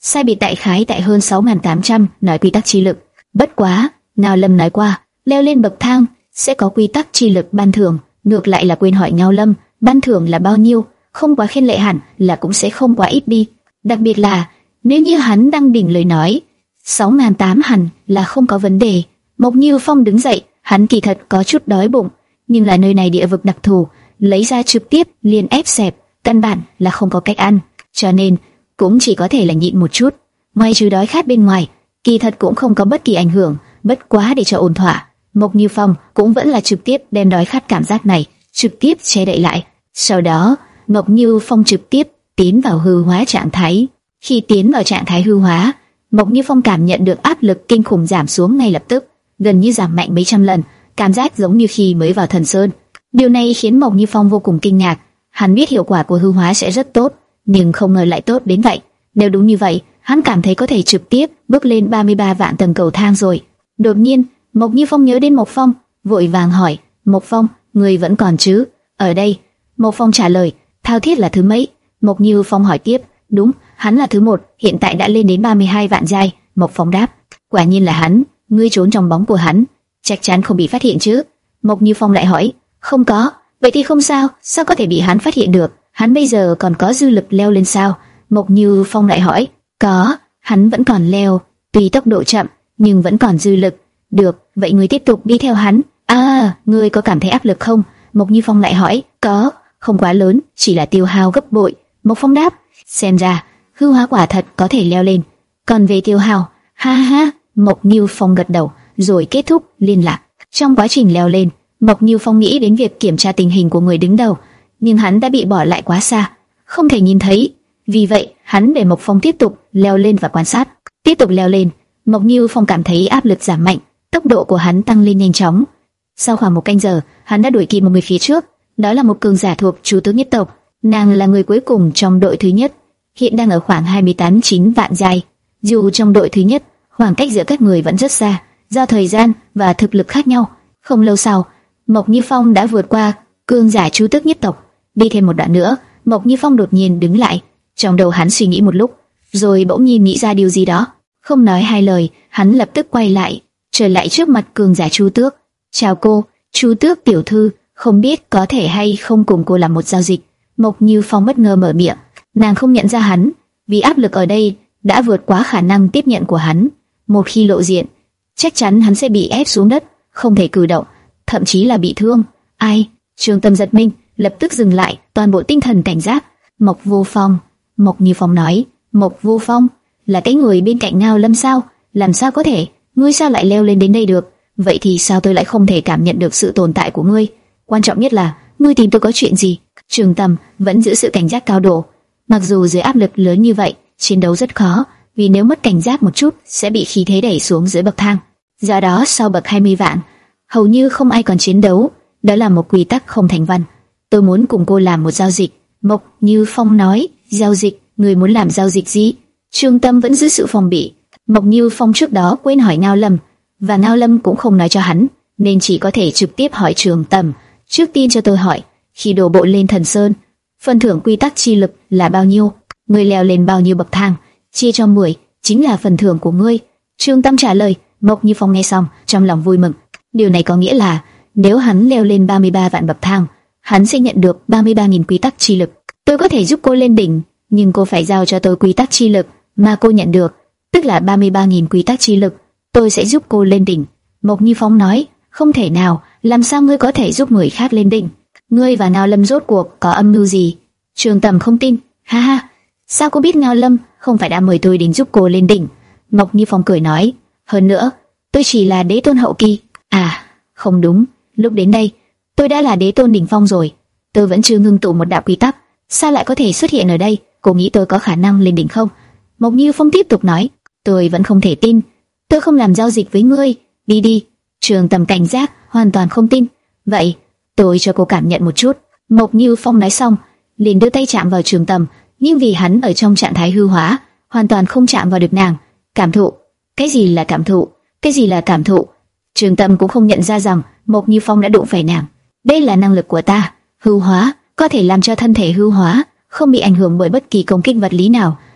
sai biệt đại khái tại hơn sáu nghìn tám trăm nói quy tắc chi lực. Bất quá, Ngao Lâm nói qua, leo lên bậc thang sẽ có quy tắc chi lực ban thưởng, ngược lại là quên hỏi Ngao Lâm, ban thưởng là bao nhiêu, không quá khen lệ hẳn là cũng sẽ không quá ít đi. Đặc biệt là nếu như hắn đang đỉnh lời nói, sáu nghìn tám hẳn là không có vấn đề. Mộc Như Phong đứng dậy, hắn kỳ thật có chút đói bụng, nhưng là nơi này địa vực đặc thù, lấy ra trực tiếp liền ép xẹp, căn bản là không có cách ăn, cho nên cũng chỉ có thể là nhịn một chút. Ngoài trừ đói khát bên ngoài, kỳ thật cũng không có bất kỳ ảnh hưởng. Bất quá để cho ổn thỏa, Mộc Như Phong cũng vẫn là trực tiếp đem đói khát cảm giác này trực tiếp che đậy lại. Sau đó, Mộc Như Phong trực tiếp tiến vào hư hóa trạng thái. Khi tiến vào trạng thái hư hóa, Mộc Như Phong cảm nhận được áp lực kinh khủng giảm xuống ngay lập tức, gần như giảm mạnh mấy trăm lần, cảm giác giống như khi mới vào Thần Sơn. Điều này khiến Mộc Như Phong vô cùng kinh ngạc. Hắn biết hiệu quả của hư hóa sẽ rất tốt, nhưng không ngờ lại tốt đến vậy. Nếu đúng như vậy, hắn cảm thấy có thể trực tiếp bước lên ba mươi ba vạn tầng cầu thang rồi. Đột nhiên, Mộc Như Phong nhớ đến Mộc Phong, vội vàng hỏi: "Mộc Phong, người vẫn còn chứ?" "Ở đây." Mộc Phong trả lời. "Thao thiết là thứ mấy?" Mộc Như Phong hỏi tiếp. "Đúng, hắn là thứ một, hiện tại đã lên đến ba mươi hai vạn giai." Mộc Phong đáp. "Quả nhiên là hắn, ngươi trốn trong bóng của hắn, chắc chắn không bị phát hiện chứ?" Mộc Như Phong lại hỏi. "Không có." "Vậy thì không sao, sao có thể bị hắn phát hiện được? Hắn bây giờ còn có dư lực leo lên sao?" Mộc Như Phong lại hỏi. "Có, hắn vẫn còn leo, tuy tốc độ chậm, nhưng vẫn còn dư lực." "Được, vậy ngươi tiếp tục đi theo hắn." "À, ngươi có cảm thấy áp lực không?" Mộc Như Phong lại hỏi. "Có, không quá lớn, chỉ là tiêu hao gấp bội." Mộc Phong đáp. "Xem ra, hư hóa quả thật có thể leo lên. Còn về tiêu hao, ha ha." Mộc Như Phong gật đầu, rồi kết thúc liên lạc. Trong quá trình leo lên, Mộc Như Phong nghĩ đến việc kiểm tra tình hình của người đứng đầu, nhưng hắn đã bị bỏ lại quá xa, không thể nhìn thấy. Vì vậy, hắn để Mộc Phong tiếp tục leo lên và quan sát. Tiếp tục leo lên, Mộc Như Phong cảm thấy áp lực giảm mạnh, tốc độ của hắn tăng lên nhanh chóng. Sau khoảng một canh giờ, hắn đã đuổi kịp một người phía trước, đó là một cường giả thuộc Chu Tước nhất tộc. Nàng là người cuối cùng trong đội thứ nhất, hiện đang ở khoảng hai mươi tám chín vạn giai. Dù trong đội thứ nhất, khoảng cách giữa các người vẫn rất xa, do thời gian và thực lực khác nhau. Không lâu sau, Mộc Như Phong đã vượt qua cường giả Chu Tước nhất tộc. Đi thêm một đoạn nữa, Mộc Như Phong đột nhiên đứng lại. Trong đầu hắn suy nghĩ một lúc, rồi bỗng nhiên nghĩ ra điều gì đó. Không nói hai lời, hắn lập tức quay lại, trở lại trước mặt cường giả Chu Tước. "Chào cô, Chu Tước tiểu thư, không biết có thể hay không cùng cô làm một giao dịch?" Mộc Như Phong bất ngờ mở miệng. Nàng không nhận ra hắn, vì áp lực ở đây đã vượt quá khả năng tiếp nhận của hắn. Một khi lộ diện, chắc chắn hắn sẽ bị ép xuống đất, không thể cử động, thậm chí là bị thương. "Ai?" Trường Tâm giật mình, lập tức dừng lại, toàn bộ tinh thần cảnh giác. "Mộc Vô Phong." Mộc Như Phong nói. "Mộc Vô Phong là cái người bên cạnh Ngao Lâm sao? Làm sao có thể? Ngươi sao lại leo lên đến đây được? Vậy thì sao tôi lại không thể cảm nhận được sự tồn tại của ngươi? Quan trọng nhất là ngươi tìm tôi có chuyện gì?" Trường Tâm vẫn giữ sự cảnh giác cao độ. Mặc dù dưới áp lực lớn như vậy, chiến đấu rất khó, vì nếu mất cảnh giác một chút sẽ bị khí thế đẩy xuống dưới bậc thang. Do đó sau bậc hai mươi vạn, hầu như không ai còn chiến đấu. Đó là một quy tắc không thành văn. "Tôi muốn cùng cô làm một giao dịch." Mộc Như Phong nói. "Giao dịch? Người muốn làm giao dịch gì?" Trường Tâm vẫn giữ sự phòng bị. Mộc Như Phong trước đó quên hỏi Ngao Lâm, và Ngao Lâm cũng không nói cho hắn, nên chỉ có thể trực tiếp hỏi Trường Tâm. "Trước tiên cho tôi hỏi, khi đổ bộ lên Thần Sơn, phần thưởng quy tắc chi lực là bao nhiêu? Ngươi leo lên bao nhiêu bậc thang, chia cho mười, chính là phần thưởng của ngươi." Trường Tâm trả lời. Mộc Như Phong nghe xong, trong lòng vui mừng. Điều này có nghĩa là nếu hắn leo lên ba mươi ba vạn bậc thang, hắn sẽ nhận được ba mươi ba nghìn quy tắc chi lực. "Tôi có thể giúp cô lên đỉnh, nhưng cô phải giao cho tôi quy tắc chi lực mà cô nhận được, tức là ba mươi ba nghìn quy tắc chi lực. Tôi sẽ giúp cô lên đỉnh." Mộc Như Phong nói. "Không thể nào, làm sao ngươi có thể giúp người khác lên đỉnh? Ngươi và Ngao Lâm rốt cuộc có âm mưu gì?" Trường Tầm không tin. "Ha ha, sao cô biết Ngao Lâm không phải đã mời tôi đến giúp cô lên đỉnh?" Mộc Như Phong cười nói. "Hơn nữa, tôi chỉ là đế tôn hậu kỳ." "À, không đúng, lúc đến đây, tôi đã là đế tôn đỉnh phong rồi. Tôi vẫn chưa ngưng tụ một đạo quy tắc, sao lại có thể xuất hiện ở đây? Cô nghĩ tôi có khả năng lên đỉnh không?" Mộc Như Phong tiếp tục nói. "Tôi vẫn không thể tin. Tôi không làm giao dịch với ngươi. Đi đi." Trường Tầm cảnh giác, hoàn toàn không tin. "Vậy, tôi cho cô cảm nhận một chút." Mộc Như Phong nói xong, liền đưa tay chạm vào Trường Tầm, nhưng vì hắn ở trong trạng thái hư hóa, hoàn toàn không chạm vào được nàng. "Cảm thụ? Cái gì là cảm thụ? Cái gì là cảm thụ?" Trường Tầm cũng không nhận ra rằng Mộc Như Phong đã đụng phải nàng. "Đây là năng lực của ta, hư hóa, có thể làm cho thân thể hư hóa, không bị ảnh hưởng bởi bất kỳ công kích vật lý nào,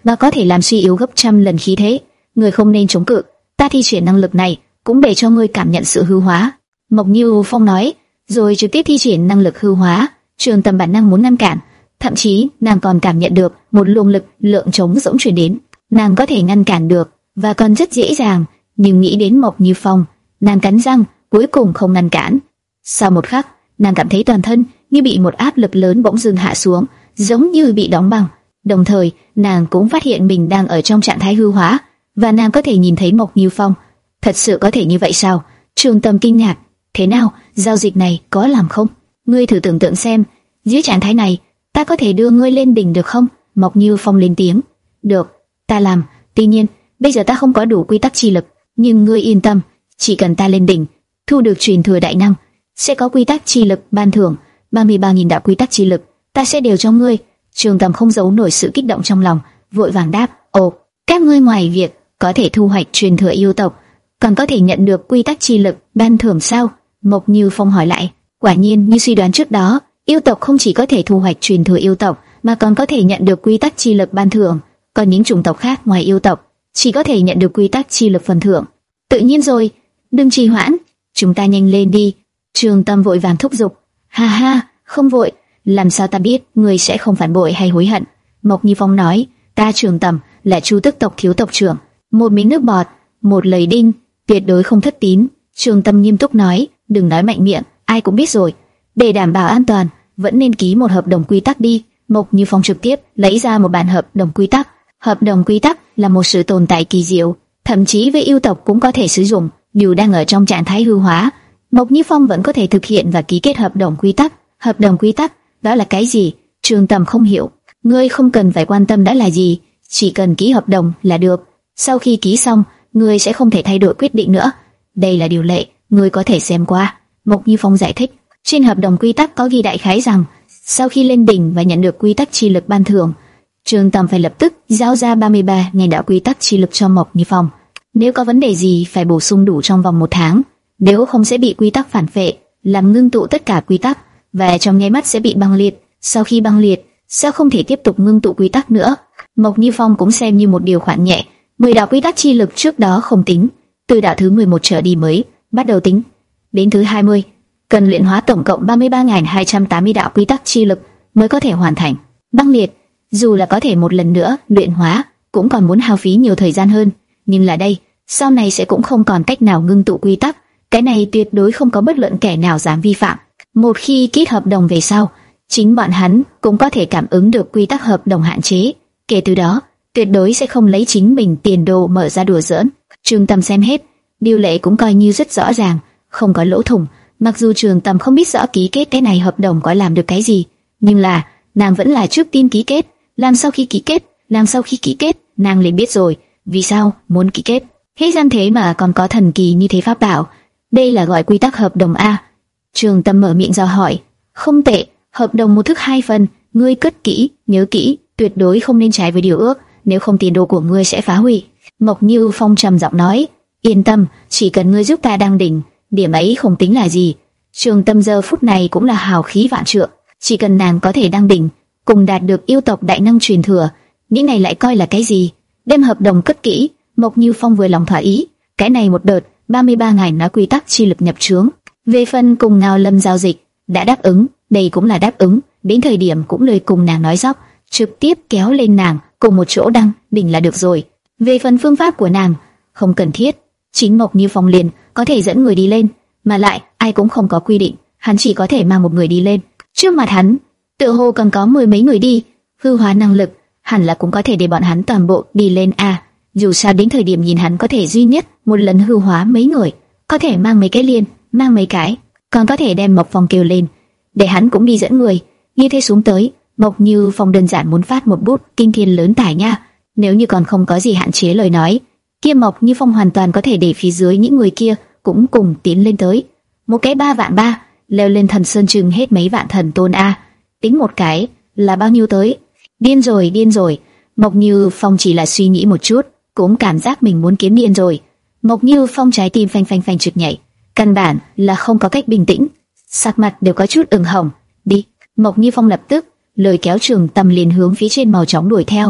và có thể làm suy yếu gấp trăm lần khí thế. Người không nên chống cự, ta thi triển năng lực này cũng để cho ngươi cảm nhận sự hư hóa. Mộc Như Phong nói, rồi trực tiếp thi triển năng lực hư hóa. Trường Tầm bản năng muốn ngăn cản, thậm chí nàng còn cảm nhận được một luồng lực lượng trống rỗng truyền đến. Nàng có thể ngăn cản được và còn rất dễ dàng, nhưng nghĩ đến Mộc Như Phong, nàng cắn răng, cuối cùng không ngăn cản. Sau một khắc, nàng cảm thấy toàn thân như bị một áp lực lớn bỗng dưng hạ xuống, giống như bị đóng băng. Đồng thời, nàng cũng phát hiện mình đang ở trong trạng thái hư hóa, và nàng có thể nhìn thấy Mộc Như Phong. Thật sự có thể như vậy sao? Trường Tâm kinh ngạc. Thế nào, giao dịch này có làm không? Ngươi thử tưởng tượng xem, dưới trạng thái này, ta có thể đưa ngươi lên đỉnh được không? Mộc Như Phong lên tiếng. Được, ta làm. Tuy nhiên, bây giờ ta không có đủ quy tắc chi lực, nhưng ngươi yên tâm, chỉ cần ta lên đỉnh, thu được truyền thừa đại năng, sẽ có quy tắc chi lực ban thưởng, ba mươi ba nghìn đạo quy tắc chi lực, ta sẽ đều cho ngươi. Trường Tầm không giấu nổi sự kích động trong lòng, vội vàng đáp, ồ, các ngươi ngoài việc có thể thu hoạch truyền thừa yêu tộc, còn có thể nhận được quy tắc chi lực ban thưởng sao? Mộc Như Phong hỏi lại. Quả nhiên như suy đoán trước đó, yêu tộc không chỉ có thể thu hoạch truyền thừa yêu tộc, mà còn có thể nhận được quy tắc chi lực ban thưởng. Còn những chủng tộc khác ngoài yêu tộc chỉ có thể nhận được quy tắc chi lực phần thưởng. Tự nhiên rồi, đừng trì hoãn, chúng ta nhanh lên đi. Trường Tâm vội vàng thúc giục. Ha ha, không vội, làm sao ta biết ngươi sẽ không phản bội hay hối hận? Mộc Như Phong nói, ta Trường Tầm là Chu Tức tộc thiếu tộc trưởng, một miếng nước bọt, một lời đinh, tuyệt đối không thất tín. Trường Tâm nghiêm túc nói, đừng nói mạnh miệng, ai cũng biết rồi. Để đảm bảo an toàn, vẫn nên ký một hợp đồng quy tắc đi. Mộc Như Phong trực tiếp lấy ra một bản hợp đồng quy tắc. Hợp đồng quy tắc là một sự tồn tại kỳ diệu, thậm chí với yêu tộc cũng có thể sử dụng, dù đang ở trong trạng thái hư hóa. Mộc Như Phong vẫn có thể thực hiện và ký kết hợp đồng quy tắc. Hợp đồng quy tắc, đó là cái gì? Trường Tầm không hiểu. Ngươi không cần phải quan tâm đã là gì, chỉ cần ký hợp đồng là được. Sau khi ký xong, ngươi sẽ không thể thay đổi quyết định nữa. Đây là điều lệ, ngươi có thể xem qua. Mộc Như Phong giải thích. Trên hợp đồng quy tắc có ghi đại khái rằng, sau khi lên đỉnh và nhận được quy tắc chi lực ban thưởng, Trường Tầm phải lập tức giao ra ba mươi ba nghìn đạo quy tắc chi lực cho Mộc Như Phong. Nếu có vấn đề gì phải bổ sung đủ trong vòng một tháng, nếu không sẽ bị quy tắc phản vệ, làm ngưng tụ tất cả quy tắc, và trong nháy mắt sẽ bị băng liệt. Sau khi băng liệt, sẽ không thể tiếp tục ngưng tụ quy tắc nữa. Mộc Như Phong cũng xem như một điều khoản nhẹ. mười đạo quy tắc chi lực trước đó không tính, từ đạo thứ mười một trở đi mới bắt đầu tính. Đến thứ hai mươi, cần luyện hóa tổng cộng ba mươi ba nghìn hai trăm tám mươi đạo quy tắc chi lực mới có thể hoàn thành. Băng liệt, dù là có thể một lần nữa luyện hóa, cũng còn muốn hao phí nhiều thời gian hơn. Nhưng là đây, sau này sẽ cũng không còn cách nào ngưng tụ quy tắc. Cái này tuyệt đối không có bất luận kẻ nào dám vi phạm. Một khi ký hợp đồng về sau, chính bọn hắn cũng có thể cảm ứng được quy tắc hợp đồng hạn chế. Kể từ đó, tuyệt đối sẽ không lấy chính mình tiền đồ mở ra đùa giỡn. Trường Tầm xem hết, điều lệ cũng coi như rất rõ ràng, không có lỗ thủng. Mặc dù Trường Tầm không biết rõ ký kết cái này hợp đồng có làm được cái gì, nhưng là nàng vẫn là trước tiên ký kết. Làm sau khi ký kết, làm sau khi ký kết, nàng liền biết rồi vì sao muốn ký kết. Thế gian thế mà còn có thần kỳ như thế pháp bảo, đây là gọi quy tắc hợp đồng a? Trường Tâm mở miệng ra hỏi. Không tệ, hợp đồng một thức hai phần, ngươi cất kỹ, nhớ kỹ, tuyệt đối không nên trái với điều ước, nếu không tiền đồ của ngươi sẽ phá hủy. Mộc Như Phong trầm giọng nói. Yên tâm, chỉ cần ngươi giúp ta đăng đỉnh, điểm ấy không tính là gì. Trường Tâm giờ phút này cũng là hào khí vạn trượng, chỉ cần nàng có thể đăng đỉnh, cùng đạt được yêu tộc đại năng truyền thừa, những này lại coi là cái gì? Đem hợp đồng cất kỹ, Mộc Như Phong vừa lòng thỏa ý. Cái này một đợt ba mươi ba ngày nói quy tắc chi lực nhập trướng. Về phần cùng Ngao Lâm giao dịch, đã đáp ứng, đây cũng là đáp ứng. Đến thời điểm cũng lời cùng nàng nói dóc, trực tiếp kéo lên nàng cùng một chỗ đăng đỉnh là được rồi. Về phần phương pháp của nàng, không cần thiết, chính Mộc Như Phong liền có thể dẫn người đi lên, mà lại ai cũng không có quy định, hắn chỉ có thể mang một người đi lên. Trước mặt hắn, tựa hồ còn có mười mấy người đi, hư hóa năng lực, hẳn là cũng có thể để bọn hắn toàn bộ đi lên a. Dù sao đến thời điểm nhìn hắn có thể duy nhất một lần hư hóa mấy người, có thể mang mấy cái liền, mang mấy cái, còn có thể đem Mộc Phong kêu lên, để hắn cũng đi dẫn người. Như thế xuống tới, Mộc Như Phong đơn giản muốn phát một bút kinh thiên lớn tải nha. Nếu như còn không có gì hạn chế lời nói, kia Mộc Như Phong hoàn toàn có thể để phía dưới những người kia cũng cùng tiến lên tới. Một cái ba vạn ba, leo lên thần sơn chừng hết mấy vạn thần tôn a. Tính một cái là bao nhiêu tới? Điên rồi, điên rồi. Mộc Như Phong chỉ là suy nghĩ một chút, cũng cảm giác mình muốn kiếm điên rồi. Mộc Như Phong trái tim phanh phanh phanh trực nhảy, căn bản là không có cách bình tĩnh, sắc mặt đều có chút ửng hồng. Đi, Mộc Như Phong lập tức lôi kéo Trường Tâm liền hướng phía trên màu chóng đuổi theo.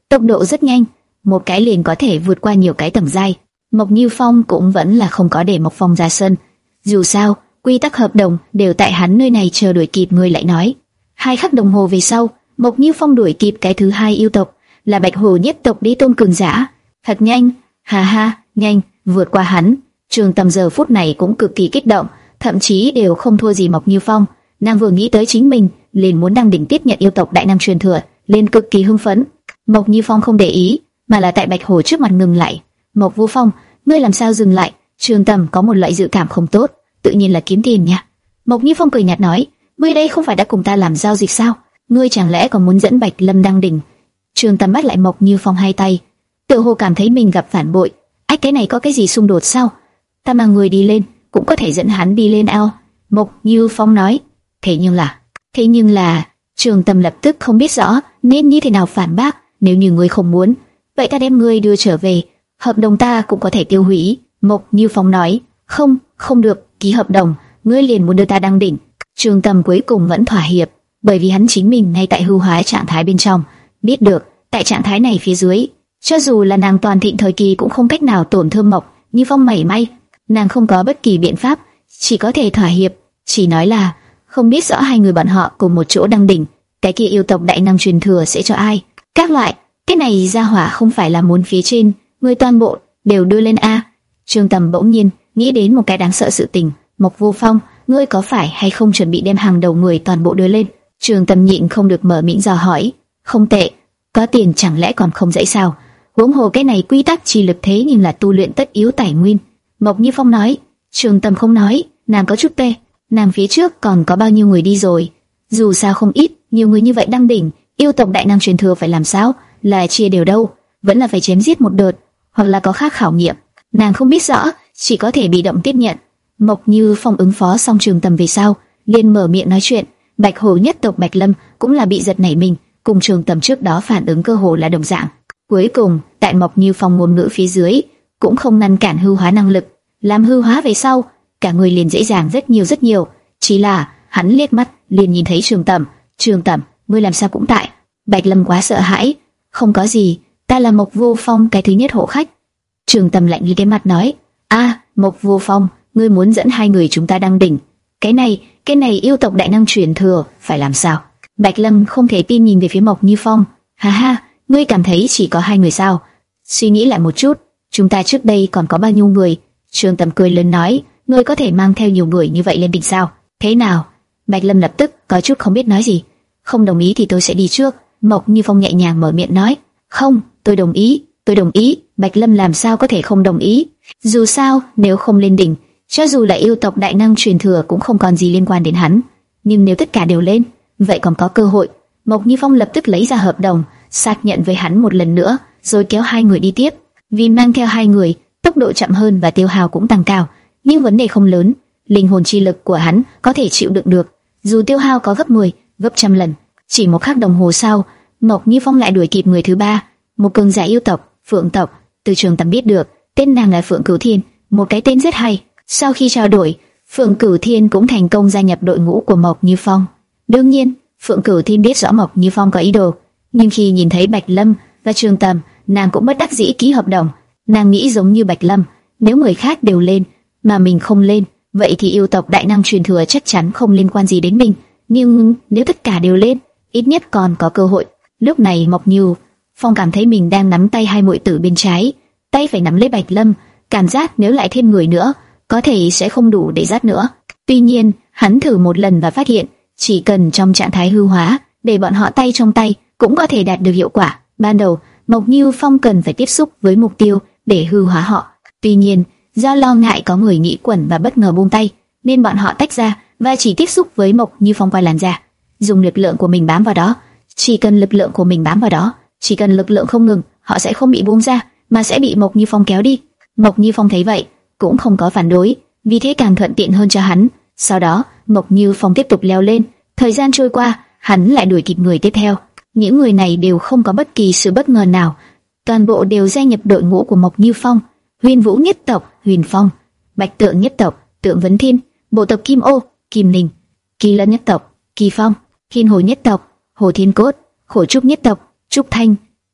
tốc độ rất nhanh, một cái liền có thể vượt qua nhiều cái tầng giai. Mộc Như Phong cũng vẫn là không có để Mộc Phong ra sân. Dù sao, quy tắc hợp đồng đều tại hắn nơi này chờ đuổi kịp. Người lại nói, hai khắc đồng hồ về sau, Mộc Như Phong đuổi kịp cái thứ hai yêu tộc, là Bạch Hổ nhất tộc Đế Tôn cường giả. Thật nhanh, ha ha, nhanh, vượt qua hắn. Trường Tầm giờ phút này cũng cực kỳ kích động, thậm chí đều không thua gì Mộc Như Phong. Nàng vừa nghĩ tới chính mình liền muốn đăng đỉnh tiếp nhận yêu tộc đại nam truyền thừa, lên cực kỳ hưng phấn. Mộc Như Phong không để ý, mà là tại Bạch Hổ trước mặt ngừng lại. Mộc Vô Phong, ngươi làm sao dừng lại? Trường Tầm có một loại dự cảm không tốt, tự nhiên là kiếm tiền nha. Mộc Như Phong cười nhạt nói, ngươi đây không phải đã cùng ta làm giao dịch sao? Ngươi chẳng lẽ còn muốn dẫn Bạch Lâm đăng đỉnh? Trường Tầm bắt lại Mộc Như Phong hai tay, tự hồ cảm thấy mình gặp phản bội. Ách, cái này có cái gì xung đột sao? Ta mang người đi lên, cũng có thể dẫn hắn đi lên ao. Mộc Như Phong nói, thế nhưng là, thế nhưng là, Trường Tầm lập tức không biết rõ nên như thế nào phản bác. Nếu như ngươi không muốn, vậy ta đem ngươi đưa trở về, hợp đồng ta cũng có thể tiêu hủy. Mộc Như Phong nói, không, không được, ký hợp đồng, ngươi liền muốn đưa ta đăng đỉnh. Trường Tầm cuối cùng vẫn thỏa hiệp, bởi vì hắn chính mình ngay tại hư hóa trạng thái bên trong, biết được, tại trạng thái này phía dưới, cho dù là nàng toàn thịnh thời kỳ cũng không cách nào tổn thương Mộc Như Phong mảy may. Nàng không có bất kỳ biện pháp, chỉ có thể thỏa hiệp, chỉ nói là không biết rõ hai người bọn họ cùng một chỗ đăng đỉnh, cái kia yêu tộc đại năng truyền thừa sẽ cho ai. Các loại, cái này ra hỏa không phải là muốn phía trên, người toàn bộ đều đưa lên a. Trương Tầm bỗng nhiên nghĩ đến một cái đáng sợ sự tình. Mộc Vô Phong, ngươi có phải hay không chuẩn bị đem hàng đầu người toàn bộ đưa lên? Trương Tầm nhịn không được mở miệng dò hỏi. Không tệ, có tiền chẳng lẽ còn không dễ sao? Huống hồ cái này quy tắc chi lực thế nhưng là tu luyện tất yếu tài nguyên. Mộc Như Phong nói. Trương Tầm không nói, nàng có chút tê. Nàng phía trước còn có bao nhiêu người đi rồi? Dù sao không ít, nhiều người như vậy đăng đỉnh, yêu tộc đại năng truyền thừa phải làm sao? Là chia đều đâu? Vẫn là phải chém giết một đợt, hoặc là có khác khảo nghiệm? Nàng không biết rõ, chỉ có thể bị động tiếp nhận. Mộc Như Phong ứng phó xong Trường Tầm về sau, liền mở miệng nói chuyện. Bạch Hổ nhất tộc Bạch Lâm cũng là bị giật nảy mình, cùng Trường Tầm trước đó phản ứng cơ hồ là đồng dạng. Cuối cùng, tại Mộc Như Phong ngôn ngữ phía dưới, cũng không ngăn cản hư hóa năng lực. Làm hư hóa về sau, cả người liền dễ dàng rất nhiều rất nhiều. Chỉ là hắn liếc mắt liền nhìn thấy Trường Tầm. Trường Tầm, ngươi làm sao cũng tại? Bạch Lâm quá sợ hãi. Không có gì, ta là Mộc Vô Phong cái thứ nhất hộ khách. Trường Tầm lạnh như cái mặt nói, a, Mộc Vô Phong, ngươi muốn dẫn hai người chúng ta đăng đỉnh? Cái này, cái này yêu tộc đại năng truyền thừa phải làm sao? Bạch Lâm không thể tin nhìn về phía Mộc Như Phong. Ha ha, ngươi cảm thấy chỉ có hai người sao? Suy nghĩ lại một chút, chúng ta trước đây còn có bao nhiêu người? Trường Tầm cười lớn nói, ngươi có thể mang theo nhiều người như vậy lên đỉnh sao? Thế nào? Bạch Lâm lập tức có chút không biết nói gì. Không đồng ý thì tôi sẽ đi trước. Mộc Như Phong nhẹ nhàng mở miệng nói, không, tôi đồng ý, tôi đồng ý. Bạch Lâm làm sao có thể không đồng ý? Dù sao, nếu không lên đỉnh, cho dù là yêu tộc đại năng truyền thừa cũng không còn gì liên quan đến hắn. Nhưng nếu tất cả đều lên, vậy còn có cơ hội. Mộc Như Phong lập tức lấy ra hợp đồng, xác nhận với hắn một lần nữa, rồi kéo hai người đi tiếp. Vì mang theo hai người, tốc độ chậm hơn và tiêu hao cũng tăng cao, nhưng vấn đề không lớn. Linh hồn chi lực của hắn có thể chịu đựng được, dù tiêu hao có gấp mười, gấp trăm lần. Chỉ một khắc đồng hồ sau, Mộc Như Phong lại đuổi kịp người thứ ba, một cường giả yêu tộc, Phượng tộc. Từ Trường Tầm biết được, tên nàng là Phượng Cửu Thiên, một cái tên rất hay. Sau khi trao đổi, Phượng Cửu Thiên cũng thành công gia nhập đội ngũ của Mộc Như Phong. Đương nhiên, Phượng Cửu Thiên biết rõ Mộc Như Phong có ý đồ, nhưng khi nhìn thấy Bạch Lâm và Trường Tầm, nàng cũng bất đắc dĩ ký hợp đồng. Nàng nghĩ giống như Bạch Lâm, nếu người khác đều lên mà mình không lên, vậy thì yêu tộc đại năng truyền thừa chắc chắn không liên quan gì đến mình. Nhưng nếu tất cả đều lên, ít nhất còn có cơ hội. Lúc này Mộc Như Phong cảm thấy mình đang nắm tay hai muội tử bên trái, tay phải nắm lấy Bạch Lâm, cảm giác nếu lại thêm người nữa, có thể sẽ không đủ để dắt nữa. Tuy nhiên, hắn thử một lần và phát hiện, chỉ cần trong trạng thái hư hóa, để bọn họ tay trong tay, cũng có thể đạt được hiệu quả. Ban đầu, Mộc Như Phong cần phải tiếp xúc với mục tiêu để hư hóa họ. Tuy nhiên, do lo ngại có người nghĩ quẩn và bất ngờ buông tay, nên bọn họ tách ra và chỉ tiếp xúc với Mộc Như Phong qua làn da, dùng lực lượng của mình bám vào đó. Chỉ cần lực lượng của mình bám vào đó, chỉ cần lực lượng không ngừng, họ sẽ không bị buông ra, mà sẽ bị Mộc Như Phong kéo đi. Mộc Như Phong thấy vậy, cũng không có phản đối, vì thế càng thuận tiện hơn cho hắn. Sau đó, Mộc Như Phong tiếp tục leo lên. Thời gian trôi qua, hắn lại đuổi kịp người tiếp theo. Những người này đều không có bất kỳ sự bất ngờ nào, toàn bộ đều gia nhập đội ngũ của Mộc Như Phong. Huyền Vũ nhất tộc Huyền Phong, Bạch Tượng nhất tộc Tượng Vấn Thiên, bộ tộc Kim Ô Kim Ninh, Kỳ Lân nhất tộc Kỳ Phong, Thiên Hồ nhất tộc Hồ Thiên Cốt, Khổ Trúc nhất tộc Trúc Thanh,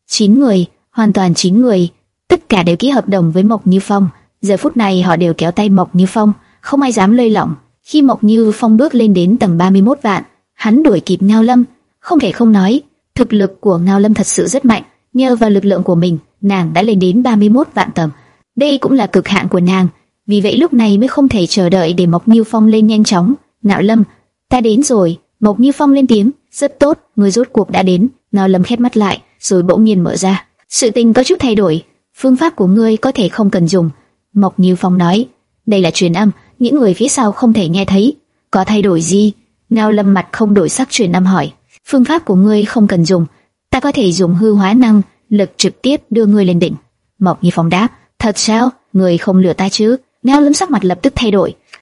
Chín người, hoàn toàn chín người, tất cả đều ký hợp đồng với Mộc Như Phong. Giờ phút này họ đều kéo tay Mộc Như Phong, không ai dám lơi lỏng. Khi Mộc Như Phong bước lên đến tầng ba mươi mốt vạn, hắn đuổi kịp Ngao Lâm. Không thể không nói, thực lực của Ngao Lâm thật sự rất mạnh. Nhờ vào lực lượng của mình, nàng đã lên đến ba mươi mốt vạn tầng. Đây cũng là cực hạn của nàng. Vì vậy lúc này mới không thể chờ đợi để Mộc Như Phong lên nhanh chóng. Ngao Lâm, ta đến rồi. Mộc Như Phong lên tiếng. Rất tốt, người rốt cuộc đã đến. Ngao Lâm khép mắt lại, rồi bỗng nhiên mở ra. Sự tình có chút thay đổi. Phương pháp của ngươi có thể không cần dùng. Mộc Như Phong nói. Đây là truyền âm, những người phía sau không thể nghe thấy. Có thay đổi gì? Ngao Lâm mặt không đổi sắc truyền âm hỏi. Phương pháp của ngươi không cần dùng, ta có thể dùng hư hóa năng lực trực tiếp đưa ngươi lên đỉnh. Mộc Như Phong đáp. Thật sao? Ngươi không lừa ta chứ? Ngao Lâm sắc mặt lập tức thay đổi.